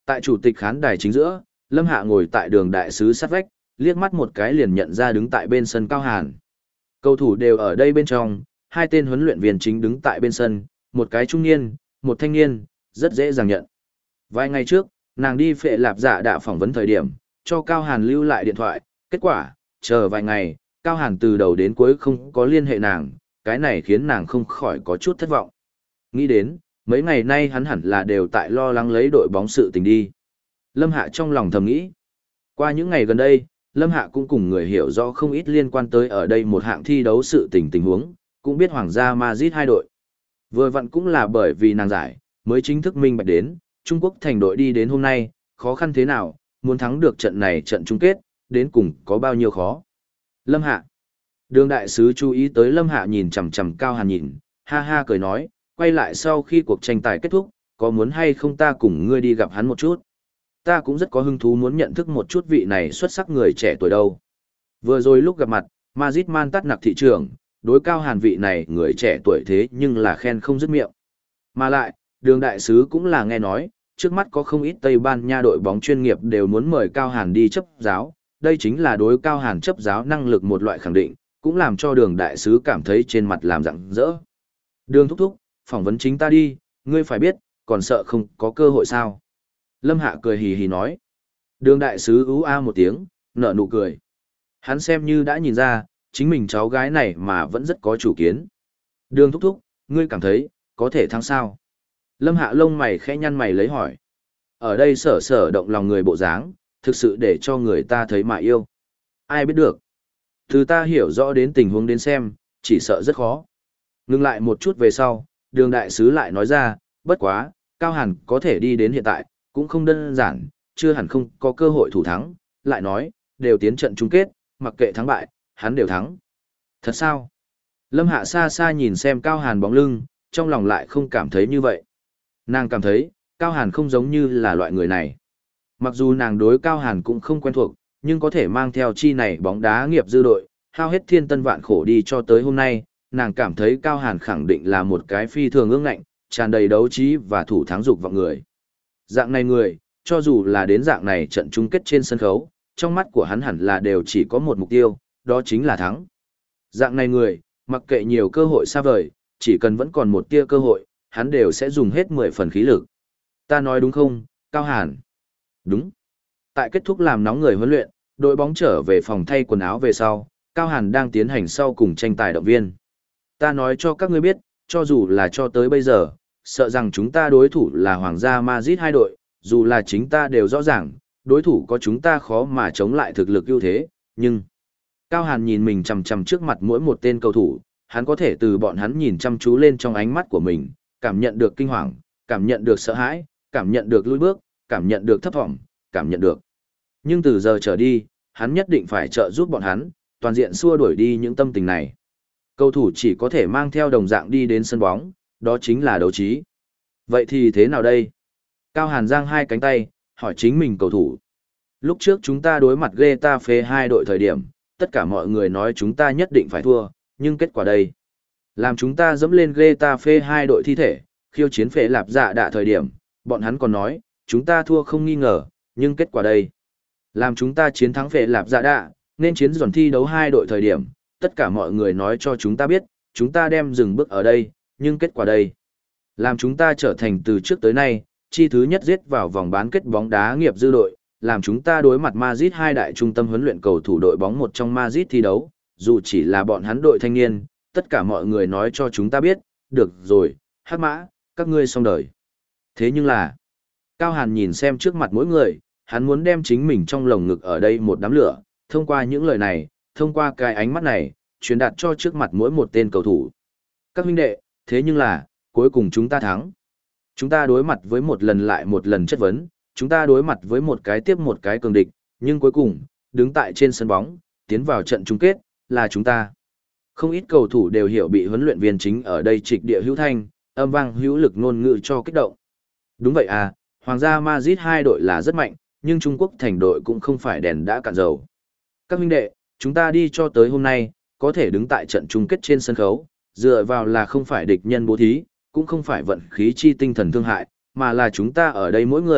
Tại chủ tịch khán đài chính giữa, Lâm Hạ ngồi tại đường đại sứ sát vách, liếc mắt một cái liền nhận ra đứng tại bên sân Cao Hàn. Cầu thủ đều ở đây bên trong, hai tên huấn luyện viên chính đứng tại bên sân, một cái trung niên, một thanh niên, rất dễ dàng nhận. Vài ngày trước, nàng đi Phệ Lạp Dạ Đạ phỏng vấn thời điểm, cho Cao Hàn lưu lại điện thoại, kết quả, chờ vài ngày, Cao Hàn từ đầu đến cuối không có liên hệ nàng, cái này khiến nàng không khỏi có chút thất vọng. Nghĩ đến, mấy ngày nay hắn hẳn là đều tại lo lắng lấy đội bóng sự tình đi. Lâm Hạ trong lòng thầm nghĩ. Qua những ngày gần đây, Lâm Hạ cũng cùng người hiểu rõ không ít liên quan tới ở đây một hạng thi đấu sự tình tình huống, cũng biết Hoàng gia Madrid hai đội. Vừa vặn cũng là bởi vì nàng giải, mới chính thức minh bạch đến, Trung Quốc thành đội đi đến hôm nay, khó khăn thế nào, muốn thắng được trận này trận chung kết, đến cùng có bao nhiêu khó. Lâm Hạ. Đường đại sứ chú ý tới Lâm Hạ nhìn chằm chằm Cao Hàn nhìn, ha ha cười nói, quay lại sau khi cuộc tranh tài kết thúc, có muốn hay không ta cùng ngươi đi gặp hắn một chút. Ta cũng rất có hứng thú muốn nhận thức một chút vị này xuất sắc người trẻ tuổi đâu. Vừa rồi lúc gặp mặt, Madrid man tắt nặc thị trường, đối Cao Hàn vị này người trẻ tuổi thế nhưng là khen không dứt miệng. Mà lại, đường đại sứ cũng là nghe nói, trước mắt có không ít Tây Ban Nha đội bóng chuyên nghiệp đều muốn mời Cao Hàn đi chấp giáo, đây chính là đối Cao Hàn chấp giáo năng lực một loại khẳng định, cũng làm cho đường đại sứ cảm thấy trên mặt làm rạng rỡ. Đường thúc thúc, phỏng vấn chính ta đi, ngươi phải biết, còn sợ không có cơ hội sao. Lâm Hạ cười hì hì nói. Đường đại sứ ú a một tiếng, nở nụ cười. Hắn xem như đã nhìn ra, chính mình cháu gái này mà vẫn rất có chủ kiến. Đường thúc thúc, ngươi cảm thấy, có thể thắng sao? Lâm Hạ lông mày khẽ nhăn mày lấy hỏi. Ở đây sở sở động lòng người bộ dáng, thực sự để cho người ta thấy mà yêu. Ai biết được. Từ ta hiểu rõ đến tình huống đến xem, chỉ sợ rất khó. Ngừng lại một chút về sau, đường đại sứ lại nói ra, bất quá, Cao Hàn có thể đi đến hiện tại, cũng không đơn giản, chưa hẳn không có cơ hội thủ thắng, lại nói, đều tiến trận chung kết, mặc kệ thắng bại, hắn đều thắng. Thật sao? Lâm Hạ xa xa nhìn xem Cao Hàn bóng lưng, trong lòng lại không cảm thấy như vậy. Nàng cảm thấy, Cao Hàn không giống như là loại người này. Mặc dù nàng đối Cao Hàn cũng không quen thuộc, nhưng có thể mang theo chi này bóng đá nghiệp dư đội, hao hết thiên tân vạn khổ đi cho tới hôm nay, nàng cảm thấy Cao Hàn khẳng định là một cái phi thường ương ngạnh, tràn đầy đấu trí và thủ thắng dục vọng người. Dạng này người, cho dù là đến dạng này trận chung kết trên sân khấu, trong mắt của hắn hẳn là đều chỉ có một mục tiêu, đó chính là thắng. Dạng này người, mặc kệ nhiều cơ hội xa vời, chỉ cần vẫn còn một tia cơ hội, hắn đều sẽ dùng hết mười phần khí lực. Ta nói đúng không, Cao Hàn? Đúng. Tại kết thúc làm nóng người huấn luyện, đội bóng trở về phòng thay quần áo về sau, Cao Hàn đang tiến hành sau cùng tranh tài động viên. Ta nói cho các ngươi biết, cho dù là cho tới bây giờ, sợ rằng chúng ta đối thủ là Hoàng gia Madrid hai đội, dù là chính ta đều rõ ràng, đối thủ có chúng ta khó mà chống lại thực lực ưu thế, nhưng... Cao Hàn nhìn mình chằm chằm trước mặt mỗi một tên cầu thủ, hắn có thể từ bọn hắn nhìn chăm chú lên trong ánh mắt của mình, cảm nhận được kinh hoàng, cảm nhận được sợ hãi, cảm nhận được lùi bước, cảm nhận được thấp vọng, cảm nhận được. Nhưng từ giờ trở đi, hắn nhất định phải trợ giúp bọn hắn, toàn diện xua đuổi đi những tâm tình này. Cầu thủ chỉ có thể mang theo đồng dạng đi đến sân bóng, đó chính là đấu trí. Vậy thì thế nào đây? Cao Hàn giang hai cánh tay, hỏi chính mình cầu thủ. Lúc trước chúng ta đối mặt Getafe hai đội thời điểm, tất cả mọi người nói chúng ta nhất định phải thua, nhưng kết quả đây. Làm chúng ta dẫm lên Getafe hai đội thi thể, khiêu chiến Phệ Lạp Dạ Đạ thời điểm, bọn hắn còn nói, chúng ta thua không nghi ngờ, nhưng kết quả đây. Làm chúng ta chiến thắng Phệ Lạp Dạ Đạ, nên chiến giòn thi đấu hai đội thời điểm, tất cả mọi người nói cho chúng ta biết, chúng ta đem dừng bước ở đây, nhưng kết quả đây. Làm chúng ta trở thành từ trước tới nay, chi thứ nhất giết vào vòng bán kết bóng đá nghiệp dư đội, làm chúng ta đối mặt Madrid hai đại trung tâm huấn luyện cầu thủ đội bóng một trong Madrid thi đấu, dù chỉ là bọn hắn đội thanh niên, tất cả mọi người nói cho chúng ta biết, được rồi, hắc mã, các ngươi xong đời. Thế nhưng là, Cao Hàn nhìn xem trước mặt mỗi người, hắn muốn đem chính mình trong lồng ngực ở đây một đám lửa, thông qua những lời này, thông qua cái ánh mắt này, truyền đạt cho trước mặt mỗi một tên cầu thủ. Các huynh đệ, thế nhưng là, cuối cùng chúng ta thắng. Chúng ta đối mặt với một lần lại một lần chất vấn, chúng ta đối mặt với một cái tiếp một cái cường địch, nhưng cuối cùng, đứng tại trên sân bóng, tiến vào trận chung kết, là chúng ta. Không ít cầu thủ đều hiểu bị huấn luyện viên chính ở đây trịch địa hữu thanh, âm vang hữu lực ngôn ngữ cho kích động. Đúng vậy à, Hoàng gia Madrid hai đội là rất mạnh, nhưng Trung Quốc thành đội cũng không phải đèn đã cạn dầu. Các huynh đệ, chúng ta đi cho tới hôm nay, có thể đứng tại trận chung kết trên sân khấu, dựa vào là không phải địch nhân bố thí, cũng không phải vận khí chi tinh thần thương hại, mà là chúng ta ở đây mỗi người,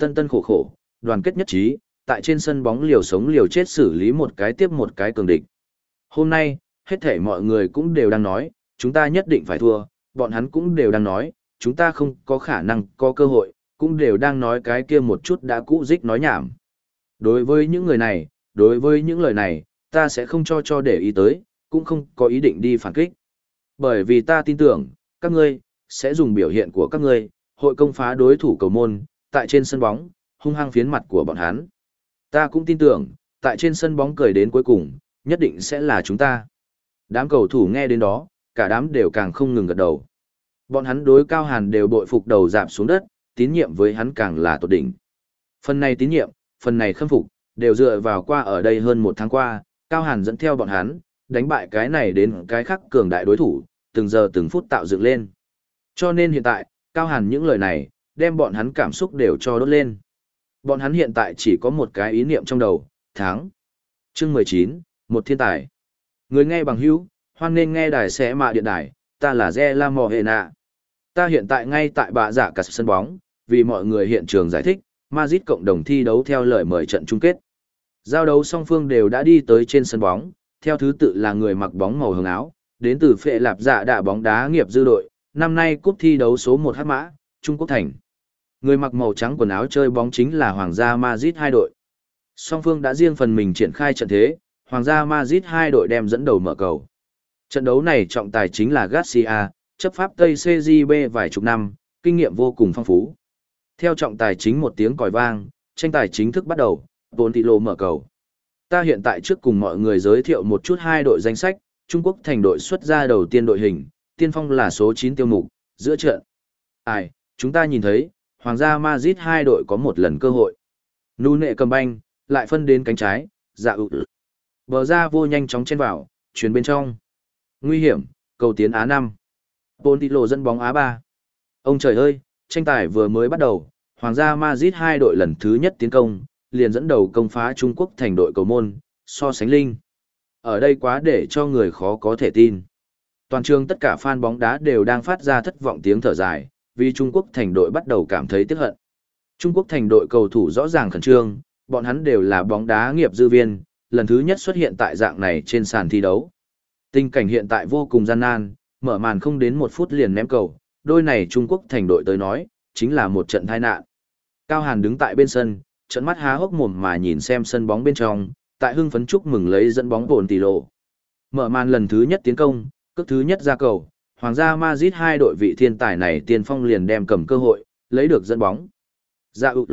tân tân khổ khổ, đoàn kết nhất trí, tại trên sân bóng liều sống liều chết xử lý một cái tiếp một cái cường địch. Hôm nay, hết thảy mọi người cũng đều đang nói, chúng ta nhất định phải thua, bọn hắn cũng đều đang nói, chúng ta không có khả năng có cơ hội, cũng đều đang nói cái kia một chút đã cũ dích nói nhảm. Đối với những người này, đối với những lời này, ta sẽ không cho cho để ý tới, cũng không có ý định đi phản kích. Bởi vì ta tin tưởng, các ngươi, sẽ dùng biểu hiện của các ngươi, hội công phá đối thủ cầu môn, tại trên sân bóng, hung hăng phiến mặt của bọn hắn. Ta cũng tin tưởng, tại trên sân bóng cười đến cuối cùng, nhất định sẽ là chúng ta. Đám cầu thủ nghe đến đó, cả đám đều càng không ngừng gật đầu. Bọn hắn đối Cao Hàn đều bội phục đầu dạp xuống đất, tín nhiệm với hắn càng là tột đỉnh. Phần này tín nhiệm, phần này khâm phục, đều dựa vào qua ở đây hơn một tháng qua, Cao Hàn dẫn theo bọn hắn, đánh bại cái này đến cái khác cường đại đối thủ, từng giờ từng phút tạo dựng lên. Cho nên hiện tại, Cao Hàn những lời này, đem bọn hắn cảm xúc đều cho đốt lên. Bọn hắn hiện tại chỉ có một cái ý niệm trong đầu, thắng. Chương mười chín, một thiên tài. Người nghe bằng hữu, hoan nên nghe đài sẽ mạ điện đài, ta là Ze La Mò Hề Nạ. Ta hiện tại ngay tại bạ dạ cả sân bóng, vì mọi người hiện trường giải thích, Madrid cộng đồng thi đấu theo lời mời trận chung kết. Giao đấu song phương đều đã đi tới trên sân bóng, theo thứ tự là người mặc bóng màu hồng áo, đến từ phệ lạp dạ đạ bóng đá nghiệp dư đội, năm nay cúp thi đấu số một Hắc Mã, Trung Quốc thành. Người mặc màu trắng quần áo chơi bóng chính là Hoàng gia Madrid hai đội. Song phương đã riêng phần mình triển khai trận thế, Hoàng gia Madrid hai đội đem dẫn đầu mở cầu. Trận đấu này trọng tài chính là Garcia, chấp pháp Tây xê giê bê vài chục năm, kinh nghiệm vô cùng phong phú. Theo trọng tài chính một tiếng còi vang, tranh tài chính thức bắt đầu, Pontilo mở cầu. Ta hiện tại trước cùng mọi người giới thiệu một chút hai đội danh sách, Trung Quốc thành đội xuất ra đầu tiên đội hình, tiên phong là số chín Tiêu Mục, giữa trận. Ai, chúng ta nhìn thấy, Hoàng gia Madrid hai đội có một lần cơ hội. Nụ nệ cầm banh, lại phân đến cánh trái, dạ ụ. Bờ ra vô nhanh chóng chen vào, chuyển bên trong. Nguy hiểm, cầu tiến Á năm. Pontilo dẫn bóng Á ba. Ông trời ơi, tranh tài vừa mới bắt đầu, Hoàng gia Madrid hai đội lần thứ nhất tiến công, liền dẫn đầu công phá Trung Quốc thành đội cầu môn, so sánh linh. Ở đây quá để cho người khó có thể tin. Toàn trường tất cả fan bóng đá đều đang phát ra thất vọng tiếng thở dài, vì Trung Quốc thành đội bắt đầu cảm thấy tiếc hận. Trung Quốc thành đội cầu thủ rõ ràng khẩn trương, bọn hắn đều là bóng đá nghiệp dư viên, lần thứ nhất xuất hiện tại dạng này trên sàn thi đấu. Tình cảnh hiện tại vô cùng gian nan, mở màn không đến một phút liền ném cầu, đôi này Trung Quốc thành đội tới nói, chính là một trận tai nạn. Cao Hàn đứng tại bên sân, trận mắt há hốc mồm mà nhìn xem sân bóng bên trong, tại hưng phấn chúc mừng lấy dẫn bóng Pontilo. Mở màn lần thứ nhất tiến công, cước thứ nhất ra cầu, Hoàng gia Madrid hai đội vị thiên tài này tiên phong liền đem cầm cơ hội, lấy được dẫn bóng. Dạ ụ.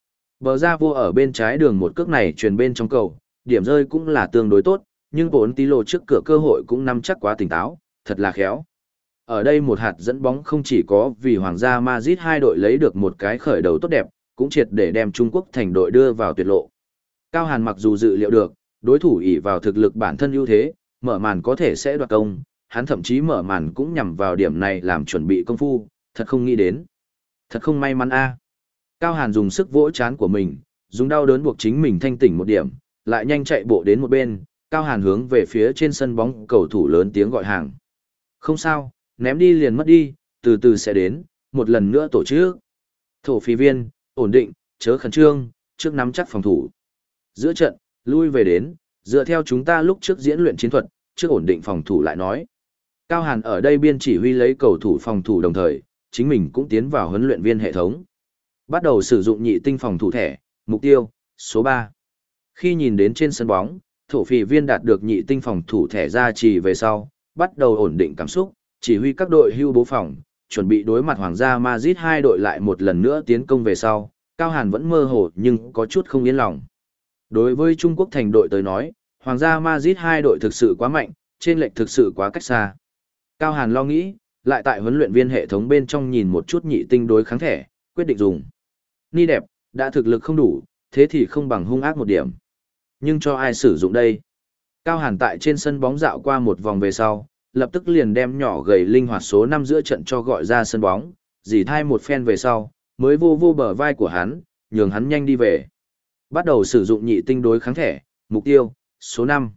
Bờ ra vô ở bên trái đường một cước này truyền bên trong cầu, điểm rơi cũng là tương đối tốt, nhưng Pontilo trước cửa cơ hội cũng nắm chắc quá tỉnh táo, thật là khéo. Ở đây một hạt dẫn bóng không chỉ có vì Hoàng gia Madrid hai đội lấy được một cái khởi đầu tốt đẹp, cũng triệt để đem Trung Quốc thành đội đưa vào tuyệt lộ. Cao Hàn mặc dù dự liệu được, đối thủ ỷ vào thực lực bản thân ưu thế, mở màn có thể sẽ đoạt công, hắn thậm chí mở màn cũng nhằm vào điểm này làm chuẩn bị công phu, thật không nghĩ đến. Thật không may mắn a. Cao Hàn dùng sức vỗ chán của mình, dùng đau đớn buộc chính mình thanh tỉnh một điểm, lại nhanh chạy bộ đến một bên, Cao Hàn hướng về phía trên sân bóng cầu thủ lớn tiếng gọi hàng. Không sao, ném đi liền mất đi, từ từ sẽ đến, một lần nữa tổ chức. Thổ phí viên, ổn định, chớ khẩn trương, trước nắm chắc phòng thủ. Giữa trận, lui về đến, dựa theo chúng ta lúc trước diễn luyện chiến thuật, trước ổn định phòng thủ lại nói. Cao Hàn ở đây biên chỉ huy lấy cầu thủ phòng thủ đồng thời, chính mình cũng tiến vào huấn luyện viên hệ thống. Bắt đầu sử dụng nhị tinh phòng thủ thẻ, mục tiêu, số ba. Khi nhìn đến trên sân bóng, thổ phỉ viên đạt được nhị tinh phòng thủ thẻ ra trì về sau, bắt đầu ổn định cảm xúc, chỉ huy các đội hưu bố phòng, chuẩn bị đối mặt Hoàng gia Madrid hai đội lại một lần nữa tiến công về sau, Cao Hàn vẫn mơ hồ nhưng có chút không yên lòng. Đối với Trung Quốc thành đội tới nói, Hoàng gia Madrid hai đội thực sự quá mạnh, trên lệch thực sự quá cách xa. Cao Hàn lo nghĩ, lại tại huấn luyện viên hệ thống bên trong nhìn một chút nhị tinh đối kháng thẻ, quyết định dùng. Ni đẹp, đã thực lực không đủ, thế thì không bằng hung ác một điểm. Nhưng cho ai sử dụng đây? Cao Hàn tại trên sân bóng dạo qua một vòng về sau, lập tức liền đem nhỏ gầy linh hoạt số năm giữa trận cho gọi ra sân bóng, dì thai một phen về sau, mới vô vô bờ vai của hắn, nhường hắn nhanh đi về. Bắt đầu sử dụng nhị tinh đối kháng thẻ, mục tiêu, số năm.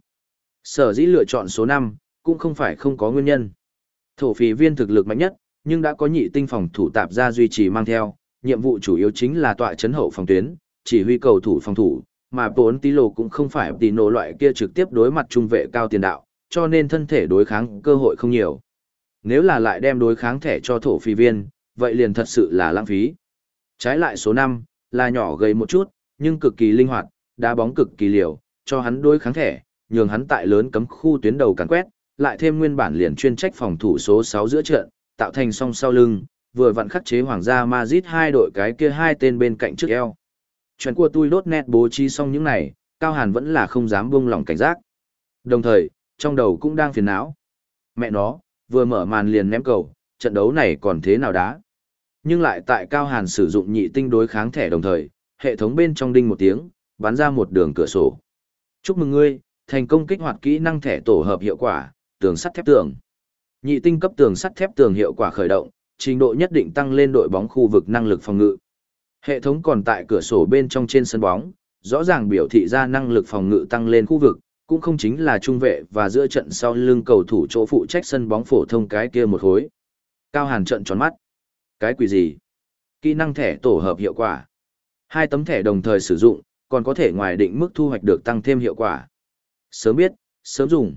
Sở dĩ lựa chọn số năm, cũng không phải không có nguyên nhân. Thổ phỉ viên thực lực mạnh nhất, nhưng đã có nhị tinh phòng thủ tạp ra duy trì mang theo, nhiệm vụ chủ yếu chính là tọa chấn hậu phòng tuyến, chỉ huy cầu thủ phòng thủ, mà bốn tí lộ cũng không phải tí nổ loại kia trực tiếp đối mặt trung vệ cao tiền đạo, cho nên thân thể đối kháng cơ hội không nhiều. Nếu là lại đem đối kháng thẻ cho thổ phi viên, vậy liền thật sự là lãng phí. Trái lại số năm là nhỏ gầy một chút, nhưng cực kỳ linh hoạt, đá bóng cực kỳ liều, cho hắn đối kháng thẻ, nhường hắn tại lớn cấm khu tuyến đầu càn quét, lại thêm nguyên bản liền chuyên trách phòng thủ số sáu giữa trận, tạo thành song sau lưng, vừa vặn khắc chế Hoàng gia Madrid hai đội cái kia hai tên bên cạnh trước eo. Chuyện của tôi đốt nét bố trí xong những này, Cao Hàn vẫn là không dám buông lỏng cảnh giác. Đồng thời, trong đầu cũng đang phiền não. Mẹ nó, vừa mở màn liền ném cầu, trận đấu này còn thế nào đá. Nhưng lại tại Cao Hàn sử dụng nhị tinh đối kháng thẻ đồng thời, hệ thống bên trong đinh một tiếng, bắn ra một đường cửa sổ. Chúc mừng ngươi, thành công kích hoạt kỹ năng thẻ tổ hợp hiệu quả, tường sắt thép tường. Nhị tinh cấp tường sắt thép tường hiệu quả khởi động, trình độ nhất định tăng lên đội bóng khu vực năng lực phòng ngự. Hệ thống còn tại cửa sổ bên trong trên sân bóng, rõ ràng biểu thị ra năng lực phòng ngự tăng lên khu vực, cũng không chính là trung vệ và giữa trận sau lưng cầu thủ chỗ phụ trách sân bóng phổ thông cái kia một khối. Cao Hàn trợn tròn mắt. Cái quỷ gì? Kỹ năng thẻ tổ hợp hiệu quả. Hai tấm thẻ đồng thời sử dụng, còn có thể ngoài định mức thu hoạch được tăng thêm hiệu quả. Sớm biết, sớm dùng.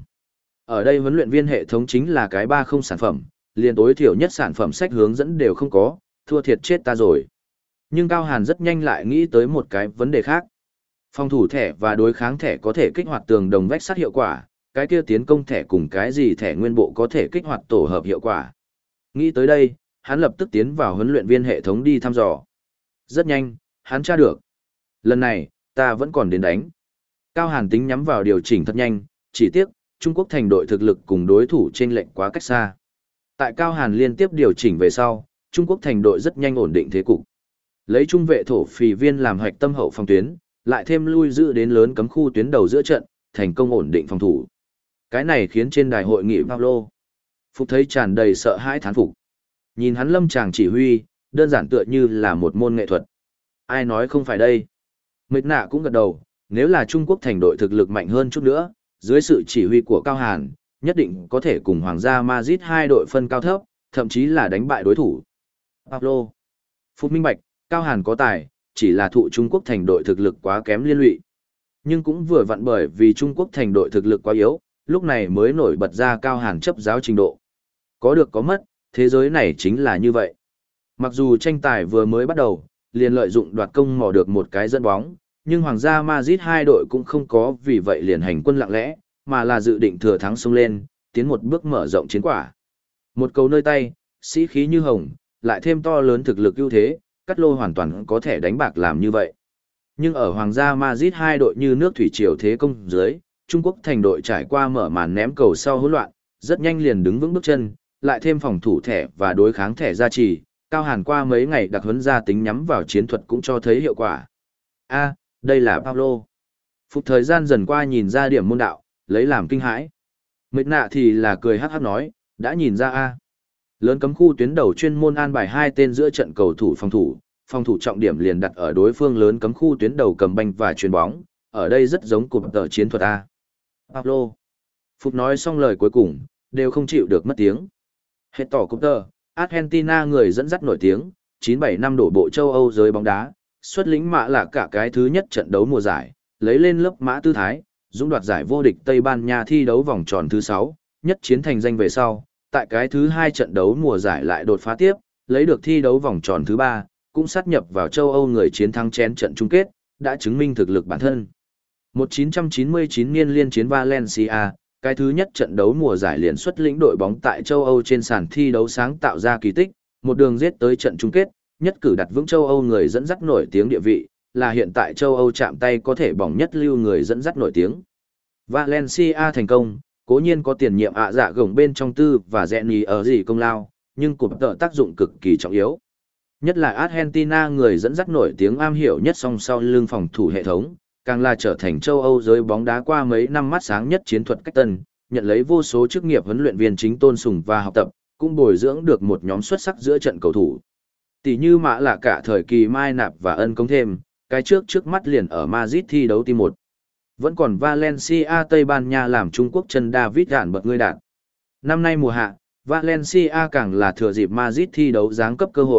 Ở đây huấn luyện viên hệ thống chính là cái ba không sản phẩm, liền tối thiểu nhất sản phẩm sách hướng dẫn đều không có, thua thiệt chết ta rồi. Nhưng Cao Hàn rất nhanh lại nghĩ tới một cái vấn đề khác. Phòng thủ thẻ và đối kháng thẻ có thể kích hoạt tường đồng vách sắt hiệu quả, cái kia tiến công thẻ cùng cái gì thẻ nguyên bộ có thể kích hoạt tổ hợp hiệu quả. Nghĩ tới đây, hắn lập tức tiến vào huấn luyện viên hệ thống đi thăm dò. Rất nhanh, hắn tra được. Lần này, ta vẫn còn đến đánh. Cao Hàn tính nhắm vào điều chỉnh thật nhanh, chỉ tiếc, Trung Quốc thành đội thực lực cùng đối thủ chênh lệch quá cách xa. Tại Cao Hàn liên tiếp điều chỉnh về sau, Trung Quốc thành đội rất nhanh ổn định thế cục. Lấy trung vệ thổ phì viên làm hoạch tâm hậu phòng tuyến, lại thêm lui giữ đến lớn cấm khu tuyến đầu giữa trận, thành công ổn định phòng thủ. Cái này khiến trên đài hội nghị Paulo Phục thấy tràn đầy sợ hãi thán phục. Nhìn hắn lâm tràng chỉ huy, đơn giản tựa như là một môn nghệ thuật. Ai nói không phải đây? Mệt nạ cũng gật đầu, nếu là Trung Quốc thành đội thực lực mạnh hơn chút nữa, dưới sự chỉ huy của Cao Hàn, nhất định có thể cùng Hoàng gia Madrid hai đội phân cao thấp, thậm chí là đánh bại đối thủ. Pablo Phục minh bạch, Cao Hàn có tài, chỉ là thụ Trung Quốc thành đội thực lực quá kém liên lụy. Nhưng cũng vừa vặn bởi vì Trung Quốc thành đội thực lực quá yếu, lúc này mới nổi bật ra Cao Hàn chấp giáo trình độ. Có được có mất, thế giới này chính là như vậy. Mặc dù tranh tài vừa mới bắt đầu, liền lợi dụng đoạt công mò được một cái dẫn bóng, nhưng Hoàng gia Madrid hai đội cũng không có vì vậy liền hành quân lặng lẽ, mà là dự định thừa thắng xông lên, tiến một bước mở rộng chiến quả. Một cầu nơi tay, sĩ khí như hồng, lại thêm to lớn thực lực ưu thế, Cắt Lô hoàn toàn có thể đánh bạc làm như vậy. Nhưng ở Hoàng gia Madrid hai đội như nước thủy triều thế công dưới, Trung Quốc thành đội trải qua mở màn ném cầu sau hỗn loạn, rất nhanh liền đứng vững bước chân, lại thêm phòng thủ thẻ và đối kháng thẻ gia trì, Cao Hàn qua mấy ngày đặc huấn ra tính nhắm vào chiến thuật cũng cho thấy hiệu quả. A, đây là Pablo. Phục thời gian dần qua nhìn ra điểm môn đạo, lấy làm kinh hãi. Mệt nạ thì là cười hắc hắc nói, đã nhìn ra a. Lớn cấm khu tuyến đầu chuyên môn an bài hai tên giữa trận cầu thủ phòng thủ, phòng thủ trọng điểm liền đặt ở đối phương lớn cấm khu tuyến đầu cầm banh và chuyền bóng, ở đây rất giống cụm tờ chiến thuật a. Pablo. Phục nói xong lời cuối cùng, đều không chịu được mất tiếng. Hết tỏ cụm tờ, Argentina người dẫn dắt nổi tiếng, chín bảy năm đổ bộ châu Âu giới bóng đá, xuất lĩnh mã là cả cái thứ nhất trận đấu mùa giải, lấy lên lớp mã tư thái, dũng đoạt giải vô địch Tây Ban Nha thi đấu vòng tròn thứ sáu, nhất chiến thành danh về sau, tại cái thứ hai trận đấu mùa giải lại đột phá tiếp, lấy được thi đấu vòng tròn thứ ba, cũng sát nhập vào châu Âu người chiến thắng chén trận chung kết, đã chứng minh thực lực bản thân. một nghìn chín trăm chín mươi chín niên liên chiến Valencia, cái thứ nhất trận đấu mùa giải liền xuất lĩnh đội bóng tại châu Âu trên sàn thi đấu sáng tạo ra kỳ tích, một đường giết tới trận chung kết, nhất cử đặt vững châu Âu người dẫn dắt nổi tiếng địa vị, là hiện tại châu Âu chạm tay có thể bỏng nhất lưu người dẫn dắt nổi tiếng. Valencia thành công, cố nhiên có tiền nhiệm ạ dạ gồng bên trong tư và Jenny ở gì công lao, nhưng cụm tợ tác dụng cực kỳ trọng yếu. Nhất là Argentina người dẫn dắt nổi tiếng am hiểu nhất song sau lưng phòng thủ hệ thống, càng là trở thành châu Âu giới bóng đá qua mấy năm mắt sáng nhất chiến thuật cách tân, nhận lấy vô số chức nghiệp huấn luyện viên chính tôn sùng và học tập, cũng bồi dưỡng được một nhóm xuất sắc giữa trận cầu thủ. Tỷ như mã là cả thời kỳ Mai Nạp và Ân Công thêm, cái trước trước mắt liền ở Madrid thi đấu team một. Vẫn còn Valencia Tây Ban Nha làm Trung Quốc chân David gạn bật ngươi đạt. Năm nay mùa hạ, Valencia càng là thừa dịp Madrid thi đấu giáng cấp cơ hội,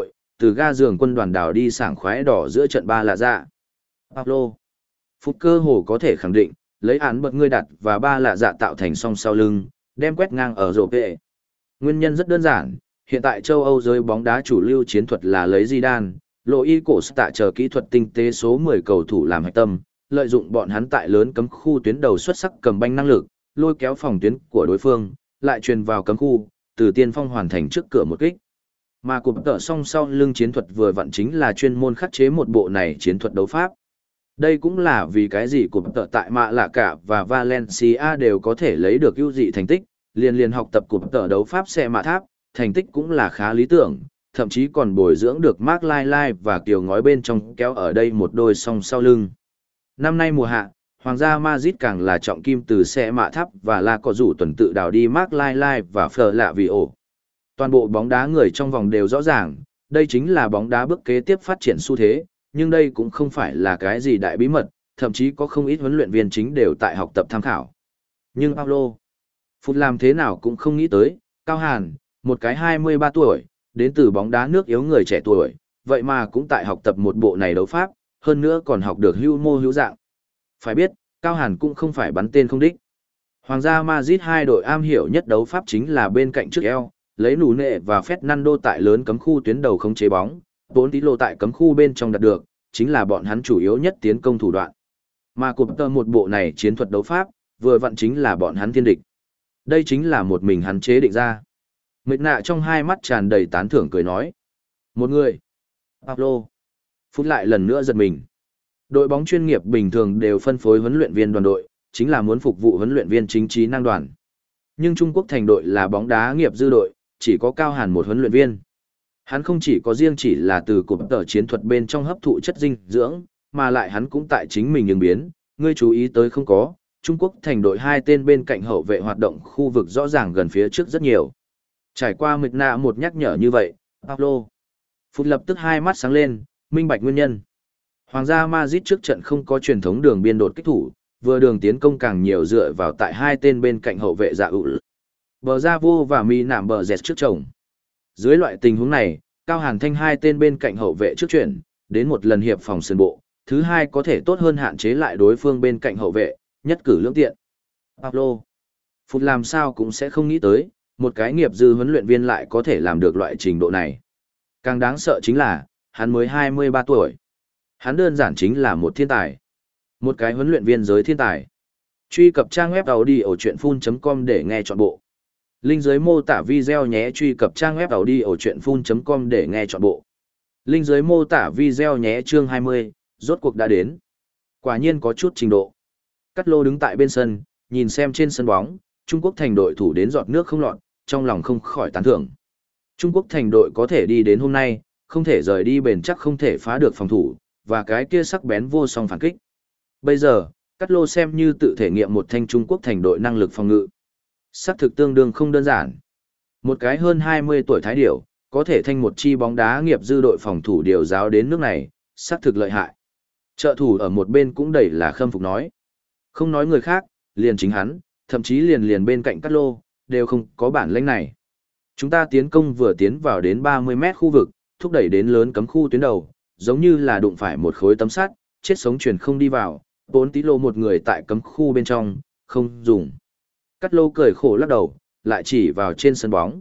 từ ga giường quân đoàn đảo đi sảng khoái đỏ giữa trận ba lạ dạ. Pablo. Phút cơ hồ có thể khẳng định, lấy án bật ngươi đặt và ba lạ dạ tạo thành song sau lưng, đem quét ngang ở rổ vệ. Nguyên nhân rất đơn giản, hiện tại châu Âu giới bóng đá chủ lưu chiến thuật là lấy Zidane, lộ y cổ tạ chờ kỹ thuật tinh tế số mười cầu thủ làm hạch tâm, lợi dụng bọn hắn tại lớn cấm khu tuyến đầu xuất sắc cầm banh năng lực, lôi kéo phòng tuyến của đối phương, lại truyền vào cấm khu, từ tiên phong hoàn thành trước cửa một kích. Mà cụm tợ song sau lưng chiến thuật vừa vặn chính là chuyên môn khắc chế một bộ này chiến thuật đấu pháp. Đây cũng là vì cái gì cụm tợ tại Mạ Lạ Cả và Valencia đều có thể lấy được ưu dị thành tích, liền liền học tập cụm tợ đấu pháp xe mạ tháp, thành tích cũng là khá lý tưởng, thậm chí còn bồi dưỡng được Mark Lai Lai và Kiều Ngói bên trong kéo ở đây một đôi song sau lưng. Năm nay mùa hạ, Hoàng gia Madrid càng là trọng kim từ xe mạ tháp và là có rủ tuần tự đào đi Mark Lai Lai và Fleur Lạ Vì ổ. Toàn bộ bóng đá người trong vòng đều rõ ràng, đây chính là bóng đá bước kế tiếp phát triển xu thế, nhưng đây cũng không phải là cái gì đại bí mật, thậm chí có không ít huấn luyện viên chính đều tại học tập tham khảo. Nhưng Pablo, Phút làm thế nào cũng không nghĩ tới, Cao Hàn, một cái hai mươi ba tuổi, đến từ bóng đá nước yếu người trẻ tuổi, vậy mà cũng tại học tập một bộ này đấu pháp, hơn nữa còn học được hữu mô hữu dạng. Phải biết, Cao Hàn cũng không phải bắn tên không đích. Hoàng gia Madrid hai đội am hiểu nhất đấu pháp chính là bên cạnh trước eo, lấy nụ nệ và Fernando tại lớn cấm khu tuyến đầu không chế bóng, bốn tí lô tại cấm khu bên trong đạt được, chính là bọn hắn chủ yếu nhất tiến công thủ đoạn. Mà cụm tơ một bộ này chiến thuật đấu pháp, vừa vặn chính là bọn hắn thiên địch. Đây chính là một mình hắn chế định ra. Mệt nạ trong hai mắt tràn đầy tán thưởng cười nói. Một người. Pablo. Phút lại lần nữa giật mình. Đội bóng chuyên nghiệp bình thường đều phân phối huấn luyện viên đoàn đội, chính là muốn phục vụ huấn luyện viên chính trí năng đoàn. Nhưng Trung Quốc thành đội là bóng đá nghiệp dư đội, chỉ có Cao Hàn một huấn luyện viên. Hắn không chỉ có riêng chỉ là từ cụm tờ chiến thuật bên trong hấp thụ chất dinh dưỡng, mà lại hắn cũng tại chính mình ứng biến, ngươi chú ý tới không có, Trung Quốc thành đội hai tên bên cạnh hậu vệ hoạt động khu vực rõ ràng gần phía trước rất nhiều. Trải qua mịch nạ một nhắc nhở như vậy, Pablo Phút lập tức hai mắt sáng lên, minh bạch nguyên nhân. Hoàng gia Madrid trước trận không có truyền thống đường biên đột kích thủ, vừa đường tiến công càng nhiều dựa vào tại hai tên bên cạnh hậu vệ dạ ụ. Bờ ra vô và mi nạm bờ dẹt trước chồng. Dưới loại tình huống này, Cao Hàn thanh hai tên bên cạnh hậu vệ trước chuyển, đến một lần hiệp phòng sườn bộ, thứ hai có thể tốt hơn hạn chế lại đối phương bên cạnh hậu vệ, nhất cử lưỡng tiện. Pablo Phút làm sao cũng sẽ không nghĩ tới, một cái nghiệp dư huấn luyện viên lại có thể làm được loại trình độ này. Càng đáng sợ chính là, hắn mới hai mươi ba tuổi. Hắn đơn giản chính là một thiên tài. Một cái huấn luyện viên giới thiên tài. Truy cập trang web audiochuyenphun chấm com để nghe trọn bộ. Link dưới mô tả video nhé. Truy cập trang web audiochuyenphun chấm com để nghe trọn bộ. Link dưới mô tả video nhé. Chương hai mươi, rốt cuộc đã đến. Quả nhiên có chút trình độ. Cắt lô đứng tại bên sân, nhìn xem trên sân bóng, Trung Quốc thành đội thủ đến giọt nước không lọt, trong lòng không khỏi tán thưởng. Trung Quốc thành đội có thể đi đến hôm nay, không thể rời đi bền chắc không thể phá được phòng thủ, và cái kia sắc bén vô song phản kích. Bây giờ, Cắt lô xem như tự thể nghiệm một thanh Trung Quốc thành đội năng lực phòng ngự. Sắc thực tương đương không đơn giản. Một cái hơn hai mươi tuổi thái điểu, có thể thanh một chi bóng đá nghiệp dư đội phòng thủ điều giáo đến nước này, sắc thực lợi hại. Trợ thủ ở một bên cũng đầy là khâm phục nói. Không nói người khác, liền chính hắn, thậm chí liền liền bên cạnh Cắt lô, đều không có bản lĩnh này. Chúng ta tiến công vừa tiến vào đến ba mươi mét khu vực, thúc đẩy đến lớn cấm khu tuyến đầu, giống như là đụng phải một khối tấm sắt, chết sống truyền không đi vào, bốn tí lô một người tại cấm khu bên trong, không dùng. Cắt lô cười khổ lắc đầu, lại chỉ vào trên sân bóng.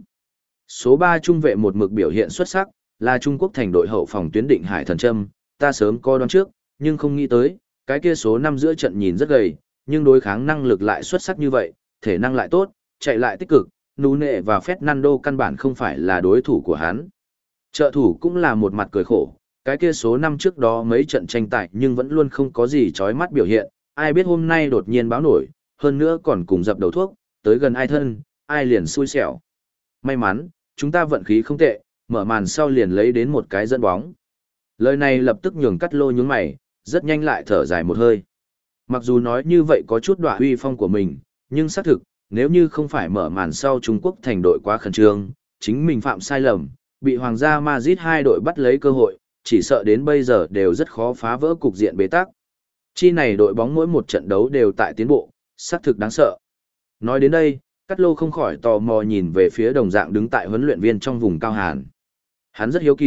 Số ba trung vệ một mực biểu hiện xuất sắc, là Trung Quốc thành đội hậu phòng tuyến Định Hải Thần Trâm, ta sớm coi đoán trước, nhưng không nghĩ tới, cái kia số năm giữa trận nhìn rất gầy, nhưng đối kháng năng lực lại xuất sắc như vậy, thể năng lại tốt, chạy lại tích cực, Nú Nệ và Fernando căn bản không phải là đối thủ của hắn. Trợ thủ cũng là một mặt cười khổ, cái kia số năm trước đó mấy trận tranh tài nhưng vẫn luôn không có gì chói mắt biểu hiện, ai biết hôm nay đột nhiên báo nổi, hơn nữa còn cùng dập đầu thuốc, tới gần ai thân, ai liền xui xẻo. May mắn, chúng ta vận khí không tệ, mở màn sau liền lấy đến một cái dẫn bóng. Lời này lập tức nhường Cắt lô nhướng mày, rất nhanh lại thở dài một hơi. Mặc dù nói như vậy có chút đọa uy phong của mình, nhưng xác thực, nếu như không phải mở màn sau Trung Quốc thành đội quá khẩn trương, chính mình phạm sai lầm, bị Hoàng gia Madrid hai đội bắt lấy cơ hội, chỉ sợ đến bây giờ đều rất khó phá vỡ cục diện bế tắc. Chi này đội bóng mỗi một trận đấu đều tại tiến bộ, xác thực đáng sợ. Nói đến đây, Cắt lô không khỏi tò mò nhìn về phía đồng dạng đứng tại huấn luyện viên trong vùng Cao Hàn. Hắn rất hiếu kỳ,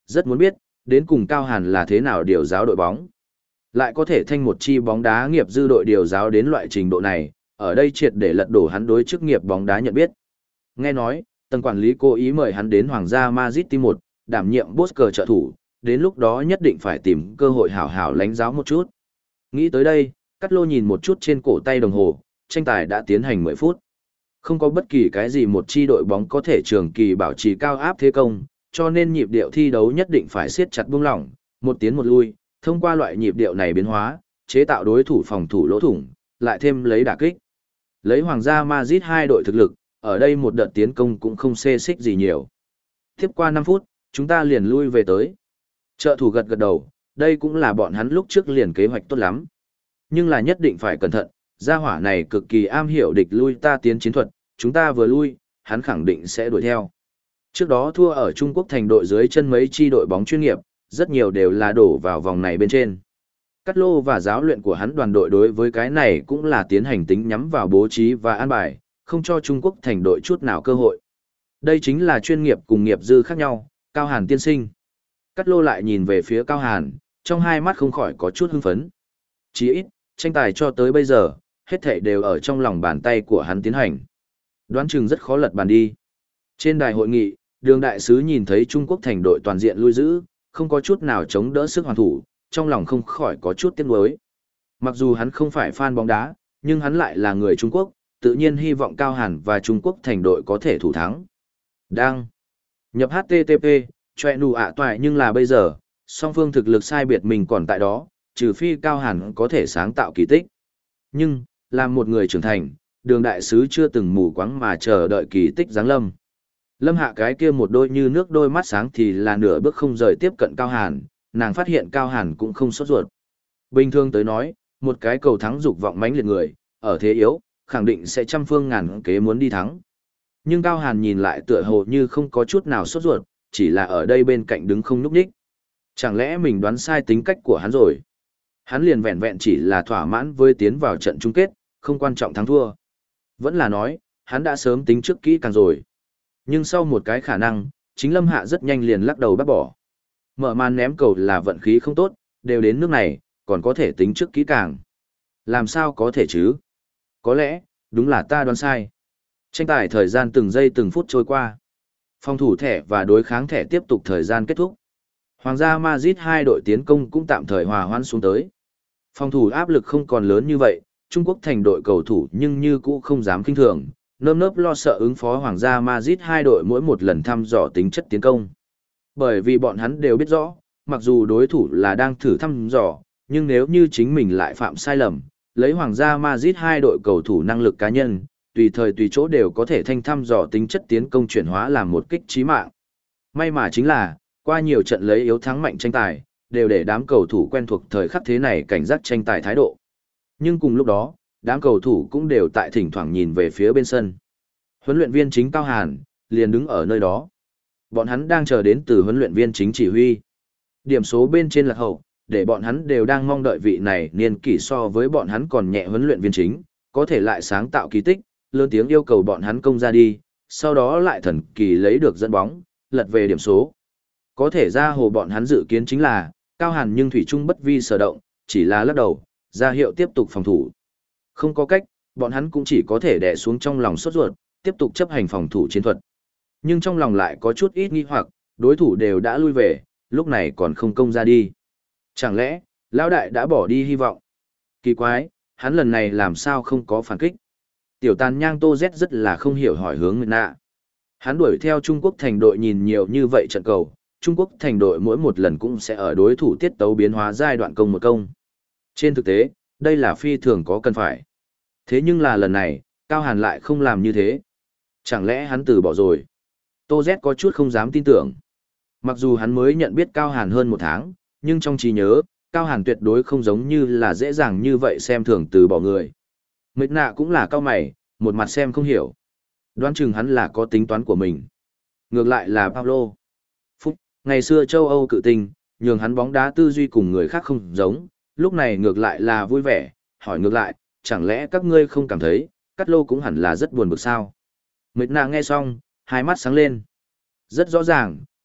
rất muốn biết, đến cùng Cao Hàn là thế nào điều giáo đội bóng. Lại có thể thanh một chi bóng đá nghiệp dư đội điều giáo đến loại trình độ này, ở đây triệt để lật đổ hắn đối chức nghiệp bóng đá nhận biết. Nghe nói, tầng quản lý cố ý mời hắn đến Hoàng gia Madrid Team một, đảm nhiệm boss cờ trợ thủ, đến lúc đó nhất định phải tìm cơ hội hảo hảo lãnh giáo một chút. Nghĩ tới đây, Cát Lô nhìn một chút trên cổ tay đồng hồ, tranh tài đã tiến hành mười phút. Không có bất kỳ cái gì một chi đội bóng có thể trường kỳ bảo trì cao áp thế công, cho nên nhịp điệu thi đấu nhất định phải siết chặt buông lỏng, một tiến một lui, thông qua loại nhịp điệu này biến hóa, chế tạo đối thủ phòng thủ lỗ thủng, lại thêm lấy đả kích. Lấy Hoàng gia Madrid hai đội thực lực, ở đây một đợt tiến công cũng không xê xích gì nhiều. Tiếp qua năm phút, chúng ta liền lui về tới. Trợ thủ gật gật đầu, đây cũng là bọn hắn lúc trước liền kế hoạch tốt lắm. Nhưng là nhất định phải cẩn thận, gia hỏa này cực kỳ am hiểu địch lui ta tiến chiến thuật, chúng ta vừa lui, hắn khẳng định sẽ đuổi theo. Trước đó thua ở Trung Quốc thành đội dưới chân mấy chi đội bóng chuyên nghiệp, rất nhiều đều là đổ vào vòng này bên trên. Cát Lô và giáo luyện của hắn đoàn đội đối với cái này cũng là tiến hành tính nhắm vào bố trí và an bài, không cho Trung Quốc thành đội chút nào cơ hội. Đây chính là chuyên nghiệp cùng nghiệp dư khác nhau, Cao Hàn tiên sinh. Cát Lô lại nhìn về phía Cao Hàn, trong hai mắt không khỏi có chút hưng phấn. Chỉ ít, tranh tài cho tới bây giờ, hết thảy đều ở trong lòng bàn tay của hắn tiến hành. Đoán chừng rất khó lật bàn đi. Trên đài hội nghị, Đường đại sứ nhìn thấy Trung Quốc thành đội toàn diện lui giữ, không có chút nào chống đỡ sức hoàn thủ, trong lòng không khỏi có chút tiếc nuối. Mặc dù hắn không phải fan bóng đá, nhưng hắn lại là người Trung Quốc, tự nhiên hy vọng Cao Hàn và Trung Quốc thành đội có thể thủ thắng. Đang nhập hát tê tê pê, choe nụ ạ toại nhưng là bây giờ, song phương thực lực sai biệt mình còn tại đó, trừ phi Cao Hàn có thể sáng tạo kỳ tích. Nhưng, làm một người trưởng thành, Đường đại sứ chưa từng mù quáng mà chờ đợi kỳ tích giáng lâm. Lâm Hạ cái kia một đôi như nước đôi mắt sáng thì là nửa bước không rời tiếp cận Cao Hàn, nàng phát hiện Cao Hàn cũng không sốt ruột. Bình thường tới nói, một cái cầu thắng dục vọng mãnh liệt người, ở thế yếu, khẳng định sẽ trăm phương ngàn kế muốn đi thắng. Nhưng Cao Hàn nhìn lại tựa hồ như không có chút nào sốt ruột, chỉ là ở đây bên cạnh đứng không nhúc nhích. Chẳng lẽ mình đoán sai tính cách của hắn rồi? Hắn liền vẹn vẹn chỉ là thỏa mãn với tiến vào trận chung kết, không quan trọng thắng thua. Vẫn là nói, hắn đã sớm tính trước kỹ càng rồi. Nhưng sau một cái khả năng, chính Lâm Hạ rất nhanh liền lắc đầu bác bỏ. Mở màn ném cầu là vận khí không tốt, đều đến nước này, còn có thể tính trước kỹ càng. Làm sao có thể chứ? Có lẽ, đúng là ta đoán sai. Tranh tài thời gian từng giây từng phút trôi qua. Phòng thủ thẻ và đối kháng thẻ tiếp tục thời gian kết thúc. Hoàng gia Madrid hai đội tiến công cũng tạm thời hòa hoãn xuống tới. Phòng thủ áp lực không còn lớn như vậy, Trung Quốc thành đội cầu thủ nhưng như cũ không dám kinh thường, nơm nớp lo sợ ứng phó Hoàng gia Madrid hai đội mỗi một lần thăm dò tính chất tiến công. Bởi vì bọn hắn đều biết rõ, mặc dù đối thủ là đang thử thăm dò, nhưng nếu như chính mình lại phạm sai lầm, lấy Hoàng gia Madrid hai đội cầu thủ năng lực cá nhân, tùy thời tùy chỗ đều có thể thanh thăm dò tính chất tiến công chuyển hóa làm một kích chí mạng. May mà chính là, qua nhiều trận lấy yếu thắng mạnh tranh tài, đều để đám cầu thủ quen thuộc thời khắc thế này cảnh giác tranh tài thái độ. Nhưng cùng lúc đó, đám cầu thủ cũng đều tại thỉnh thoảng nhìn về phía bên sân. Huấn luyện viên chính Cao Hàn, liền đứng ở nơi đó. Bọn hắn đang chờ đến từ huấn luyện viên chính chỉ huy. Điểm số bên trên là hậu, để bọn hắn đều đang mong đợi vị này niên kỷ so với bọn hắn còn nhẹ huấn luyện viên chính, có thể lại sáng tạo kỳ tích, lớn tiếng yêu cầu bọn hắn công ra đi, sau đó lại thần kỳ lấy được dẫn bóng, lật về điểm số. Có thể ra hồ bọn hắn dự kiến chính là, Cao Hàn nhưng thủy chung bất vi sở động, chỉ là lắc đầu, ra hiệu tiếp tục phòng thủ. Không có cách, bọn hắn cũng chỉ có thể đè xuống trong lòng sốt ruột, tiếp tục chấp hành phòng thủ chiến thuật. Nhưng trong lòng lại có chút ít nghi hoặc, đối thủ đều đã lui về, lúc này còn không công ra đi. Chẳng lẽ, Lão đại đã bỏ đi hy vọng? Kỳ quái, hắn lần này làm sao không có phản kích? Tiểu tàn nhang Tô Z rất là không hiểu hỏi hướng Nguyệt Nạ. Hắn đuổi theo Trung Quốc thành đội nhìn nhiều như vậy trận cầu, Trung Quốc thành đội mỗi một lần cũng sẽ ở đối thủ tiết tấu biến hóa giai đoạn công một công. Trên thực tế, đây là phi thường có cần phải. Thế nhưng là lần này, Cao Hàn lại không làm như thế. Chẳng lẽ hắn từ bỏ rồi? Tô Z có chút không dám tin tưởng. Mặc dù hắn mới nhận biết Cao Hàn hơn một tháng, nhưng trong trí nhớ, Cao Hàn tuyệt đối không giống như là dễ dàng như vậy xem thường từ bỏ người. Mệt nạ cũng là cao mày, một mặt xem không hiểu. Đoán chừng hắn là có tính toán của mình. Ngược lại là Paulo. Phúc, ngày xưa châu Âu cự tinh, nhường hắn bóng đá tư duy cùng người khác không giống, lúc này ngược lại là vui vẻ, hỏi ngược lại, chẳng lẽ các ngươi không cảm thấy, Cát Lô cũng hẳn là rất buồn bực sao? Mệt nạ nghe xong, hai mắt sáng lên. Rất rõ ràng,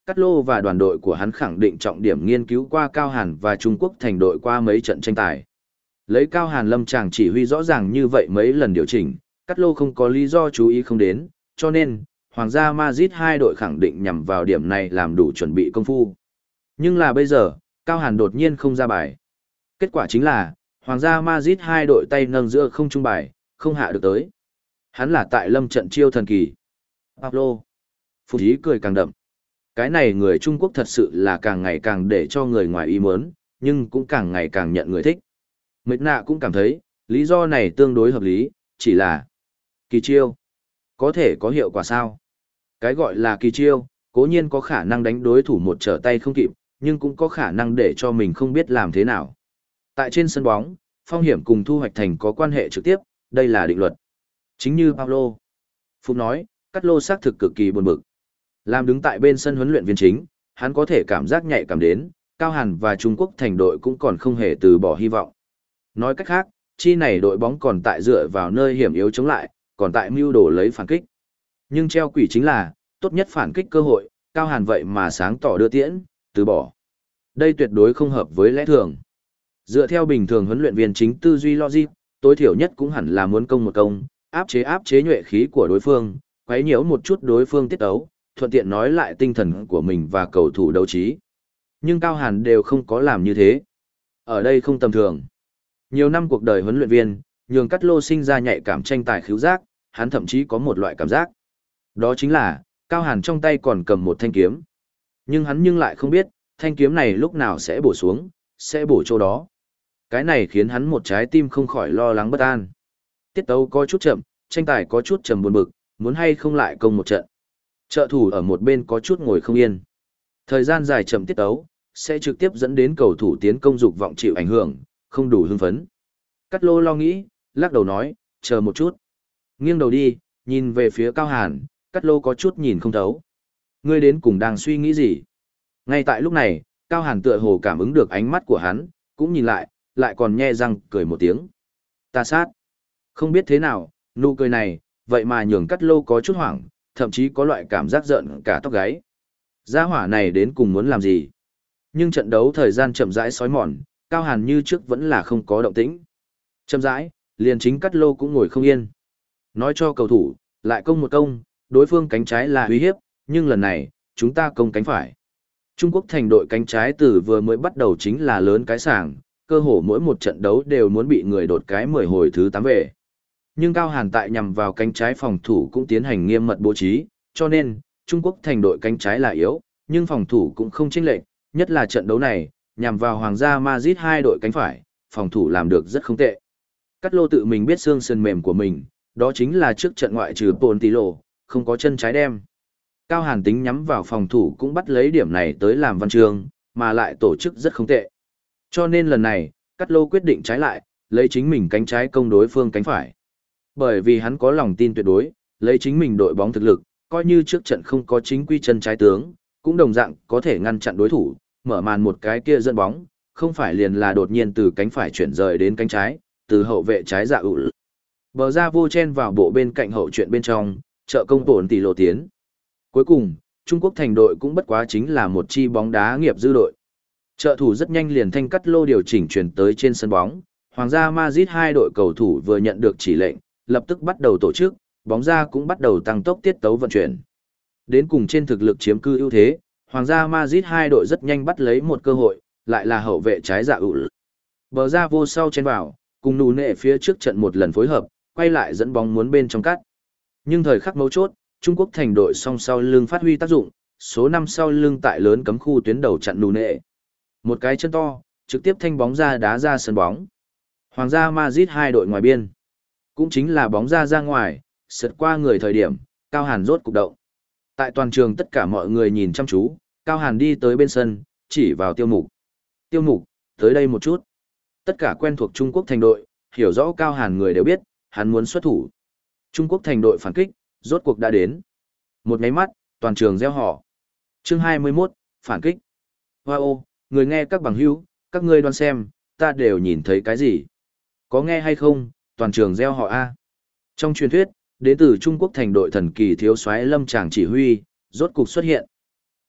Cát Lô và đoàn đội của hắn khẳng định trọng điểm nghiên cứu qua Cao Hàn và Trung Quốc thành đội qua mấy trận tranh tài. Lấy Cao Hàn lâm chàng chỉ huy rõ ràng như vậy mấy lần điều chỉnh, Cát Lô không có lý do chú ý không đến, cho nên, Hoàng gia Madrid hai đội khẳng định nhằm vào điểm này làm đủ chuẩn bị công phu. Nhưng là bây giờ, Cao Hàn đột nhiên không ra bài. Kết quả chính là, Hoàng gia Madrid hai đội tay nâng giữa không trung bài, không hạ được tới. Hắn là tại lâm trận chiêu thần kỳ. Pablo. Phúc ý cười càng đậm. Cái này người Trung Quốc thật sự là càng ngày càng để cho người ngoài ý muốn, nhưng cũng càng ngày càng nhận người thích. Mệt nạ cũng cảm thấy, lý do này tương đối hợp lý, chỉ là kỳ chiêu. Có thể có hiệu quả sao? Cái gọi là kỳ chiêu, cố nhiên có khả năng đánh đối thủ một trở tay không kịp, nhưng cũng có khả năng để cho mình không biết làm thế nào. Tại trên sân bóng, phong hiểm cùng thu hoạch thành có quan hệ trực tiếp, đây là định luật. Chính như Paulo Phúc nói, Cát Lô xác thực cực kỳ buồn bực. Làm đứng tại bên sân huấn luyện viên chính, hắn có thể cảm giác nhạy cảm đến, Cao Hàn và Trung Quốc thành đội cũng còn không hề từ bỏ hy vọng. Nói cách khác, chi này đội bóng còn tại dựa vào nơi hiểm yếu chống lại, còn tại mưu đồ lấy phản kích. Nhưng treo quỷ chính là, tốt nhất phản kích cơ hội, Cao Hàn vậy mà sáng tỏ đưa tiễn, từ bỏ. Đây tuyệt đối không hợp với lẽ thường. Dựa theo bình thường huấn luyện viên chính tư duy logic, tối thiểu nhất cũng hẳn là muốn công một công, áp chế áp chế nhuệ khí của đối phương, quấy nhiễu một chút đối phương tiết ấu, thuận tiện nói lại tinh thần của mình và cầu thủ đấu trí. Nhưng Cao Hàn đều không có làm như thế. Ở đây không tầm thường. Nhiều năm cuộc đời huấn luyện viên, nhường Cát Lô sinh ra nhạy cảm tranh tài khứu giác, hắn thậm chí có một loại cảm giác. Đó chính là, Cao Hàn trong tay còn cầm một thanh kiếm. Nhưng hắn nhưng lại không biết, thanh kiếm này lúc nào sẽ bổ xuống, sẽ bổ chỗ đó. Cái này khiến hắn một trái tim không khỏi lo lắng bất an. Tiết tấu có chút chậm, tranh tài có chút trầm buồn bực, muốn hay không lại công một trận. Trợ thủ ở một bên có chút ngồi không yên. Thời gian dài chậm tiết tấu, sẽ trực tiếp dẫn đến cầu thủ tiến công dục vọng chịu ảnh hưởng, không đủ hưng phấn. Cát Lô lo nghĩ, lắc đầu nói, chờ một chút. Nghiêng đầu đi, nhìn về phía Cao Hàn, Cát Lô có chút nhìn không thấu. Ngươi đến cùng đang suy nghĩ gì? Ngay tại lúc này, Cao Hàn tựa hồ cảm ứng được ánh mắt của hắn, cũng nhìn lại, lại còn nhe răng cười một tiếng. Ta sát. Không biết thế nào, nụ cười này, vậy mà nhường Cát Lô có chút hoảng, thậm chí có loại cảm giác giận cả tóc gáy. Gia hỏa này đến cùng muốn làm gì? Nhưng trận đấu thời gian chậm rãi sói mòn, Cao Hàn như trước vẫn là không có động tĩnh. Chậm rãi, liền chính Cát Lô cũng ngồi không yên. Nói cho cầu thủ, lại công một công, đối phương cánh trái là uy hiếp, nhưng lần này, chúng ta công cánh phải. Trung Quốc thành đội cánh trái từ vừa mới bắt đầu chính là lớn cái sảng, cơ hồ mỗi một trận đấu đều muốn bị người đột cái mười hồi thứ tám về. Nhưng Cao Hàn tại nhằm vào cánh trái phòng thủ cũng tiến hành nghiêm mật bố trí, cho nên, Trung Quốc thành đội cánh trái là yếu, nhưng phòng thủ cũng không chênh lệch, nhất là trận đấu này, nhằm vào Hoàng gia Madrid hai đội cánh phải, phòng thủ làm được rất không tệ. Cát Lô tự mình biết xương sườn mềm của mình, đó chính là trước trận ngoại trừ Pontilo, không có chân trái đem. Cao Hàn tính nhắm vào phòng thủ cũng bắt lấy điểm này tới làm văn chương, mà lại tổ chức rất không tệ. Cho nên lần này, Cát Lô quyết định trái lại, lấy chính mình cánh trái công đối phương cánh phải. Bởi vì hắn có lòng tin tuyệt đối, lấy chính mình đội bóng thực lực, coi như trước trận không có chính quy chân trái tướng, cũng đồng dạng có thể ngăn chặn đối thủ, mở màn một cái kia dẫn bóng, không phải liền là đột nhiên từ cánh phải chuyển rời đến cánh trái, từ hậu vệ trái dạ ủ. Bờ ra vô chen vào bộ bên cạnh hậu chuyện bên trong, trợ công tổn tỷ lộ tiến. Cuối cùng, Trung Quốc thành đội cũng bất quá chính là một chi bóng đá nghiệp dư đội. Trợ thủ rất nhanh liền thanh Cát Lô điều chỉnh chuyển tới trên sân bóng, Hoàng gia Madrid hai đội cầu thủ vừa nhận được chỉ lệnh, lập tức bắt đầu tổ chức, bóng ra cũng bắt đầu tăng tốc tiết tấu vận chuyển. Đến cùng trên thực lực chiếm cư ưu thế, Hoàng gia Madrid hai đội rất nhanh bắt lấy một cơ hội, lại là hậu vệ trái dạ ủ. Bờ ra vô sau chen vào, cùng nụ nệ phía trước trận một lần phối hợp, quay lại dẫn bóng muốn bên trong cắt. Nhưng thời khắc mấu chốt, Trung Quốc thành đội song sau lưng phát huy tác dụng, số năm sau lưng tại lớn cấm khu tuyến đầu chặn nụ nệ. Một cái chân to, trực tiếp thanh bóng ra đá ra sân bóng. Hoàng gia Madrid hai đội ngoài biên. Cũng chính là bóng ra ra ngoài, sượt qua người thời điểm, Cao Hàn rốt cục động. Tại toàn trường tất cả mọi người nhìn chăm chú, Cao Hàn đi tới bên sân, chỉ vào Tiêu Mục. Tiêu Mục, tới đây một chút. Tất cả quen thuộc Trung Quốc thành đội, hiểu rõ Cao Hàn người đều biết, hắn muốn xuất thủ. Trung Quốc thành đội phản kích, rốt cuộc đã đến. Một nháy mắt, toàn trường reo hò. Chương hai mươi mốt, phản kích. Wow, người nghe các bằng hữu, các ngươi đoán xem, ta đều nhìn thấy cái gì? Có nghe hay không, toàn trường reo hò a. Trong truyền thuyết, đến từ Trung Quốc thành đội thần kỳ thiếu soái Lâm Tràng chỉ huy, rốt cục xuất hiện.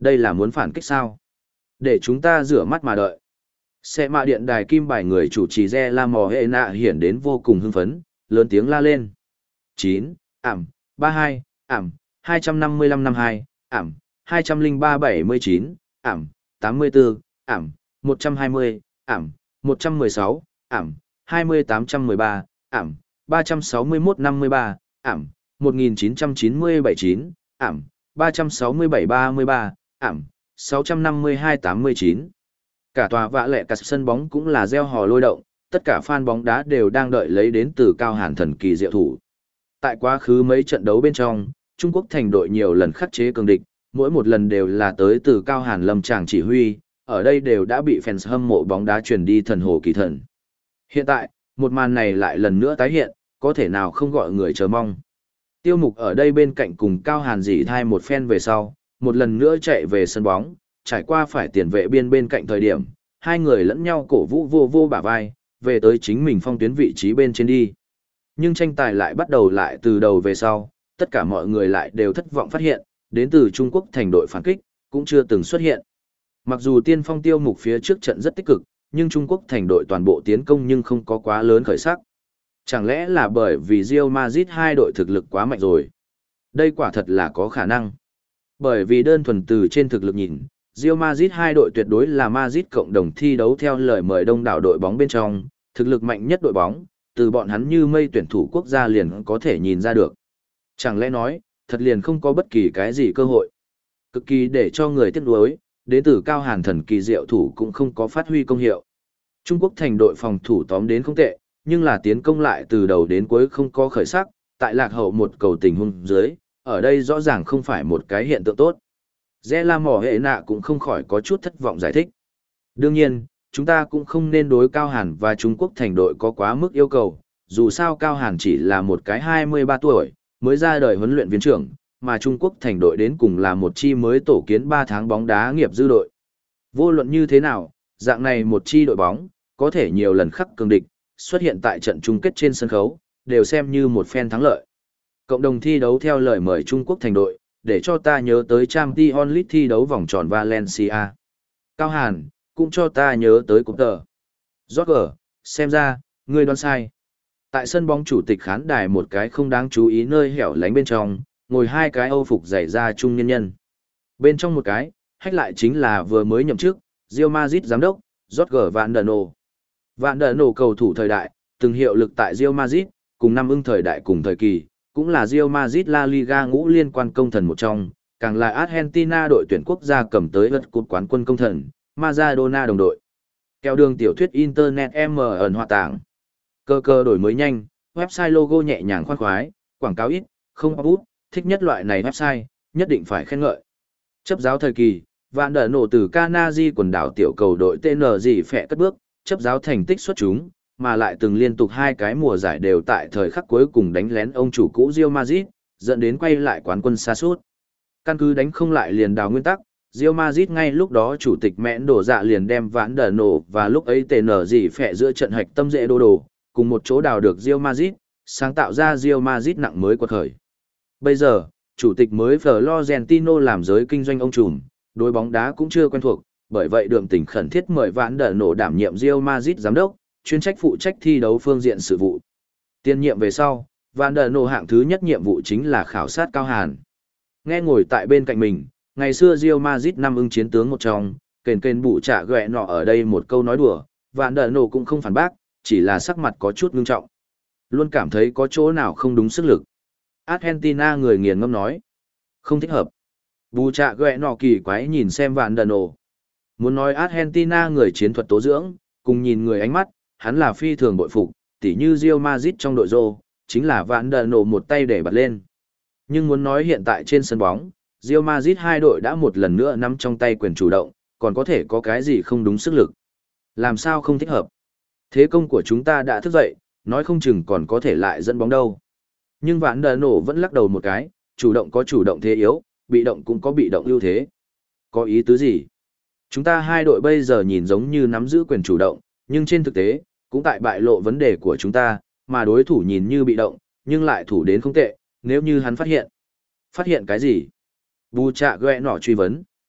Đây là muốn phản kích sao? Để chúng ta rửa mắt mà đợi. Xe mạ điện đài kim bài người chủ trì Re La Mò Hệ Nạ hiển đến vô cùng hưng phấn, lớn tiếng la lên. chín, ảm, ba mươi hai, ảm, hai trăm năm mươi lăm năm hai, ảm, hai trăm lẻ ba bảy mươi chín, ảm, tám mươi tư, ảm, một trăm hai mươi, ảm, một trăm mười sáu, ảm, hai mươi tám trăm mười ba, ảm, ba trăm sáu mươi mốt năm mươi ba, ảm, một nghìn chín trăm chín mươi bảy chín, ảm, ba trăm sáu mươi bảy ba mươi ba, ảm, sáu trăm năm mươi hai tám mươi chín. Cả tòa vạ lẹ cả sân bóng cũng là reo hò lôi động, tất cả fan bóng đá đều đang đợi lấy đến từ Cao Hàn thần kỳ diệu thủ. Tại quá khứ mấy trận đấu bên trong, Trung Quốc thành đội nhiều lần khắc chế cường địch, mỗi một lần đều là tới từ Cao Hàn lâm tràng chỉ huy, ở đây đều đã bị fans hâm mộ bóng đá truyền đi thần hồ kỳ thần. Hiện tại, một màn này lại lần nữa tái hiện, có thể nào không gọi người chờ mong. Tiêu Mục ở đây bên cạnh cùng Cao Hàn dỉ thai một phen về sau, một lần nữa chạy về sân bóng, trải qua phải tiền vệ biên bên cạnh thời điểm, hai người lẫn nhau cổ vũ vô vô bả vai, về tới chính mình phong tuyến vị trí bên trên đi. Nhưng tranh tài lại bắt đầu lại từ đầu về sau, tất cả mọi người lại đều thất vọng phát hiện, đến từ Trung Quốc thành đội phản kích, cũng chưa từng xuất hiện. Mặc dù tiên phong Tiêu Mục phía trước trận rất tích cực, nhưng Trung Quốc thành đội toàn bộ tiến công nhưng không có quá lớn khởi sắc. Chẳng lẽ là bởi vì Real Madrid hai đội thực lực quá mạnh rồi? Đây quả thật là có khả năng. Bởi vì đơn thuần từ trên thực lực nhìn, Real Madrid hai đội tuyệt đối là Madrid cộng đồng thi đấu theo lời mời đông đảo đội bóng bên trong, thực lực mạnh nhất đội bóng, từ bọn hắn như mây tuyển thủ quốc gia liền có thể nhìn ra được. Chẳng lẽ nói, thật liền không có bất kỳ cái gì cơ hội. Cực kỳ để cho người tiếc nuối, đến từ Cao Hàn thần kỳ diệu thủ cũng không có phát huy công hiệu. Trung Quốc thành đội phòng thủ tóm đến không tệ, nhưng là tiến công lại từ đầu đến cuối không có khởi sắc, tại lạc hậu một cầu tình huống dưới, ở đây rõ ràng không phải một cái hiện tượng tốt. Re La Mỏ Hệ Nạ cũng không khỏi có chút thất vọng giải thích. Đương nhiên, chúng ta cũng không nên đối Cao Hàn và Trung Quốc thành đội có quá mức yêu cầu, dù sao Cao Hàn chỉ là một cái hai mươi ba tuổi, mới ra đời huấn luyện viên trưởng, mà Trung Quốc thành đội đến cùng là một chi mới tổ kiến ba tháng bóng đá nghiệp dư đội. Vô luận như thế nào, dạng này một chi đội bóng, có thể nhiều lần khắc cường địch, xuất hiện tại trận chung kết trên sân khấu, đều xem như một phen thắng lợi. Cộng đồng thi đấu theo lời mời Trung Quốc thành đội, để cho ta nhớ tới Champions League thi đấu vòng tròn Valencia. Cao Hàn, cũng cho ta nhớ tới cúp tờ. Roger, xem ra, ngươi đoán sai. Tại sân bóng chủ tịch khán đài một cái không đáng chú ý nơi hẻo lánh bên trong, ngồi hai cái Âu phục dày da trung nhân nhân. Bên trong một cái, hách lại chính là vừa mới nhậm chức, Real Madrid giám đốc, Roger Van der Nô. Van der Nô cầu thủ thời đại, từng hiệu lực tại Real Madrid, cùng năm ưng thời đại cùng thời kỳ, cũng là Real Madrid La Liga ngũ liên quan công thần một trong, càng là Argentina đội tuyển quốc gia cầm tới vật cột quán quân công thần, Maradona đồng đội. Kéo đường tiểu thuyết Internet M ẩn hòa tảng. Cơ cơ đổi mới nhanh, website logo nhẹ nhàng khoan khoái, quảng cáo ít, không áp út, thích nhất loại này website, nhất định phải khen ngợi. Chấp giáo thời kỳ, Vạn Đờ Nổ từ Canary quần đảo tiểu cầu đội tê en gì phẹ cất bước, chấp giáo thành tích xuất chúng, mà lại từng liên tục hai cái mùa giải đều tại thời khắc cuối cùng đánh lén ông chủ cũ Real Madrid, dẫn đến quay lại quán quân xa suốt. Căn cứ đánh không lại liền đào nguyên tắc, Real Madrid ngay lúc đó chủ tịch mẽn đổ dạ liền đem Vạn Đờ Nổ và lúc ấy tê en gì phẹ giữa trận hạch tâm dễ đô đồ, cùng một chỗ đào được Real Madrid, sáng tạo ra Real Madrid nặng mới quật khởi. Bây giờ, chủ tịch mới Florentino làm giới kinh doanh ông trùm, đối bóng đá cũng chưa quen thuộc, bởi vậy Đường Tỉnh khẩn thiết mời Vạn Đờ Nổ đảm nhiệm Real Madrid giám đốc, chuyên trách phụ trách thi đấu phương diện sự vụ. Tiên nhiệm về sau, Vạn Đờ Nổ hạng thứ nhất nhiệm vụ chính là khảo sát Cao Hàn. Nghe ngồi tại bên cạnh mình, ngày xưa Real Madrid năm ưng chiến tướng một trong, kền kền bụ trả ghẹ nọ ở đây một câu nói đùa, Vạn Đờ Nổ cũng không phản bác, chỉ là sắc mặt có chút ngưng trọng. Luôn cảm thấy có chỗ nào không đúng sức lực. Argentina người nghiền ngâm nói. Không thích hợp. Bù trạ ghẹ nọ kỳ quái nhìn xem Vạn Đờ Nổ. Muốn nói Argentina người chiến thuật tố dưỡng, cùng nhìn người ánh mắt, hắn là phi thường bội phục, tỉ như Real Madrid trong đội rô, chính là Vạn Đờ Nổ một tay để bật lên. Nhưng muốn nói hiện tại trên sân bóng, Real Madrid hai đội đã một lần nữa nắm trong tay quyền chủ động, còn có thể có cái gì không đúng sức lực. Làm sao không thích hợp? Thế công của chúng ta đã thức dậy, nói không chừng còn có thể lại dẫn bóng đâu. Nhưng Vạn Đờ Nổ vẫn lắc đầu một cái, chủ động có chủ động thế yếu, bị động cũng có bị động ưu thế. Có ý tứ gì? Chúng ta hai đội bây giờ nhìn giống như nắm giữ quyền chủ động, nhưng trên thực tế, cũng tại bại lộ vấn đề của chúng ta, mà đối thủ nhìn như bị động, nhưng lại thủ đến không tệ, nếu như hắn phát hiện. Phát hiện cái gì? Bù trạ ghẹ nọ truy vấn.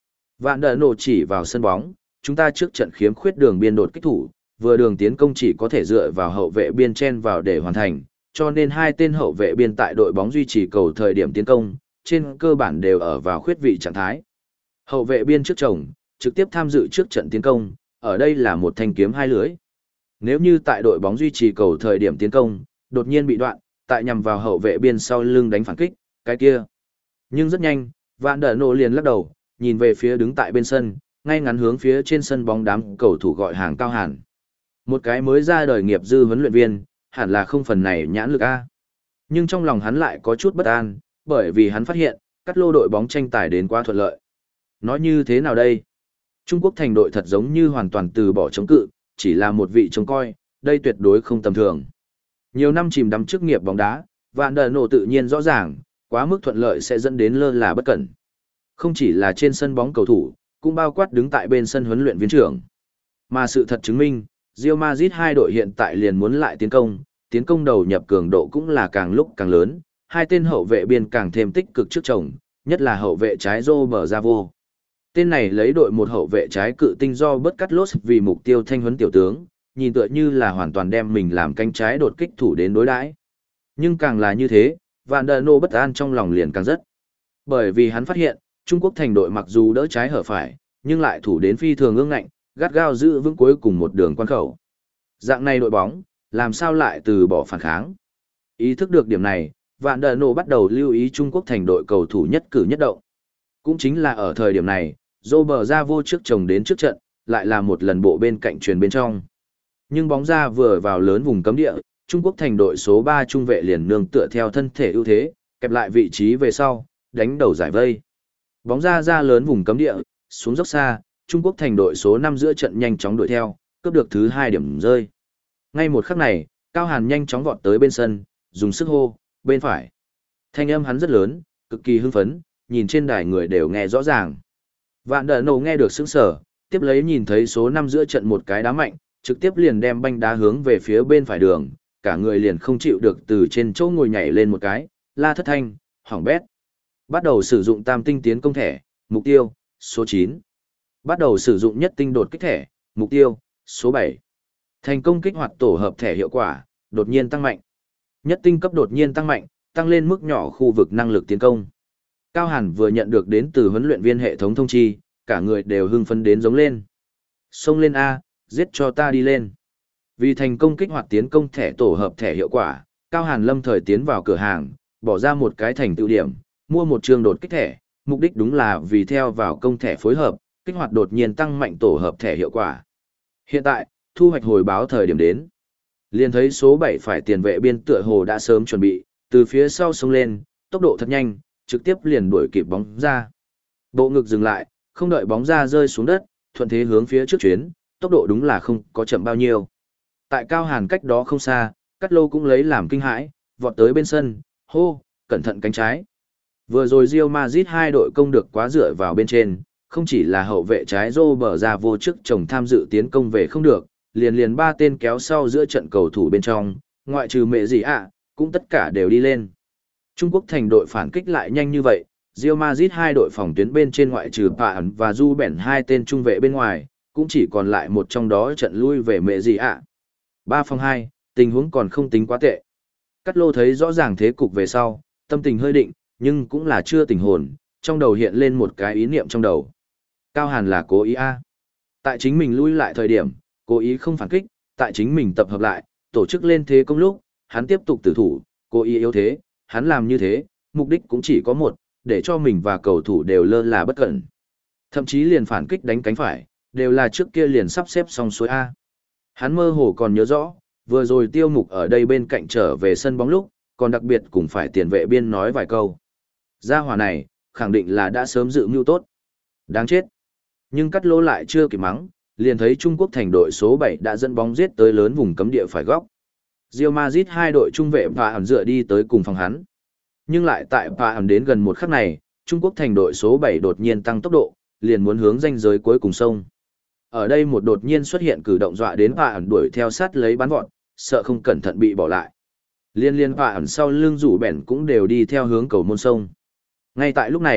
Vạn đỡ nổ chỉ vào sân bóng, chúng ta trước trận khiếm khuyết đường biên đột kích thủ, vừa đường tiến công chỉ có thể dựa vào hậu vệ biên chen vào để hoàn thành, cho nên hai tên hậu vệ biên tại đội bóng duy trì cầu thời điểm tiến công, trên cơ bản đều ở vào khuyết vị trạng thái. Hậu vệ biên trước chồng, trực tiếp tham dự trước trận tiến công, ở đây là một thanh kiếm hai lưới. Nếu như tại đội bóng duy trì cầu thời điểm tiến công, đột nhiên bị đoạn, tại nhằm vào hậu vệ biên sau lưng đánh phản kích, cái kia. Nhưng rất nhanh, Vạn đỡ nổ liền lắc đầu, nhìn về phía đứng tại bên sân, ngay ngắn hướng phía trên sân bóng đám cầu thủ gọi hàng Cao Hàn. Một cái mới ra đời nghiệp dư huấn luyện viên, hẳn là không phần này nhãn lực a. Nhưng trong lòng hắn lại có chút bất an, bởi vì hắn phát hiện, cắt lô đội bóng tranh tài đến quá thuận lợi. Nói như thế nào đây? Trung Quốc thành đội thật giống như hoàn toàn từ bỏ chống cự, chỉ là một vị trông coi, đây tuyệt đối không tầm thường. Nhiều năm chìm đắm chức nghiệp bóng đá, Vạn đỡ nổ tự nhiên rõ ràng, quá mức thuận lợi sẽ dẫn đến lơ là bất cẩn. Không chỉ là trên sân bóng cầu thủ, cũng bao quát đứng tại bên sân huấn luyện viên trưởng. Mà sự thật chứng minh, Real Madrid hai đội hiện tại liền muốn lại tiến công, tiến công đầu nhập cường độ cũng là càng lúc càng lớn, hai tên hậu vệ biên càng thêm tích cực trước chồng, nhất là hậu vệ trái Roberto Javo. Tên này lấy đội một hậu vệ trái cự tinh do bớt cắt lốt vì mục tiêu thanh huấn tiểu tướng, nhìn tựa như là hoàn toàn đem mình làm cánh trái đột kích thủ đến đối đãi. Nhưng càng là như thế, Vạn đỡ nổ bất an trong lòng liền càng rất. Bởi vì hắn phát hiện, Trung Quốc thành đội mặc dù đỡ trái hở phải, nhưng lại thủ đến phi thường ương ngạnh, gắt gao giữ vững cuối cùng một đường quan khẩu. Dạng này đội bóng, làm sao lại từ bỏ phản kháng? Ý thức được điểm này, Vạn đỡ nổ bắt đầu lưu ý Trung Quốc thành đội cầu thủ nhất cử nhất động. Cũng chính là ở thời điểm này, Roberto Javo trước chồng đến trước trận, lại là một lần bộ bên cạnh truyền bên trong. Nhưng bóng ra vừa vào lớn vùng cấm địa, Trung Quốc thành đội số ba trung vệ liền nương tựa theo thân thể ưu thế, kẹp lại vị trí về sau, đánh đầu giải vây. Bóng ra ra lớn vùng cấm địa, xuống dốc xa, Trung Quốc thành đội số năm giữa trận nhanh chóng đuổi theo, cướp được thứ hai điểm rơi. Ngay một khắc này, Cao Hàn nhanh chóng vọt tới bên sân, dùng sức hô, bên phải. Thanh âm hắn rất lớn, cực kỳ hưng phấn, nhìn trên đài người đều nghe rõ ràng. Vạn đỡ nổ nghe được sững sờ, tiếp lấy nhìn thấy số năm giữa trận một cái đá mạnh, trực tiếp liền đem banh đá hướng về phía bên phải đường, cả người liền không chịu được từ trên chỗ ngồi nhảy lên một cái, la thất thanh, hỏng bét. Bắt đầu sử dụng tam tinh tiến công thẻ, mục tiêu, số chín. Bắt đầu sử dụng nhất tinh đột kích thẻ, mục tiêu, số bảy. Thành công kích hoạt tổ hợp thẻ hiệu quả, đột nhiên tăng mạnh. Nhất tinh cấp đột nhiên tăng mạnh, tăng lên mức nhỏ khu vực năng lực tiến công. Cao Hàn vừa nhận được đến từ huấn luyện viên hệ thống thông chi, cả người đều hưng phấn đến giống lên. Xông lên A, giết cho ta đi lên. Vì thành công kích hoạt tiến công thẻ tổ hợp thẻ hiệu quả, Cao Hàn lâm thời tiến vào cửa hàng, bỏ ra một cái thành tựu điểm, mua một trường đột kích thẻ, mục đích đúng là vì theo vào công thẻ phối hợp, kích hoạt đột nhiên tăng mạnh tổ hợp thẻ hiệu quả. Hiện tại, thu hoạch hồi báo thời điểm đến. Liền thấy số bảy phải tiền vệ biên tựa hồ đã sớm chuẩn bị, từ phía sau xông lên, tốc độ thật nhanh, trực tiếp liền đuổi kịp bóng ra. Bộ ngực dừng lại, không đợi bóng ra rơi xuống đất, thuận thế hướng phía trước chuyến, tốc độ đúng là không có chậm bao nhiêu. Tại Cao Hàn cách đó không xa, Cắt Lô cũng lấy làm kinh hãi, vọt tới bên sân, hô, cẩn thận cánh trái. Vừa rồi Real Madrid hai đội công được quá dựa vào bên trên, không chỉ là hậu vệ trái Roberto Javo trước chồng tham dự tiến công về không được, liền liền ba tên kéo sau giữa trận cầu thủ bên trong, ngoại trừ mẹ gì ạ, cũng tất cả đều đi lên. Trung Quốc thành đội phản kích lại nhanh như vậy, Real Madrid hai đội phòng tuyến bên trên ngoại trừ Pà ẩn và Du Bẻn hai tên trung vệ bên ngoài, cũng chỉ còn lại một trong đó trận lui về mẹ gì ạ. ba phòng hai, tình huống còn không tính quá tệ. Cắt Lô thấy rõ ràng thế cục về sau, tâm tình hơi định, nhưng cũng là chưa tỉnh hồn, trong đầu hiện lên một cái ý niệm trong đầu. Cao Hàn là cố ý a. Tại chính mình lui lại thời điểm, cố ý không phản kích, tại chính mình tập hợp lại, tổ chức lên thế công lúc, hắn tiếp tục tử thủ, cố ý yếu thế, hắn làm như thế, mục đích cũng chỉ có một, để cho mình và cầu thủ đều lơ là bất cẩn. Thậm chí liền phản kích đánh cánh phải, đều là trước kia liền sắp xếp xong xuôi A. Hắn mơ hồ còn nhớ rõ, vừa rồi Tiêu Mục ở đây bên cạnh trở về sân bóng lúc, còn đặc biệt cũng phải tiền vệ biên nói vài câu. Gia hỏa này, khẳng định là đã sớm dự mưu tốt. Đáng chết. Nhưng Cắt Lô lại chưa kịp mắng, liền thấy Trung Quốc thành đội số bảy đã dẫn bóng giết tới lớn vùng cấm địa phải góc. Real Madrid hai đội trung vệ và ẩn dựa đi tới cùng phòng hắn. Nhưng lại tại và ẩn đến gần một khắc này, Trung Quốc thành đội số bảy đột nhiên tăng tốc độ, liền muốn hướng ranh giới cuối cùng sông. Ở đây một đột nhiên xuất hiện cử động dọa đến và ẩn đuổi theo sát lấy bắn vọt, sợ không cẩn thận bị bỏ lại. Liên liên và ẩn sau lưng rủ bẻn cũng đều đi theo hướng cầu môn sông. Ngay tại lúc này,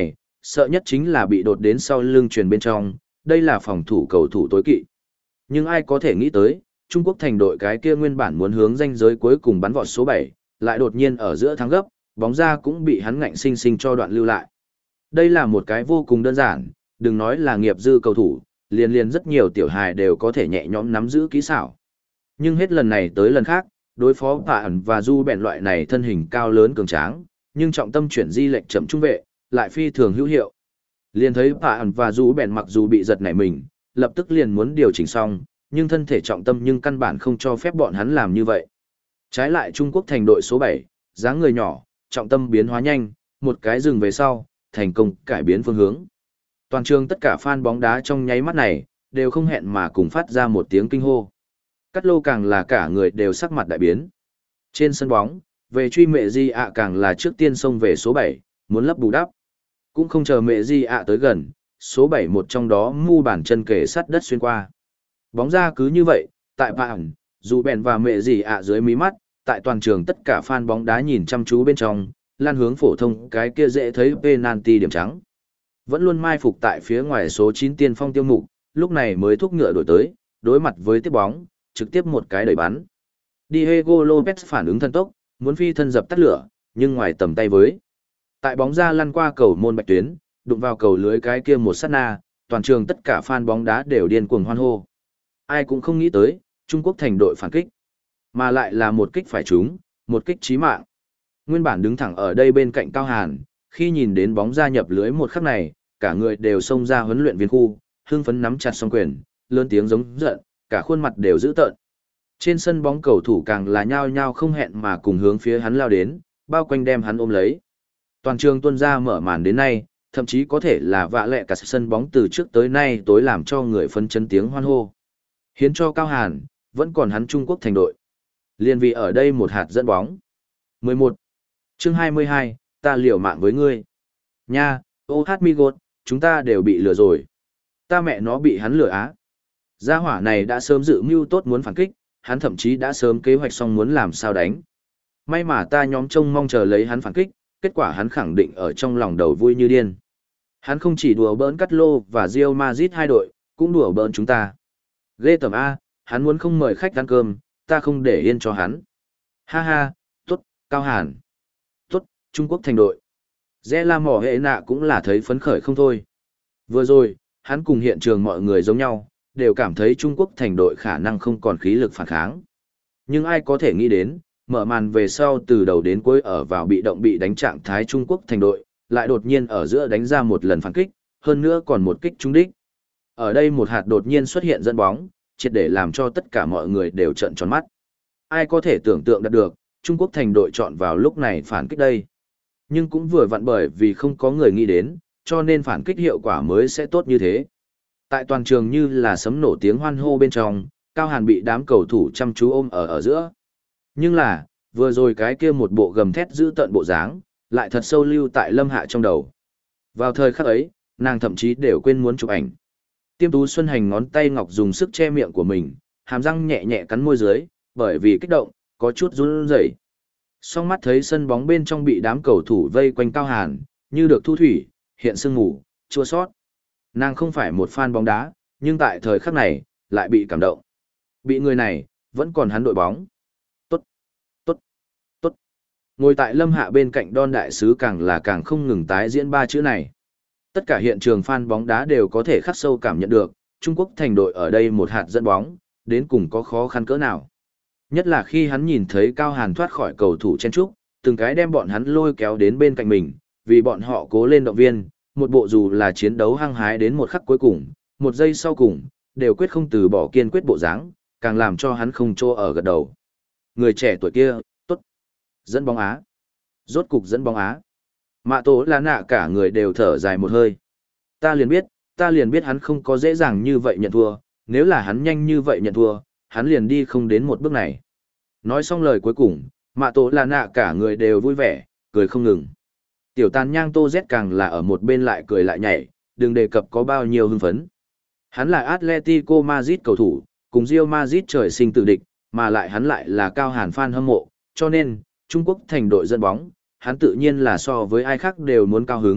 sợ nhất chính là bị đột đến sau lưng truyền bên trong, đây là phòng thủ cầu thủ tối kỵ. Nhưng ai có thể nghĩ tới, Trung Quốc thành đội cái kia nguyên bản muốn hướng ranh giới cuối cùng bắn vọt số bảy, lại đột nhiên ở giữa thắng gấp, bóng ra cũng bị hắn ngạnh sinh sinh cho đoạn lưu lại. Đây là một cái vô cùng đơn giản, đừng nói là nghiệp dư cầu thủ, liền liền rất nhiều tiểu hài đều có thể nhẹ nhõm nắm giữ kỹ xảo. Nhưng hết lần này tới lần khác, đối phó Pà ẩn và Du Bèn loại này thân hình cao lớn cường tráng, nhưng trọng tâm chuyển di lệch chậm trung vệ, lại phi thường hữu hiệu. Liền thấy Pà ẩn và Du Bèn mặc dù bị giật nảy mình, lập tức liền muốn điều chỉnh xong, nhưng thân thể trọng tâm nhưng căn bản không cho phép bọn hắn làm như vậy. Trái lại Trung Quốc thành đội số bảy, dáng người nhỏ, trọng tâm biến hóa nhanh, một cái dừng về sau, thành công cải biến phương hướng. Toàn trường tất cả fan bóng đá trong nháy mắt này, đều không hẹn mà cùng phát ra một tiếng kinh hô. Cắt lô càng là cả người đều sắc mặt đại biến. Trên sân bóng, về truy mẹ di ạ càng là trước tiên xông về số bảy, muốn lấp bù đắp. Cũng không chờ mẹ di ạ tới gần, số bảy một trong đó mu bàn chân kề sắt đất xuyên qua. Bóng ra cứ như vậy, tại bàn, dù bèn và mẹ di ạ dưới mí mắt, tại toàn trường tất cả fan bóng đá nhìn chăm chú bên trong, lan hướng phổ thông cái kia dễ thấy penalty điểm trắng. Vẫn luôn mai phục tại phía ngoài số chín tiên phong tiêu mục, lúc này mới thúc ngựa đổi tới, đối mặt với tiếp bóng, trực tiếp một cái đẩy bắn. Diego Lopez phản ứng thần tốc, muốn phi thân dập tắt lửa, nhưng ngoài tầm tay với. Tại bóng ra lăn qua cầu môn bạch tuyến, đụng vào cầu lưới cái kia một sát na, toàn trường tất cả fan bóng đá đều điên cuồng hoan hô. Ai cũng không nghĩ tới, Trung Quốc thành đội phản kích, mà lại là một kích phải trúng, một kích chí mạng. Nguyên bản đứng thẳng ở đây bên cạnh Cao Hàn, khi nhìn đến bóng ra nhập lưới một khắc này, cả người đều xông ra huấn luyện viên khu, hưng phấn nắm chặt song quyền, lớn tiếng giống giận, cả khuôn mặt đều dữ tợn. Trên sân bóng cầu thủ càng là nhao nhao không hẹn mà cùng hướng phía hắn lao đến, bao quanh đem hắn ôm lấy. Toàn trường tuân ra mở màn đến nay, thậm chí có thể là vạ lẹ cả sân bóng từ trước tới nay tối làm cho người phấn chấn tiếng hoan hô. Hiến cho Cao Hàn, vẫn còn hắn Trung Quốc thành đội. Liên vì ở đây một hạt dẫn bóng. mười một. Chương hai mươi hai, ta liều mạng với ngươi. Nha, ô hát mi gột, chúng ta đều bị lừa rồi. Ta mẹ nó bị hắn lừa á. Gia hỏa này đã sớm dự mưu tốt muốn phản kích, hắn thậm chí đã sớm kế hoạch xong muốn làm sao đánh. May mà ta nhóm trông mong chờ lấy hắn phản kích, kết quả hắn khẳng định ở trong lòng đầu vui như điên. Hắn không chỉ đùa bỡn Cắt Lô và Real Madrid hai đội, cũng đùa bỡn chúng ta. Ghê tởm A, hắn muốn không mời khách ăn cơm, ta không để yên cho hắn. Ha ha, tốt, Cao Hàn. Tốt, Trung Quốc thành đội. Dê La Mỏ Hệ Nạ cũng là thấy phấn khởi không thôi. Vừa rồi, hắn cùng hiện trường mọi người giống nhau, đều cảm thấy Trung Quốc thành đội khả năng không còn khí lực phản kháng. Nhưng ai có thể nghĩ đến, mở màn về sau từ đầu đến cuối ở vào bị động bị đánh trạng thái Trung Quốc thành đội, lại đột nhiên ở giữa đánh ra một lần phản kích, hơn nữa còn một kích trúng đích. Ở đây một hạt đột nhiên xuất hiện dẫn bóng, triệt để làm cho tất cả mọi người đều trợn tròn mắt. Ai có thể tưởng tượng được, Trung Quốc thành đội chọn vào lúc này phản kích đây. Nhưng cũng vừa vặn bởi vì không có người nghĩ đến, cho nên phản kích hiệu quả mới sẽ tốt như thế. Tại toàn trường như là sấm nổ tiếng hoan hô bên trong, Cao Hàn bị đám cầu thủ chăm chú ôm ở ở giữa. Nhưng là, vừa rồi cái kia một bộ gầm thét giữ tận bộ dáng, lại thật sâu lưu tại Lâm Hạ trong đầu. Vào thời khắc ấy, nàng thậm chí đều quên muốn chụp ảnh. Tiêm Tú Xuân Hành ngón tay ngọc dùng sức che miệng của mình, hàm răng nhẹ nhẹ cắn môi dưới, bởi vì kích động, có chút run rẩy. Song mắt thấy sân bóng bên trong bị đám cầu thủ vây quanh Cao Hàn, như được thu thủy, hiện sương ngủ, chua sót. Nàng không phải một fan bóng đá, nhưng tại thời khắc này, lại bị cảm động. Bị người này, vẫn còn hắn đội bóng. Tốt, tốt, tốt. Ngồi tại Lâm Hạ bên cạnh Don đại sứ càng là càng không ngừng tái diễn ba chữ này. Tất cả hiện trường fan bóng đá đều có thể khắc sâu cảm nhận được, Trung Quốc thành đội ở đây một hạt dẫn bóng, đến cùng có khó khăn cỡ nào. Nhất là khi hắn nhìn thấy Cao Hàn thoát khỏi cầu thủ chen trúc, từng cái đem bọn hắn lôi kéo đến bên cạnh mình, vì bọn họ cố lên động viên, một bộ dù là chiến đấu hăng hái đến một khắc cuối cùng, một giây sau cùng, đều quyết không từ bỏ kiên quyết bộ dáng, càng làm cho hắn không trô ở gật đầu. Người trẻ tuổi kia, tốt. Dẫn bóng Á. Rốt cục dẫn bóng Á. Mạ Tố là nạ cả người đều thở dài một hơi. Ta liền biết, ta liền biết hắn không có dễ dàng như vậy nhận thua, nếu là hắn nhanh như vậy nhận thua, hắn liền đi không đến một bước này. Nói xong lời cuối cùng, Mạ Tố là nạ cả người đều vui vẻ, cười không ngừng. Tiểu tàn nhang Tô Z càng là ở một bên lại cười lại nhảy, đừng đề cập có bao nhiêu hưng phấn. Hắn là Atletico Madrid cầu thủ, cùng Real Madrid trời sinh tự địch, mà lại hắn lại là Cao Hàn fan hâm mộ, cho nên, Trung Quốc thành đội dẫn bóng, hắn tự nhiên là so với ai khác đều muốn cao hứng,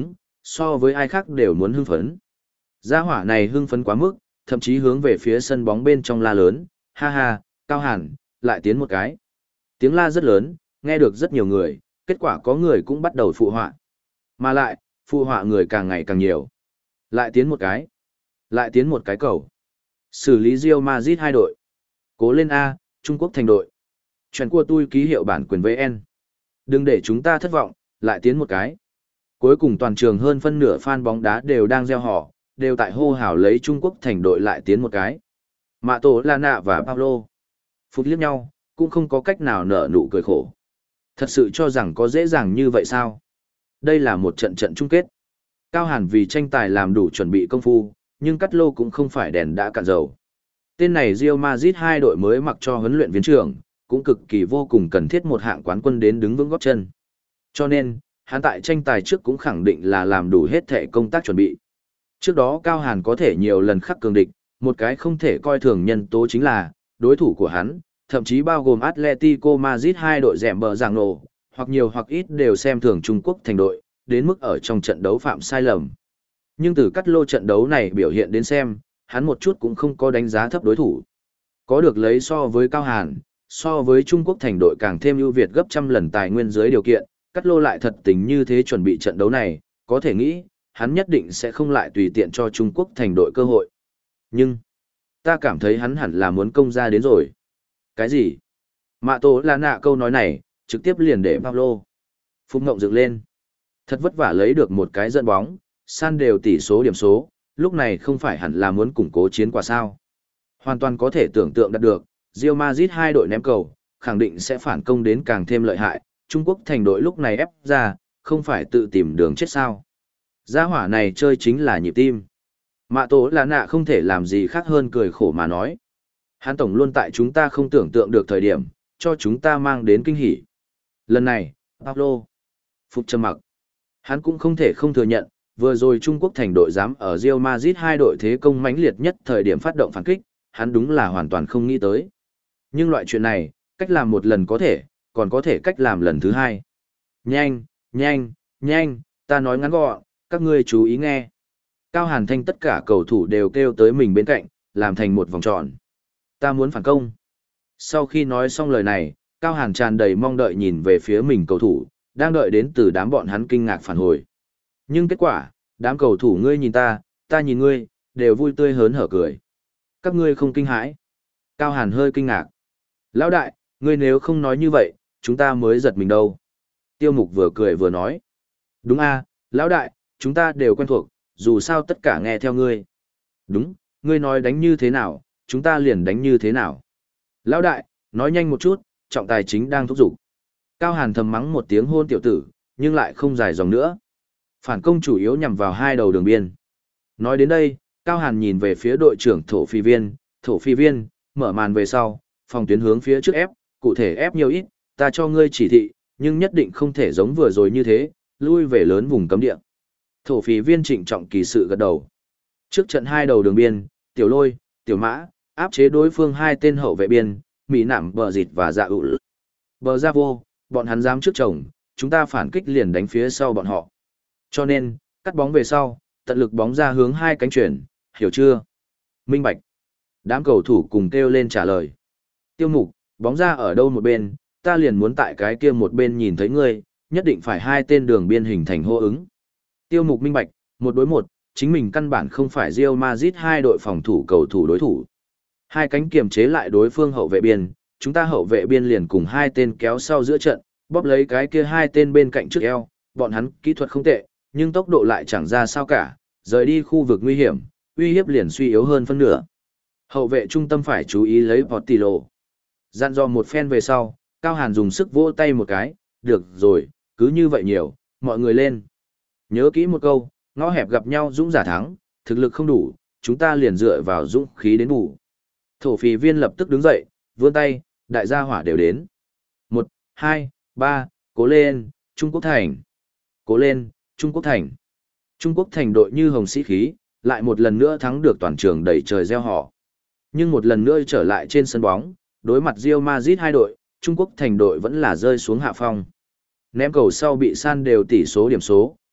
so với ai khác đều muốn hưng phấn. Gia hỏa này hưng phấn quá mức, thậm chí hướng về phía sân bóng bên trong la lớn, ha ha, Cao Hàn, lại tiến một cái. Tiếng la rất lớn, nghe được rất nhiều người, kết quả có người cũng bắt đầu phụ họa. Mà lại, phụ họa người càng ngày càng nhiều. Lại tiến một cái. Lại tiến một cái cầu. Xử lý Real Madrid hai đội. Cố lên A, Trung Quốc thành đội. Chuyện của tôi ký hiệu bản quyền vê en. Đừng để chúng ta thất vọng, lại tiến một cái. Cuối cùng toàn trường hơn phân nửa fan bóng đá đều đang reo hò, đều tại hô hào lấy Trung Quốc thành đội lại tiến một cái. Mạ Tổ Lana và Paulo phút liếc nhau, cũng không có cách nào nở nụ cười khổ. Thật sự cho rằng có dễ dàng như vậy sao? Đây là một trận trận chung kết. Cao Hàn vì tranh tài làm đủ chuẩn bị công phu, nhưng Cắt Lô cũng không phải đèn đã cạn dầu. Tên này Real Madrid hai đội mới mặc cho huấn luyện viên trưởng, cũng cực kỳ vô cùng cần thiết một hạng quán quân đến đứng vững gót chân. Cho nên, hắn tại tranh tài trước cũng khẳng định là làm đủ hết thể công tác chuẩn bị. Trước đó Cao Hàn có thể nhiều lần khắc cường địch, một cái không thể coi thường nhân tố chính là, đối thủ của hắn, thậm chí bao gồm Atletico Madrid hai đội dẻm bờ giảng nổ, hoặc nhiều hoặc ít đều xem thường Trung Quốc thành đội, đến mức ở trong trận đấu phạm sai lầm. Nhưng từ Cắt Lô trận đấu này biểu hiện đến xem, hắn một chút cũng không có đánh giá thấp đối thủ. Có được lấy so với Cao Hàn, so với Trung Quốc thành đội càng thêm ưu việt gấp trăm lần tài nguyên dưới điều kiện, Cắt Lô lại thật tình như thế chuẩn bị trận đấu này, có thể nghĩ, hắn nhất định sẽ không lại tùy tiện cho Trung Quốc thành đội cơ hội. Nhưng, ta cảm thấy hắn hẳn là muốn công ra đến rồi. Cái gì? Mạ Tổ là nạ câu nói này, trực tiếp liền để Pablo Phúc Ngộng dựng lên. Thật vất vả lấy được một cái dẫn bóng, san đều tỷ số điểm số, lúc này không phải hẳn là muốn củng cố chiến quả sao. Hoàn toàn có thể tưởng tượng đạt được, Real Madrid hai đội ném cầu, khẳng định sẽ phản công đến càng thêm lợi hại, Trung Quốc thành đội lúc này ép ra, không phải tự tìm đường chết sao. Gia hỏa này chơi chính là nhịp tim. Mạ Tổ là nạ không thể làm gì khác hơn cười khổ mà nói. Hắn tổng luôn tại chúng ta không tưởng tượng được thời điểm, cho chúng ta mang đến kinh hỉ. Lần này, Pablo Phục trầm mặc. Hắn cũng không thể không thừa nhận, vừa rồi Trung Quốc thành đội dám ở Real Madrid hai đội thế công mãnh liệt nhất thời điểm phát động phản kích, hắn đúng là hoàn toàn không nghĩ tới. Nhưng loại chuyện này, cách làm một lần có thể, còn có thể cách làm lần thứ hai. Nhanh, nhanh, nhanh, ta nói ngắn gọn, các ngươi chú ý nghe. Cao Hàn Thanh tất cả cầu thủ đều kêu tới mình bên cạnh, làm thành một vòng tròn. Ta muốn phản công. Sau khi nói xong lời này, Cao Hàn tràn đầy mong đợi nhìn về phía mình cầu thủ, đang đợi đến từ đám bọn hắn kinh ngạc phản hồi. Nhưng kết quả, đám cầu thủ ngươi nhìn ta, ta nhìn ngươi, đều vui tươi hớn hở cười. Các ngươi không kinh hãi. Cao Hàn hơi kinh ngạc. Lão đại, ngươi nếu không nói như vậy, chúng ta mới giật mình đâu. Tiêu Mục vừa cười vừa nói. Đúng a, lão đại, chúng ta đều quen thuộc, dù sao tất cả nghe theo ngươi. Đúng, ngươi nói đánh như thế nào, chúng ta liền đánh như thế nào. Lão đại, nói nhanh một chút, trọng tài chính đang thúc giục. Cao Hàn thầm mắng một tiếng hôn tiểu tử, nhưng lại không dài dòng nữa. Phản công chủ yếu nhằm vào hai đầu đường biên. Nói đến đây, Cao Hàn nhìn về phía đội trưởng Thổ Phi Viên, Thổ Phi Viên, mở màn về sau, phòng tuyến hướng phía trước ép, cụ thể ép nhiều ít, ta cho ngươi chỉ thị, nhưng nhất định không thể giống vừa rồi như thế, lui về lớn vùng cấm địa. Thổ Phi Viên trịnh trọng kỳ sự gật đầu. Trước trận hai đầu đường biên, Tiểu Lôi, Tiểu Mã, áp chế đối phương hai tên hậu vệ biên, Mỹ Nạm Bờ Dịt và Dạ ụ. Bờ ra vô, bọn hắn dám trước chồng, chúng ta phản kích liền đánh phía sau bọn họ. Cho nên, cắt bóng về sau, tận lực bóng ra hướng hai cánh chuyển, hiểu chưa? Minh bạch. Đám cầu thủ cùng kêu lên trả lời. Tiêu Mục, bóng ra ở đâu một bên, ta liền muốn tại cái kia một bên nhìn thấy ngươi, nhất định phải hai tên đường biên hình thành hô ứng. Tiêu Mục minh bạch, một đối một, chính mình căn bản không phải Real Madrid hai đội phòng thủ cầu thủ đối thủ. Hai cánh kiềm chế lại đối phương hậu vệ biên, chúng ta hậu vệ biên liền cùng hai tên kéo sau giữa trận, bóp lấy cái kia hai tên bên cạnh trước eo, bọn hắn kỹ thuật không tệ, nhưng tốc độ lại chẳng ra sao cả, rời đi khu vực nguy hiểm, uy hiếp liền suy yếu hơn phân nửa. Hậu vệ trung tâm phải chú ý lấy Portillo. Dặn dò một phen về sau, Cao Hàn dùng sức vỗ tay một cái, được rồi, cứ như vậy nhiều, mọi người lên. Nhớ kỹ một câu, ngõ hẹp gặp nhau dũng giả thắng, thực lực không đủ, chúng ta liền dựa vào dũng khí đến bù. Thổ Phì Viên lập tức đứng dậy, vươn tay, đại gia hỏa đều đến. Một, hai, ba, cố lên, Trung Quốc thành. Cố lên, Trung Quốc thành. Trung Quốc thành đội như hồng sĩ khí, lại một lần nữa thắng được toàn trường đầy trời reo hò. Nhưng một lần nữa trở lại trên sân bóng, đối mặt Real Madrid hai đội, Trung Quốc thành đội vẫn là rơi xuống hạ phong. Ném cầu sau bị san đều tỷ số điểm số,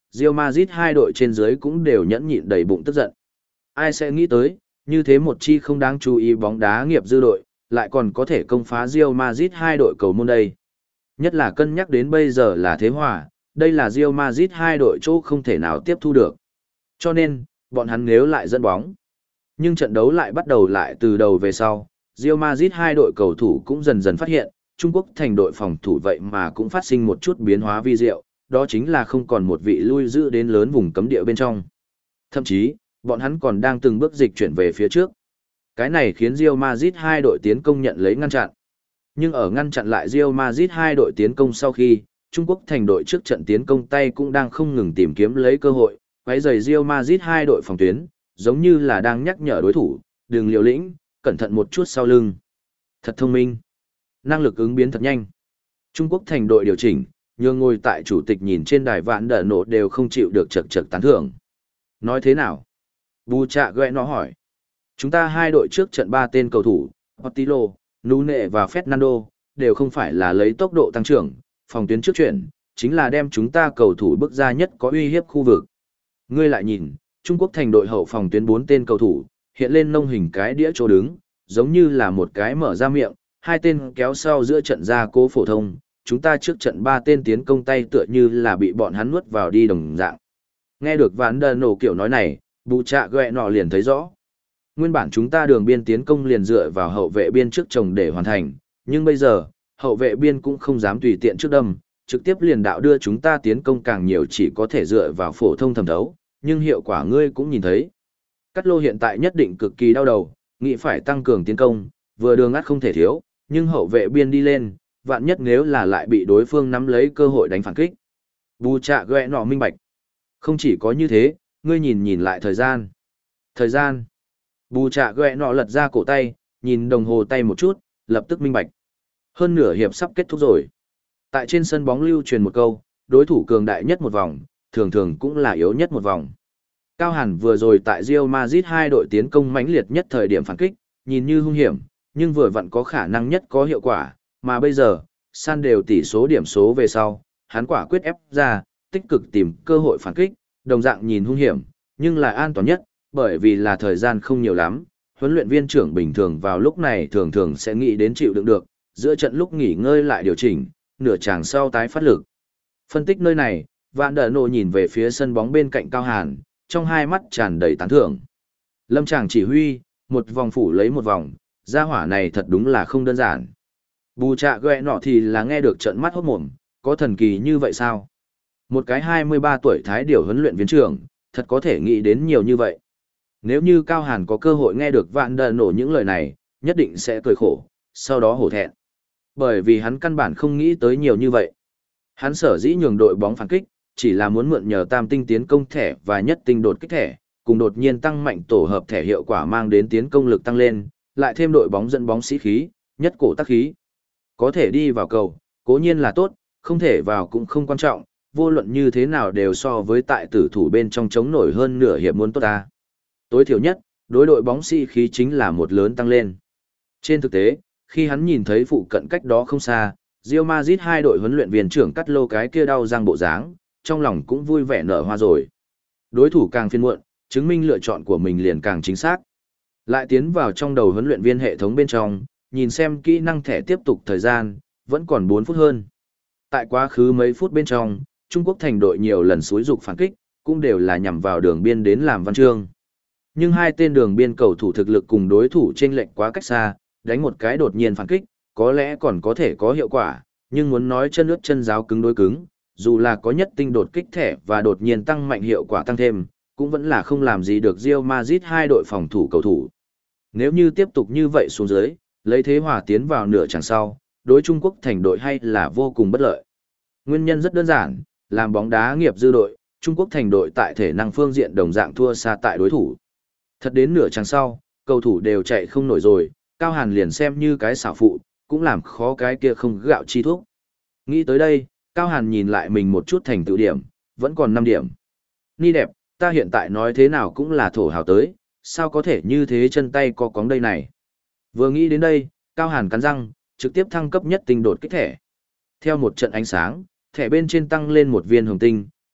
Real Madrid hai đội trên dưới cũng đều nhẫn nhịn đầy bụng tức giận. Ai sẽ nghĩ tới, như thế một chi không đáng chú ý bóng đá nghiệp dư đội, lại còn có thể công phá Real Madrid hai đội cầu môn đây. Nhất là cân nhắc đến bây giờ là thế hòa, đây là Real Madrid hai đội chỗ không thể nào tiếp thu được. Cho nên, bọn hắn nếu lại dẫn bóng. Nhưng trận đấu lại bắt đầu lại từ đầu về sau, Real Madrid hai đội cầu thủ cũng dần dần phát hiện, Trung Quốc thành đội phòng thủ vậy mà cũng phát sinh một chút biến hóa vi diệu, đó chính là không còn một vị lui giữ đến lớn vùng cấm địa bên trong. Thậm chí, bọn hắn còn đang từng bước dịch chuyển về phía trước. Cái này khiến Real Madrid hai đội tiến công nhận lấy ngăn chặn. Nhưng ở ngăn chặn lại Real Madrid hai đội tiến công sau khi, Trung Quốc thành đội trước trận tiến công tay cũng đang không ngừng tìm kiếm lấy cơ hội, quấy rầy Real Madrid hai đội phòng tuyến, giống như là đang nhắc nhở đối thủ, đừng liều lĩnh, cẩn thận một chút sau lưng. Thật thông minh. Năng lực ứng biến thật nhanh. Trung Quốc thành đội điều chỉnh, nhường ngồi tại chủ tịch nhìn trên đài vạn đỡ nổ đều không chịu được chật chật tán thưởng. Nói thế nào? Bù Trạ Goe nó hỏi. Chúng ta hai đội trước trận ba tên cầu thủ, Otilo, Nune và Fernando, đều không phải là lấy tốc độ tăng trưởng, phòng tuyến trước chuyển, chính là đem chúng ta cầu thủ bước ra nhất có uy hiếp khu vực. Ngươi lại nhìn, Trung Quốc thành đội hậu phòng tuyến bốn tên cầu thủ, hiện lên nông hình cái đĩa chỗ đứng, giống như là một cái mở ra miệng, hai tên kéo sau giữa trận ra cố phổ thông, chúng ta trước trận ba tên tiến công tay tựa như là bị bọn hắn nuốt vào đi đồng dạng. Nghe được Ván Đờ Nổ kiểu nói này, Bù Trạ Goe nọ liền thấy rõ. Nguyên bản chúng ta đường biên tiến công liền dựa vào hậu vệ biên trước chồng để hoàn thành, nhưng bây giờ, hậu vệ biên cũng không dám tùy tiện trước đâm, trực tiếp liền đạo đưa chúng ta tiến công càng nhiều chỉ có thể dựa vào phổ thông thẩm thấu, nhưng hiệu quả ngươi cũng nhìn thấy. Cắt Lô hiện tại nhất định cực kỳ đau đầu, nghĩ phải tăng cường tiến công, vừa đường át không thể thiếu, nhưng hậu vệ biên đi lên, vạn nhất nếu là lại bị đối phương nắm lấy cơ hội đánh phản kích. Bù Trạ Goe nọ minh bạch. Không chỉ có như thế, ngươi nhìn nhìn lại thời gian. Thời gian. Bù Trạ Goe nọ lật ra cổ tay, nhìn đồng hồ tay một chút, lập tức minh bạch. Hơn nửa hiệp sắp kết thúc rồi. Tại trên sân bóng lưu truyền một câu, đối thủ cường đại nhất một vòng, thường thường cũng là yếu nhất một vòng. Cao Hàn vừa rồi tại Real Madrid hai đội tiến công mãnh liệt nhất thời điểm phản kích, nhìn như hung hiểm, nhưng vừa vặn có khả năng nhất có hiệu quả, mà bây giờ, san đều tỷ số điểm số về sau, hắn quả quyết ép ra, tích cực tìm cơ hội phản kích, đồng dạng nhìn hung hiểm, nhưng là an toàn nhất, bởi vì là thời gian không nhiều lắm, huấn luyện viên trưởng bình thường vào lúc này thường thường sẽ nghĩ đến chịu đựng được, giữa trận lúc nghỉ ngơi lại điều chỉnh, nửa chàng sau tái phát lực. Phân tích nơi này, Vạn Đờ Nộ nhìn về phía sân bóng bên cạnh Cao Hàn, trong hai mắt tràn đầy tán thưởng. Lâm Tràng chỉ huy, một vòng phủ lấy một vòng, gia hỏa này thật đúng là không đơn giản. Bù Trạ Goe nọ thì là nghe được trận mắt hốt mồm, có thần kỳ như vậy sao? Một cái hai mươi ba tuổi thái điều huấn luyện viên trưởng, thật có thể nghĩ đến nhiều như vậy. Nếu như Cao Hàn có cơ hội nghe được Vạn Đờ Nộ những lời này, nhất định sẽ cười khổ, sau đó hổ thẹn. Bởi vì hắn căn bản không nghĩ tới nhiều như vậy. Hắn sở dĩ nhường đội bóng phản kích, chỉ là muốn mượn nhờ tam tinh tiến công thẻ và nhất tinh đột kích thẻ, cùng đột nhiên tăng mạnh tổ hợp thẻ hiệu quả mang đến tiến công lực tăng lên, lại thêm đội bóng dẫn bóng sĩ khí, nhất cổ tác khí. Có thể đi vào cầu, cố nhiên là tốt, không thể vào cũng không quan trọng, vô luận như thế nào đều so với tại tử thủ bên trong chống nổi hơn nửa hiệp muốn tốt ta. Tối thiểu nhất, đối đội bóng sĩ khí chính là một lớn tăng lên. Trên thực tế, khi hắn nhìn thấy phụ cận cách đó không xa, Real Madrid hai đội huấn luyện viên trưởng cắt lô cái kia đau răng bộ dáng, trong lòng cũng vui vẻ nở hoa rồi. Đối thủ càng phiền muộn, chứng minh lựa chọn của mình liền càng chính xác. Lại tiến vào trong đầu huấn luyện viên hệ thống bên trong, nhìn xem kỹ năng thẻ tiếp tục thời gian, vẫn còn bốn phút hơn. Tại quá khứ mấy phút bên trong, Trung Quốc thành đội nhiều lần xúi dục phản kích, cũng đều là nhằm vào đường biên đến làm văn chương. Nhưng hai tên đường biên cầu thủ thực lực cùng đối thủ chênh lệch quá cách xa, đánh một cái đột nhiên phản kích, có lẽ còn có thể có hiệu quả, nhưng muốn nói chân ướt chân giáo cứng đối cứng, dù là có nhất tinh đột kích thẻ và đột nhiên tăng mạnh hiệu quả tăng thêm, cũng vẫn là không làm gì được Real Madrid hai đội phòng thủ cầu thủ. Nếu như tiếp tục như vậy xuống dưới, lấy thế hòa tiến vào nửa chặng sau, đối Trung Quốc thành đội hay là vô cùng bất lợi. Nguyên nhân rất đơn giản, làm bóng đá nghiệp dư đội, Trung Quốc thành đội tại thể năng phương diện đồng dạng thua xa tại đối thủ. Thật đến nửa chặng sau, cầu thủ đều chạy không nổi rồi, Cao Hàn liền xem như cái xảo phụ, cũng làm khó cái kia không gạo chi thuốc. Nghĩ tới đây, Cao Hàn nhìn lại mình một chút thành tựu điểm, vẫn còn năm điểm. Ni đẹp, ta hiện tại nói thế nào cũng là thổ hào tới, sao có thể như thế chân tay co cóng đây này. Vừa nghĩ đến đây, Cao Hàn cắn răng, trực tiếp thăng cấp nhất tinh đột kích thẻ. Theo một trận ánh sáng, thẻ bên trên tăng lên một viên hồng tinh,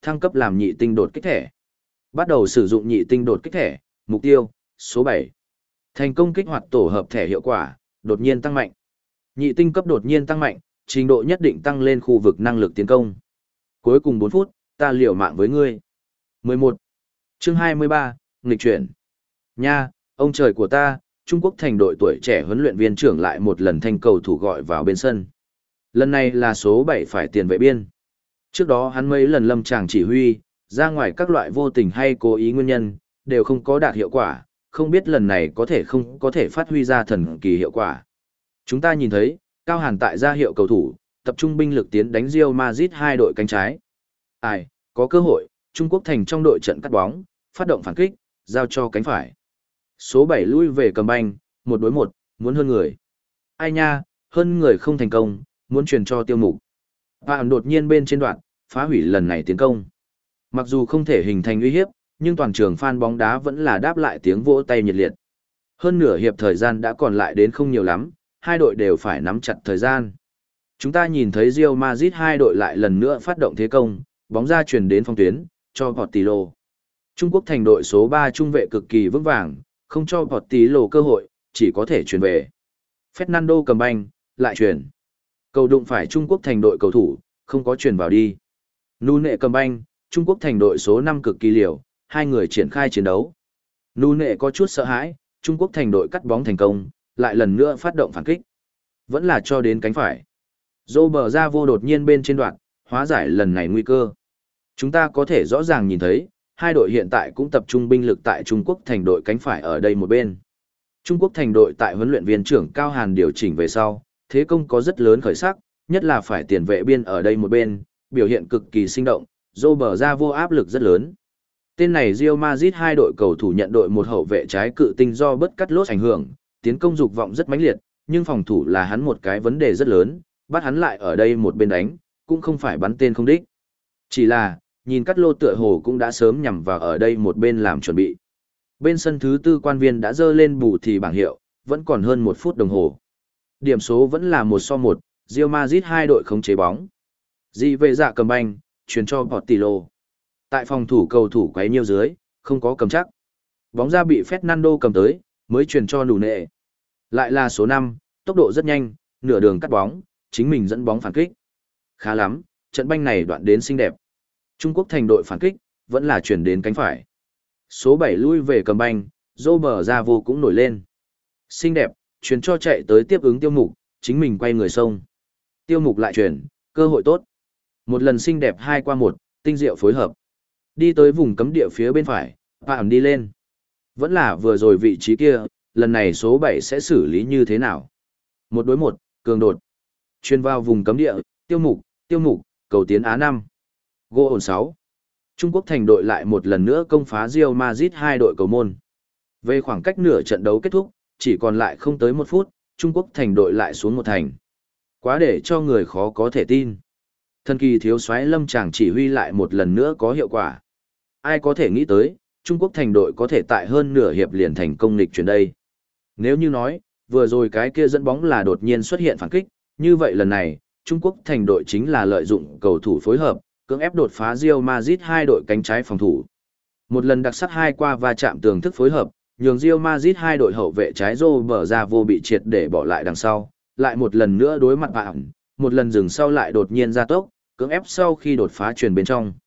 thăng cấp làm nhị tinh đột kích thẻ. Bắt đầu sử dụng nhị tinh đột kích thẻ, mục tiêu, số bảy. Thành công kích hoạt tổ hợp thẻ hiệu quả, đột nhiên tăng mạnh. Nhị tinh cấp đột nhiên tăng mạnh, trình độ nhất định tăng lên khu vực năng lực tiến công. Cuối cùng bốn phút, ta liều mạng với ngươi. mười một. Chương hai mươi ba, nghịch chuyển. Nha, ông trời của ta, Trung Quốc thành đội tuổi trẻ huấn luyện viên trưởng lại một lần thanh cầu thủ gọi vào bên sân. Lần này là số bảy phải tiền vệ biên. Trước đó hắn mấy lần lâm tràng chỉ huy, ra ngoài các loại vô tình hay cố ý nguyên nhân, đều không có đạt hiệu quả, không biết lần này có thể không có thể phát huy ra thần kỳ hiệu quả. Chúng ta nhìn thấy, Cao Hàn tại ra hiệu cầu thủ, tập trung binh lực tiến đánh Real Madrid hai đội cánh trái. Ai, có cơ hội, Trung Quốc thành trong đội trận cắt bóng, phát động phản kích, giao cho cánh phải. Số bảy lui về cầm banh, một đối một, muốn hơn người. Ai nha, hơn người không thành công, muốn truyền cho Tiêu Mục. Và đột nhiên bên trên đoạn, phá hủy lần này tiến công. Mặc dù không thể hình thành uy hiếp, nhưng toàn trường fan bóng đá vẫn là đáp lại tiếng vỗ tay nhiệt liệt. Hơn nửa hiệp thời gian đã còn lại đến không nhiều lắm, hai đội đều phải nắm chặt thời gian. Chúng ta nhìn thấy Real Madrid hai đội lại lần nữa phát động thế công, bóng ra chuyển đến phong tuyến, cho Portillo. Trung Quốc thành đội số ba trung vệ cực kỳ vững vàng, không cho Portillo cơ hội, chỉ có thể chuyển về. Fernando cầm banh, lại chuyển. Cầu đụng phải Trung Quốc thành đội cầu thủ, không có chuyển vào đi. Nune cầm banh, Trung Quốc thành đội số năm cực kỳ liều, hai người triển khai chiến đấu. Nune có chút sợ hãi, Trung Quốc thành đội cắt bóng thành công, lại lần nữa phát động phản kích. Vẫn là cho đến cánh phải. Robert ra vô đột nhiên bên trên đoạn, hóa giải lần này nguy cơ. Chúng ta có thể rõ ràng nhìn thấy, hai đội hiện tại cũng tập trung binh lực tại Trung Quốc thành đội cánh phải ở đây một bên. Trung Quốc thành đội tại huấn luyện viên trưởng Cao Hàn điều chỉnh về sau, thế công có rất lớn khởi sắc, nhất là phải tiền vệ biên ở đây một bên, biểu hiện cực kỳ sinh động, Robert ra vô áp lực rất lớn. Tên này Real Madrid hai đội cầu thủ nhận đội một hậu vệ trái cự tinh do bất cắt lốt ảnh hưởng, tiến công dục vọng rất mãnh liệt, nhưng phòng thủ là hắn một cái vấn đề rất lớn, bắt hắn lại ở đây một bên đánh, cũng không phải bắn tên không đích. Chỉ là, nhìn cắt lô tựa hồ cũng đã sớm nhằm vào ở đây một bên làm chuẩn bị. Bên sân thứ tư quan viên đã dơ lên bù thì bảng hiệu, vẫn còn hơn một phút đồng hồ. Điểm số vẫn là một so một, Real Madrid hai đội khống chế bóng. Di về dạ cầm banh, truyền cho Portillo. Tại phòng thủ cầu thủ quấy nhiêu dưới, không có cầm chắc. Bóng ra bị Fernando cầm tới, mới truyền cho nụ nệ. Lại là số năm, tốc độ rất nhanh, nửa đường cắt bóng, chính mình dẫn bóng phản kích. Khá lắm, trận banh này đoạn đến xinh đẹp. Trung Quốc thành đội phản kích, vẫn là chuyển đến cánh phải. Số bảy lui về cầm banh, Robert ra vô cũng nổi lên. Xinh đẹp, chuyển cho chạy tới tiếp ứng Tiêu Mục, chính mình quay người sông. Tiêu Mục lại chuyển, cơ hội tốt. Một lần xinh đẹp hai qua một, tinh diệu phối hợp. Đi tới vùng cấm địa phía bên phải, Phạm đi lên. Vẫn là vừa rồi vị trí kia, lần này số bảy sẽ xử lý như thế nào? Một đối một, cường đột. Chuyên vào vùng cấm địa, Tiêu Mục, Tiêu Mục, cầu tiến Á năm. Gô ổn sáu. Trung Quốc thành đội lại một lần nữa công phá Real Madrid hai đội cầu môn. Về khoảng cách nửa trận đấu kết thúc, chỉ còn lại không tới một phút, Trung Quốc thành đội lại xuống một thành. Quá để cho người khó có thể tin. Thần kỳ thiếu soái Lâm Tràng chỉ huy lại một lần nữa có hiệu quả. Ai có thể nghĩ tới, Trung Quốc thành đội có thể tại hơn nửa hiệp liền thành công nghịch chuyển đây. Nếu như nói, vừa rồi cái kia dẫn bóng là đột nhiên xuất hiện phản kích, như vậy lần này, Trung Quốc thành đội chính là lợi dụng cầu thủ phối hợp, cưỡng ép đột phá Real Madrid hai đội cánh trái phòng thủ. Một lần đặc sắc hai qua va chạm tường thức phối hợp, nhường Real Madrid hai đội hậu vệ trái Robert ra vô bị triệt để bỏ lại đằng sau, lại một lần nữa đối mặt bạn, một lần dừng sau lại đột nhiên ra tốc, cưỡng ép sau khi đột phá truyền bên trong.